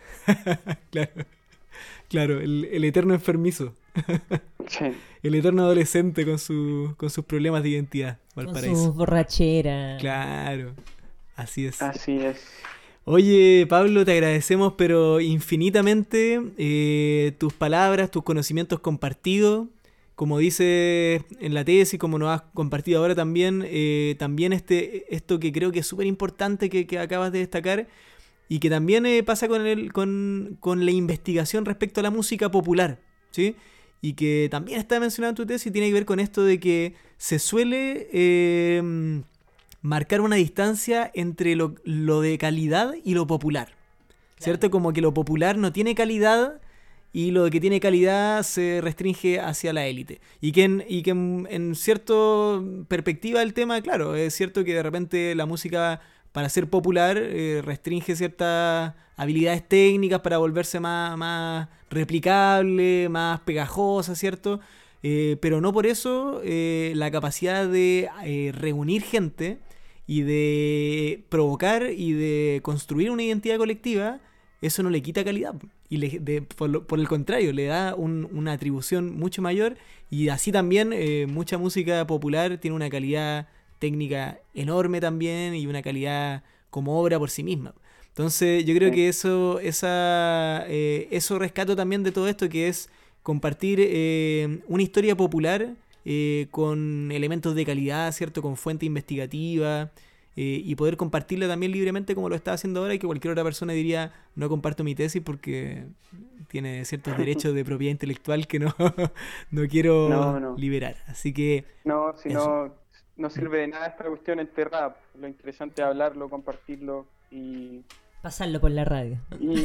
Claro, el eterno enfermizo. Sí. El eterno adolescente con sus problemas de identidad, Valparaíso. Con sus borracheras. Claro, así es. Así es. Oye, Pablo, te agradecemos pero infinitamente tus palabras, tus conocimientos compartidos. Como dices en la tesis, como nos has compartido ahora también, esto que creo que es súper importante que acabas de destacar, y que también pasa con la investigación respecto a la música popular, ¿sí? Y que también está mencionado en tu tesis, y tiene que ver con esto de que se suele marcar una distancia entre lo de calidad y lo popular, ¿cierto? Como que lo popular no tiene calidad y lo que tiene calidad se restringe hacia la élite. Y que en cierta perspectiva del tema, claro, es cierto que de repente la música, para ser popular, restringe ciertas habilidades técnicas para volverse más replicable, más pegajosa, ¿cierto? Pero no por eso la capacidad de reunir gente y de provocar y de construir una identidad colectiva, eso no le quita calidad. por el contrario, le da una atribución mucho mayor, y así también mucha música popular tiene una calidad técnica enorme también y una calidad como obra por sí misma. Entonces yo creo que eso rescato también de todo esto, que es compartir una historia popular con elementos de calidad, ¿cierto? Con fuente investigativa, y poder compartirla también libremente como lo está haciendo ahora, y que cualquier otra persona diría: no comparto mi tesis porque tiene ciertos derechos de propiedad intelectual que no quiero liberar. Así que no sirve de nada esta cuestión enterrada. Lo interesante es hablarlo, compartirlo y pasarlo por la radio.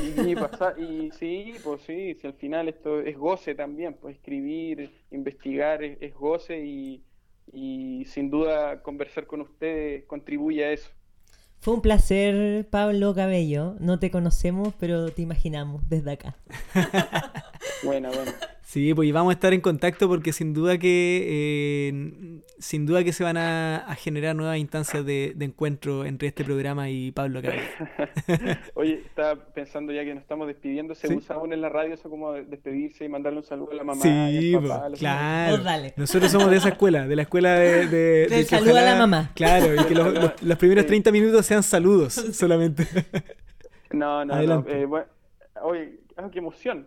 Si al final esto es goce también, pues escribir, investigar es goce, y sin duda conversar con ustedes contribuye a eso. Fue un placer, Pablo Cabello. No te conocemos, pero te imaginamos desde acá. Bueno. Sí, pues vamos a estar en contacto, porque sin duda que se van a generar nuevas instancias de encuentro entre este programa y Pablo Cabello. Oye, estaba pensando, ya que nos estamos despidiendo, ¿se usa aún en la radio eso como despedirse y mandarle un saludo a la mamá? Sí, papá, claro. Nosotros somos de esa escuela, de la escuela de saludo a la mamá. Claro, y que los primeros 30 minutos sean saludos solamente. No. Bueno, oye, qué emoción.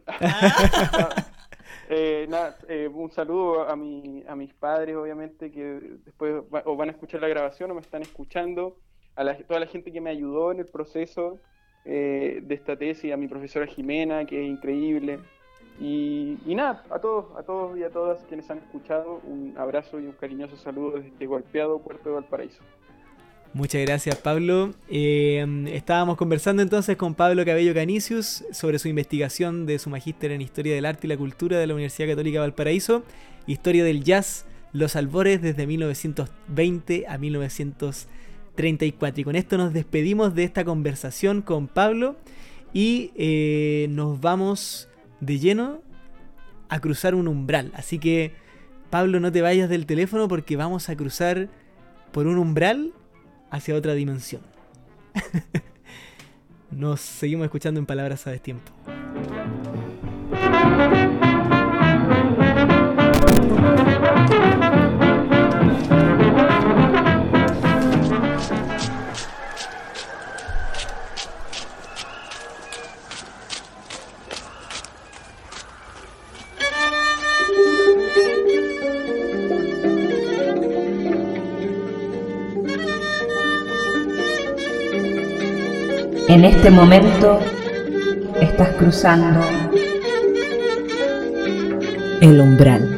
Un saludo a mis padres, obviamente, que después o van a escuchar la grabación o me están escuchando, a toda la gente que me ayudó en el proceso de esta tesis, a mi profesora Jimena, que es increíble, y nada, a todos y a todas quienes han escuchado, un abrazo y un cariñoso saludo desde este golpeado Puerto de Valparaíso. Muchas gracias, Pablo. Estábamos conversando entonces con Pablo Cabello Canisius sobre su investigación de su magíster en Historia del Arte y la Cultura de la Universidad Católica de Valparaíso, Historia del Jazz, los albores desde 1920 a 1934. Y con esto nos despedimos de esta conversación con Pablo, y nos vamos de lleno a cruzar un umbral. Así que, Pablo, no te vayas del teléfono, porque vamos a cruzar por un umbral hacia otra dimensión. Nos seguimos escuchando en Palabras a Destiempo. En este momento estás cruzando el umbral.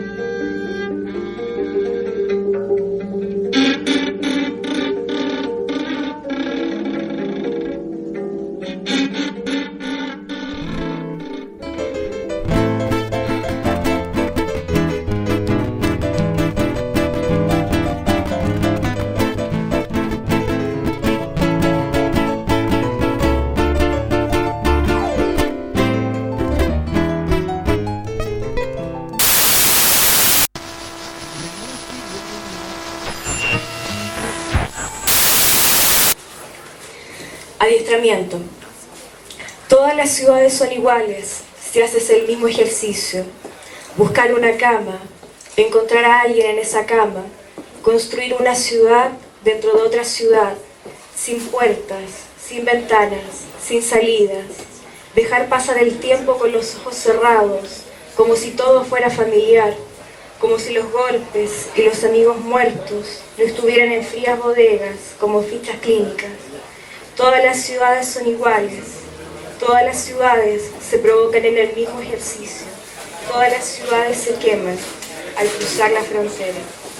Adiestramiento. Todas las ciudades son iguales si haces el mismo ejercicio. Buscar una cama, encontrar a alguien en esa cama, construir una ciudad dentro de otra ciudad, sin puertas, sin ventanas, sin salidas. Dejar pasar el tiempo con los ojos cerrados, como si todo fuera familiar, como si los golpes y los amigos muertos no estuvieran en frías bodegas como fichas clínicas. Todas las ciudades son iguales, todas las ciudades se provocan en el mismo ejercicio, todas las ciudades se queman al cruzar la frontera.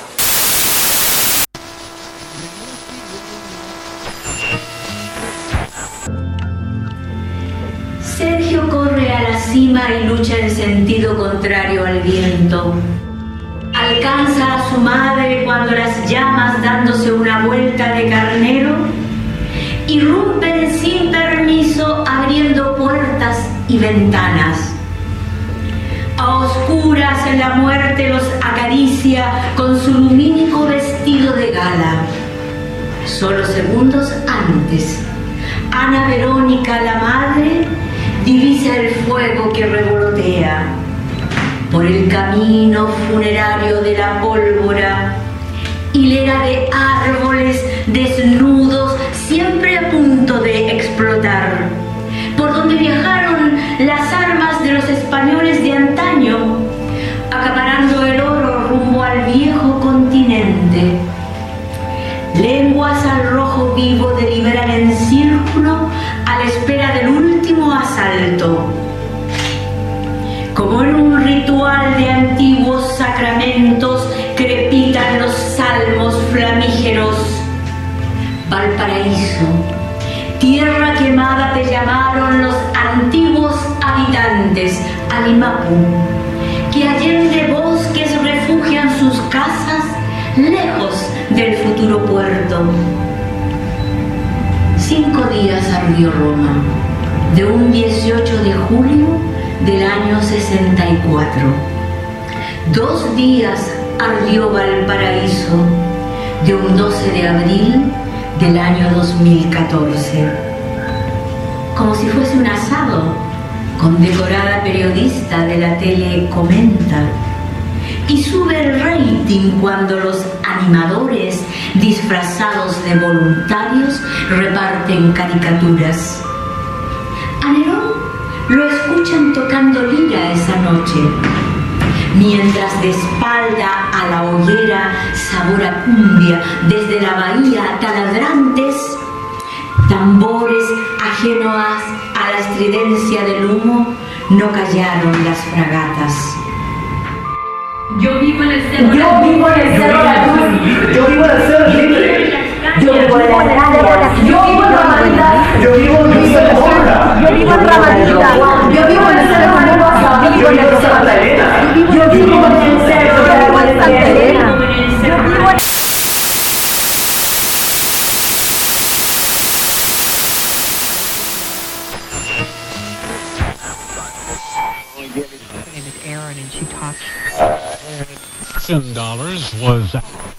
Sergio corre a la cima y lucha en sentido contrario al viento. Alcanza a su madre cuando las llamas, dándose una vuelta de carnero, irrumpen sin permiso, abriendo puertas y ventanas. A oscuras en la muerte los acaricia con su lumínico vestido de gala. Solo segundos antes, Ana Verónica, la madre, divisa el fuego que revolotea por el camino funerario de la pólvora, hilera de árboles desnudos siempre a punto de explotar, por donde viajaron las armas de los españoles de antaño, acaparando el oro rumbo al viejo continente. Lenguas al rojo vivo deliberan en círculo a la espera del último asalto. Como en un ritual de antiguos sacramentos, crepitan los salmos flamígeros. Valparaíso, tierra quemada te llamaron los antiguos habitantes, Alimapu, que allende bosques refugian sus casas lejos del futuro puerto. 5 días ardió Roma, de un 18 de julio del año 64. 2 días ardió Valparaíso, de un 12 de abril del año 2014. Como si fuese un asado, condecorada periodista de la tele comenta, y sube el rating cuando los animadores disfrazados de voluntarios reparten caricaturas. A Nerón lo escuchan tocando lira esa noche, mientras de espalda a la hoguera sabora cumbia desde la bahía taladrantes, tambores ajenos a la estridencia del humo no callaron las fragatas. Yo vivo en el cerro. Yo vivo en el cerro La Cruz. Yo vivo en el cerro Libre. Yo vivo en la Granja. Yo vivo en Ramadita. Yo vivo en el cerro Honda. Yo vivo en Ramadita. Yo vivo en el cerro Hermosa. Yo vivo en el cerro Santa Elena. Yo vivo en el cerro Santa Elena. Yo vivo en $10 was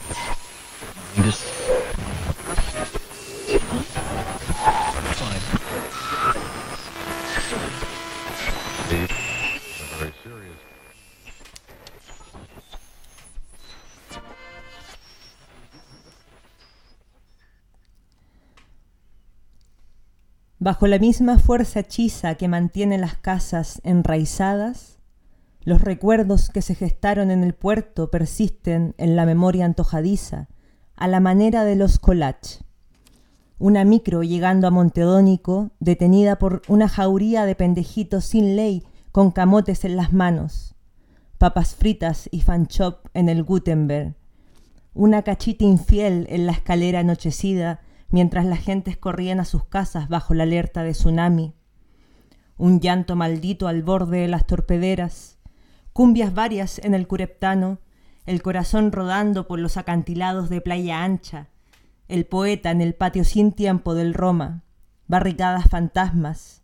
Bajo la misma fuerza hechiza que mantiene las casas enraizadas, los recuerdos que se gestaron en el puerto persisten en la memoria antojadiza, a la manera de los collage. Una micro llegando a Montedónico, detenida por una jauría de pendejitos sin ley con camotes en las manos, papas fritas y fan chop en el Gutenberg, una cachita infiel en la escalera anochecida mientras las gentes corrían a sus casas bajo la alerta de tsunami, un llanto maldito al borde de las torpederas, cumbias varias en el Cureptano, el corazón rodando por los acantilados de Playa Ancha, el poeta en el patio sin tiempo del Roma, barricadas fantasmas,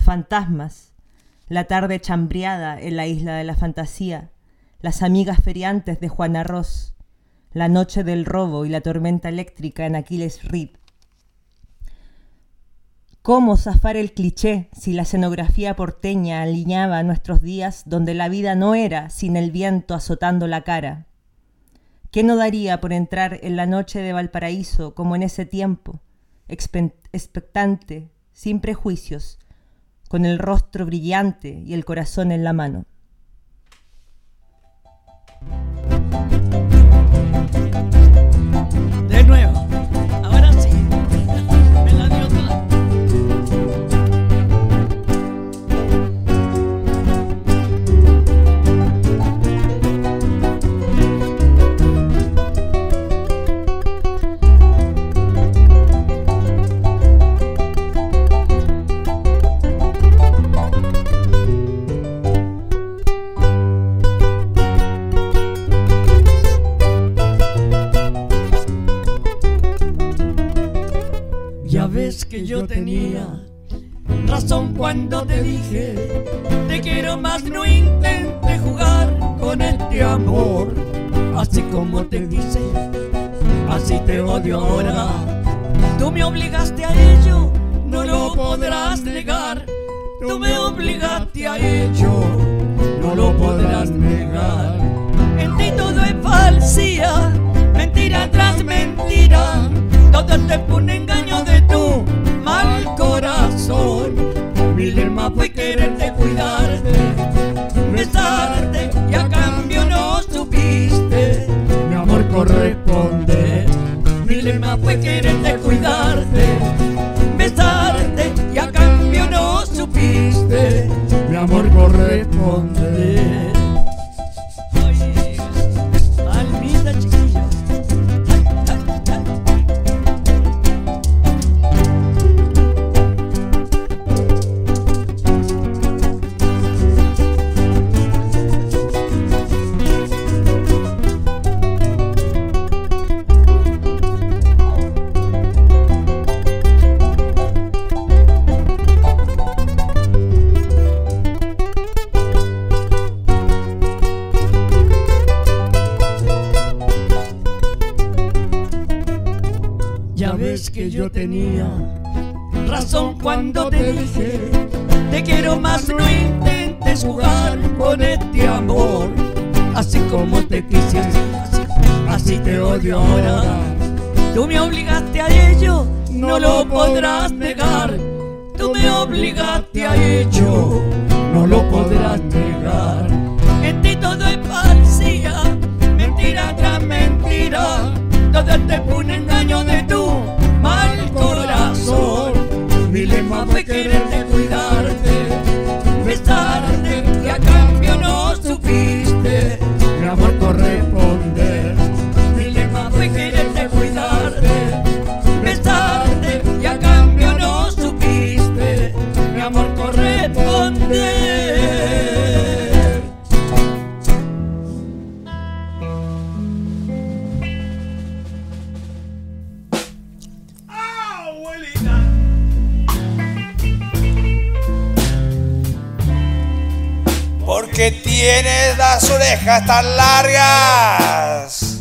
la tarde chambreada en la isla de la fantasía, las amigas feriantes de Juana Ross, la noche del robo y la tormenta eléctrica en Aquiles Reed. ¿Cómo zafar el cliché si la escenografía porteña alineaba nuestros días donde la vida no era sin el viento azotando la cara? ¿Qué no daría por entrar en la noche de Valparaíso como en ese tiempo, expectante, sin prejuicios, con el rostro brillante y el corazón en la mano? De nuevo, ahora sí, me la dio toda. Ya ves que yo tenía razón cuando te dije: te quiero más, no intentes jugar con este amor. Así como te quise, así te odio ahora. Tú me obligaste a ello, no lo podrás negar. tú me obligaste a ello, no lo podrás negar. En ti todo es falsía, mentira tras mentira, todo te pone engaño de tu mal corazón. Mi lema fue quererte, cuidarte, besarte y a cambio no supiste mi amor corresponder. Mi lema fue quererte, cuidarte, besarte y a cambio no supiste mi amor corresponder. Oye, palmita chiquillo. Que yo tenía razón cuando te dije te quiero más, no intentes jugar con este amor. Así como te quise, así te odio ahora. Tú me obligaste a ello, no lo podrás negar. Tú me obligaste a ello, no lo podrás negar. En ti todo es falsía, mentira tras mentira, todo te pone engaño de tu mal corazón. Mi lema fue quererte, cuidarte, besarte y a cambio no supiste mi amor corresponder. Mi lema fue quererte, cuidarte, besarte y a cambio no supiste mi amor corresponder. Porque tienes las orejas tan largas.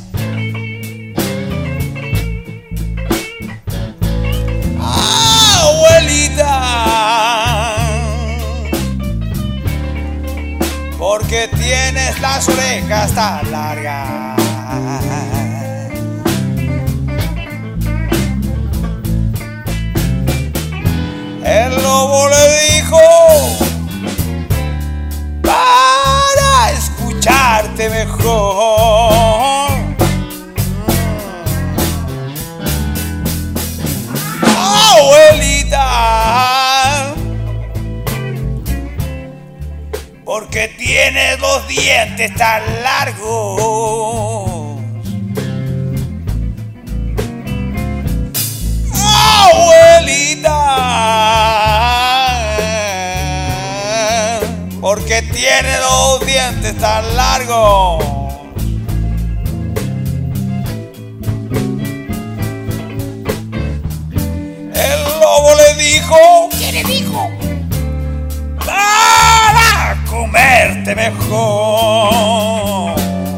Abuelita, porque tienes las orejas tan largas. El lobo le dijo: para escucharte mejor, abuelita, porque tienes los dientes tan largos. Abuelita, porque tiene los dientes tan largos. El lobo le dijo: ¿qué le dijo? Para comerte mejor.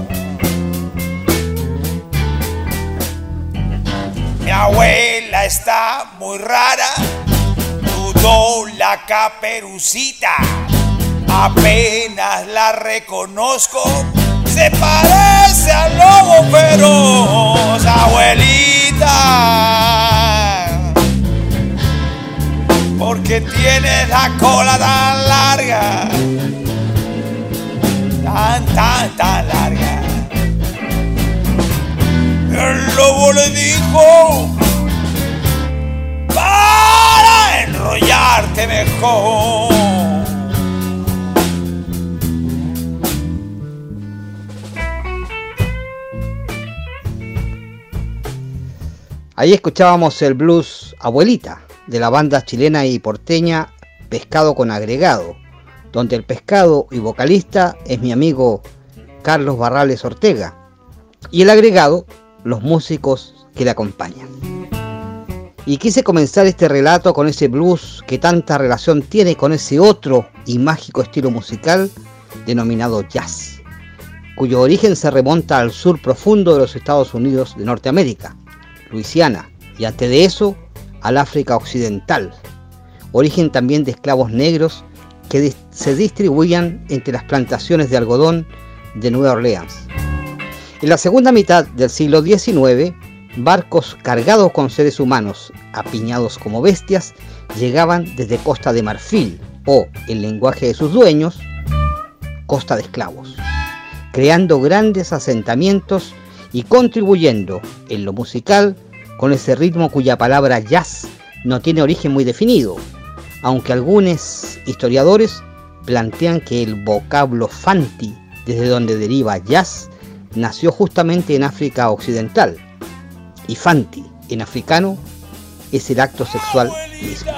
Mi abuela está muy rara, dudó la Caperucita. Apenas la reconozco, se parece al lobo feroz, abuelita, porque tiene la cola tan larga, tan larga. El lobo le dijo: para enrollarte mejor. Ahí escuchábamos el blues Abuelita, de la banda chilena y porteña Pescado con Agregado, donde el pescado y vocalista es mi amigo Carlos Barrales Ortega, y el agregado, los músicos que le acompañan. Y quise comenzar este relato con ese blues que tanta relación tiene con ese otro y mágico estilo musical denominado jazz, cuyo origen se remonta al sur profundo de los Estados Unidos de Norteamérica, Luisiana, y antes de eso al África Occidental, origen también de esclavos negros que se distribuían entre las plantaciones de algodón de Nueva Orleans. En la segunda mitad del siglo XIX, barcos cargados con seres humanos, apiñados como bestias, llegaban desde Costa de Marfil, o, en lenguaje de sus dueños, Costa de Esclavos, creando grandes asentamientos y contribuyendo en lo musical con ese ritmo cuya palabra jazz no tiene origen muy definido, aunque algunos historiadores plantean que el vocablo fanti, desde donde deriva jazz, nació justamente en África Occidental, y fanti en africano es el acto sexual mismo.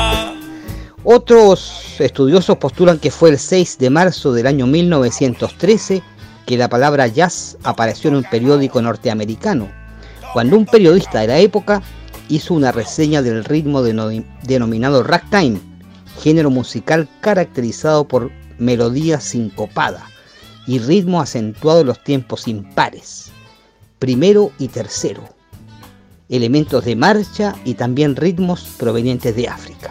Otros estudiosos postulan que fue el 6 de marzo del año 1913 que la palabra jazz apareció en un periódico norteamericano, cuando un periodista de la época hizo una reseña del ritmo denominado ragtime, género musical caracterizado por melodía sincopada y ritmo acentuado en los tiempos impares, primero y tercero, elementos de marcha y también ritmos provenientes de África.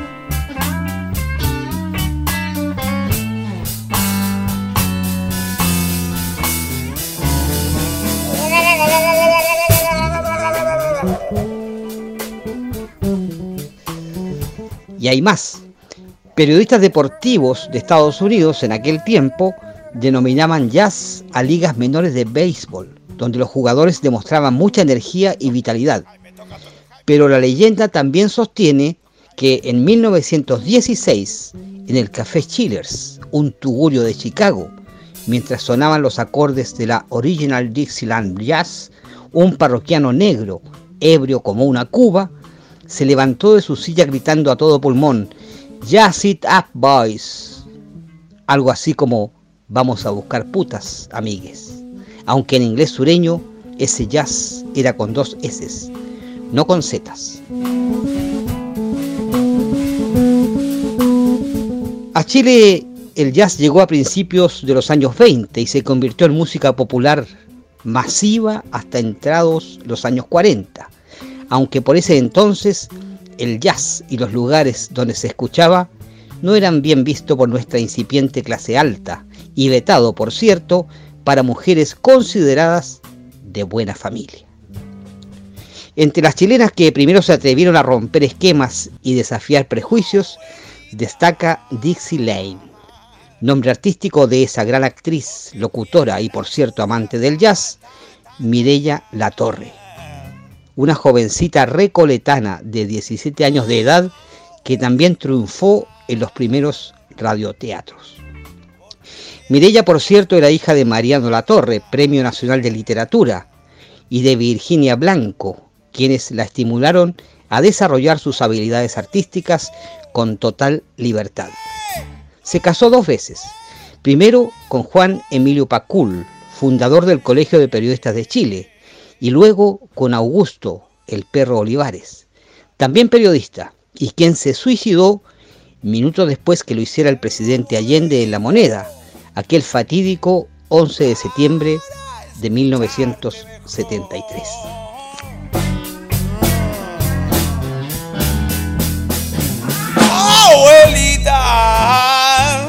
Y hay más. Periodistas deportivos de Estados Unidos en aquel tiempo denominaban jazz a ligas menores de béisbol, donde los jugadores demostraban mucha energía y vitalidad. Pero la leyenda también sostiene que en 1916, en el Café Chillers, un tugurio de Chicago, mientras sonaban los acordes de la Original Dixieland Jazz, un parroquiano negro, ebrio como una cuba, se levantó de su silla gritando a todo pulmón: "Jazz it up, boys", algo así como "vamos a buscar putas, amigues", aunque en inglés sureño ese jazz era con 2 S, no con Zetas. A Chile el jazz llegó a principios de los años 20 y se convirtió en música popular masiva hasta entrados los años 40, aunque por ese entonces el jazz y los lugares donde se escuchaba no eran bien vistos por nuestra incipiente clase alta, y vetado, por cierto, para mujeres consideradas de buena familia. Entre las chilenas que primero se atrevieron a romper esquemas y desafiar prejuicios, destaca Dixie Lane, nombre artístico de esa gran actriz, locutora y por cierto amante del jazz, Mireya Latorre, una jovencita recoletana de 17 años de edad que también triunfó en los primeros radioteatros. Mireya, por cierto, era hija de Mariano Latorre, Premio Nacional de Literatura, y de Virginia Blanco, quienes la estimularon a desarrollar sus habilidades artísticas con total libertad. Se casó 2 veces, primero con Juan Emilio Pacul, fundador del Colegio de Periodistas de Chile, y luego con Augusto, el Perro Olivares, también periodista, y quien se suicidó minutos después que lo hiciera el presidente Allende en La Moneda, aquel fatídico 11 de septiembre de 1973. Abuelita,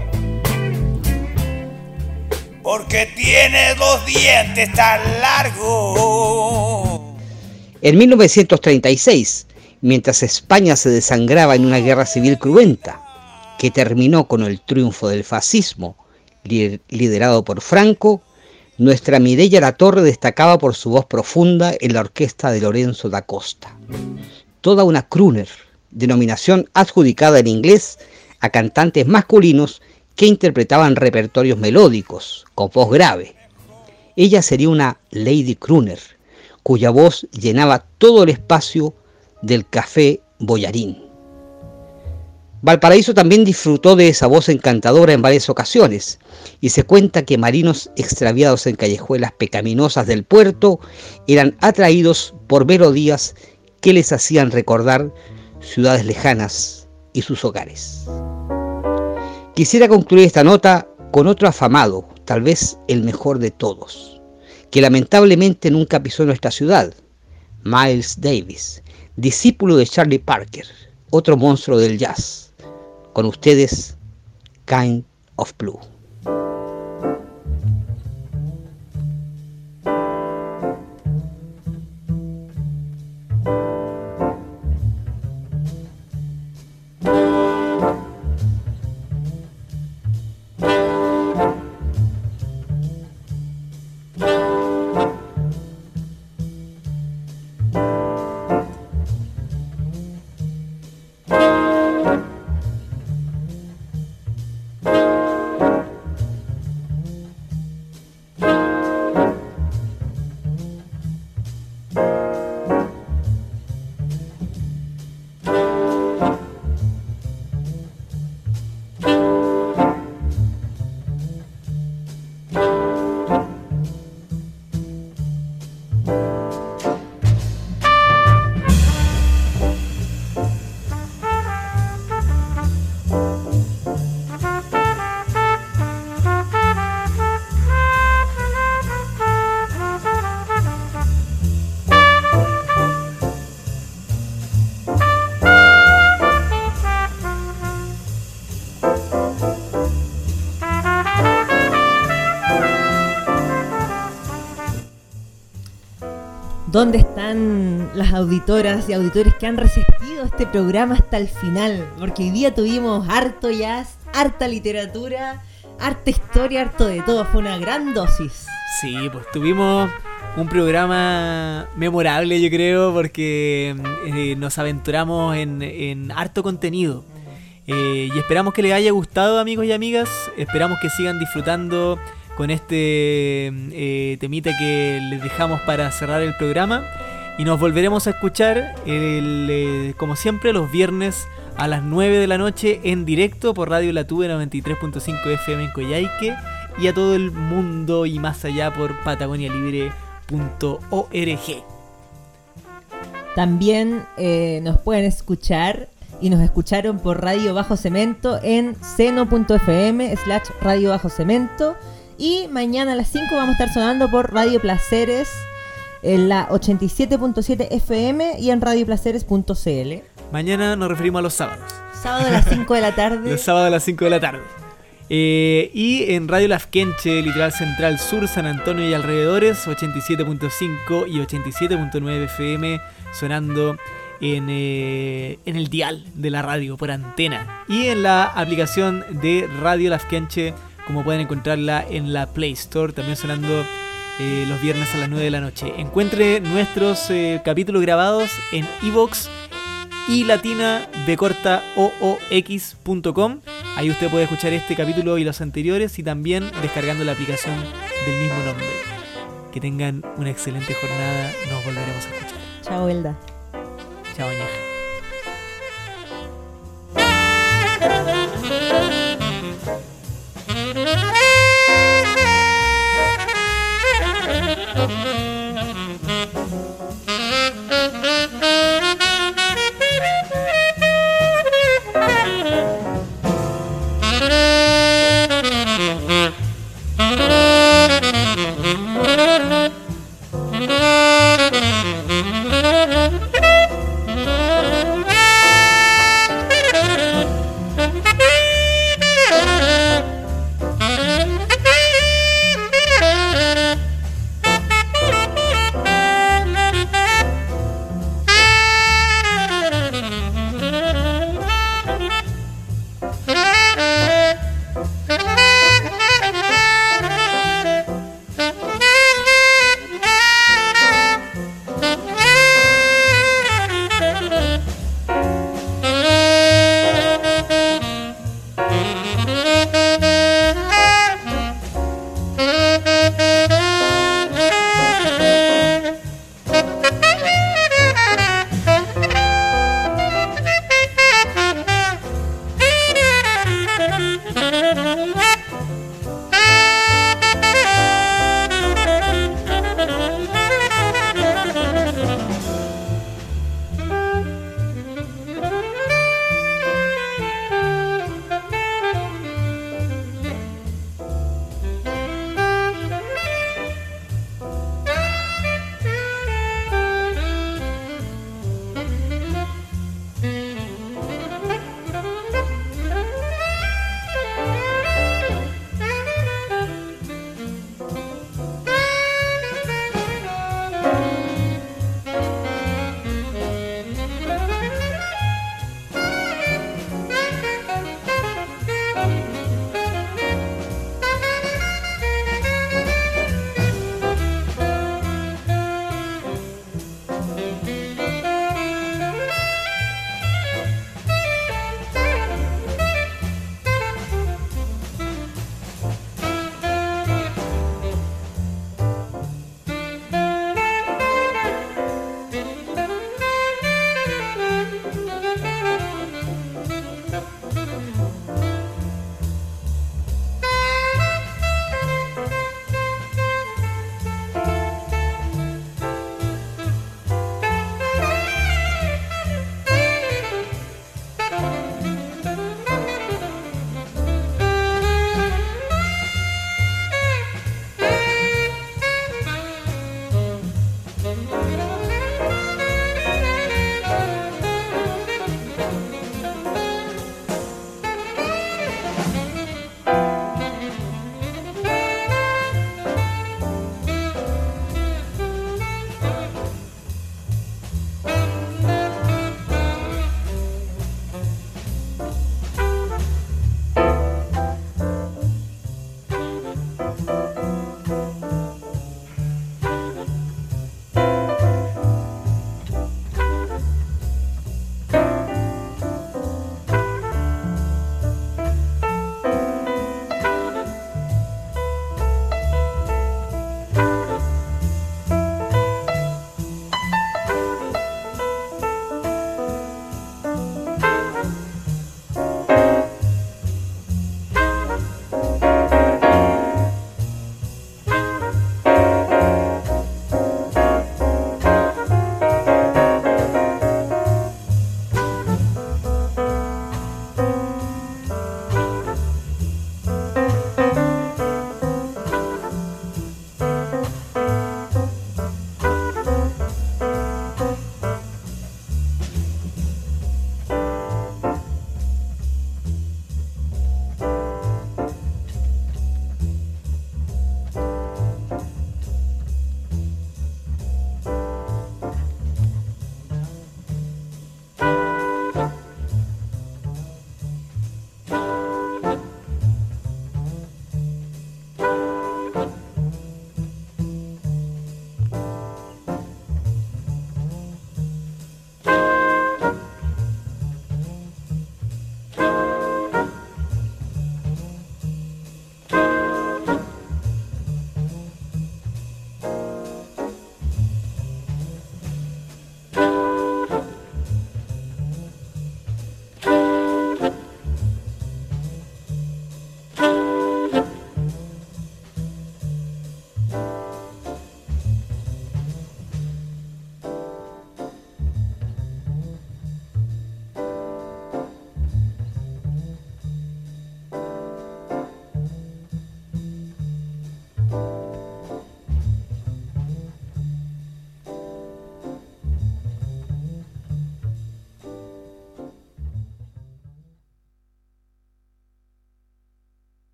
¿por qué tienes los dientes tan largos? En 1936, mientras España se desangraba en una guerra civil cruenta, que terminó con el triunfo del fascismo, liderado por Franco, nuestra Mireya Latorre destacaba por su voz profunda en la orquesta de Lorenzo da Costa. Toda una crooner, denominación adjudicada en inglés a cantantes masculinos que interpretaban repertorios melódicos, con voz grave. Ella sería una lady crooner, cuya voz llenaba todo el espacio del Café Boyarín. Valparaíso también disfrutó de esa voz encantadora en varias ocasiones, y se cuenta que marinos extraviados en callejuelas pecaminosas del puerto eran atraídos por melodías que les hacían recordar ciudades lejanas y sus hogares. Quisiera concluir esta nota con otro afamado, tal vez el mejor de todos, que lamentablemente nunca pisó nuestra ciudad, Miles Davis, discípulo de Charlie Parker, otro monstruo del jazz, Con ustedes, Kind of Blue. ¿Dónde están las auditoras y auditores que han resistido este programa hasta el final? Porque hoy día tuvimos harto jazz, harta literatura, harta historia, harto de todo. Fue una gran dosis. Sí, pues tuvimos un programa memorable, yo creo, porque nos aventuramos en harto contenido. Y esperamos que les haya gustado, amigos y amigas. Esperamos que sigan disfrutando con este temita que les dejamos para cerrar el programa. Y nos volveremos a escuchar, como siempre, los viernes a las 9 de la noche en directo por Radio La Tube 93.5 FM en Coyhaique y a todo el mundo y más allá por patagonialibre.org. También nos pueden escuchar y nos escucharon por Radio Bajo Cemento en seno.fm/Radio Bajo Cemento. Y mañana a las 5 vamos a estar sonando por Radio Placeres en la 87.7 FM y en radioplaceres.cl. Mañana nos referimos a los sábados. Sábado a las 5 de la tarde. Los sábados a las 5 de la tarde. Y en Radio Lafkenche, Litoral Central Sur, San Antonio y alrededores, 87.5 y 87.9 FM, sonando en el dial de la radio por antena. Y en la aplicación de Radio Lafkenche, como pueden encontrarla en la Play Store, también sonando los viernes a las 9 de la noche. Encuentre nuestros capítulos grabados en iVoox y latina b corta oox.com. Ahí usted puede escuchar este capítulo y los anteriores y también descargando la aplicación del mismo nombre. Que tengan una excelente jornada. Nos volveremos a escuchar. Chao, Elda. Chao, Ñeja.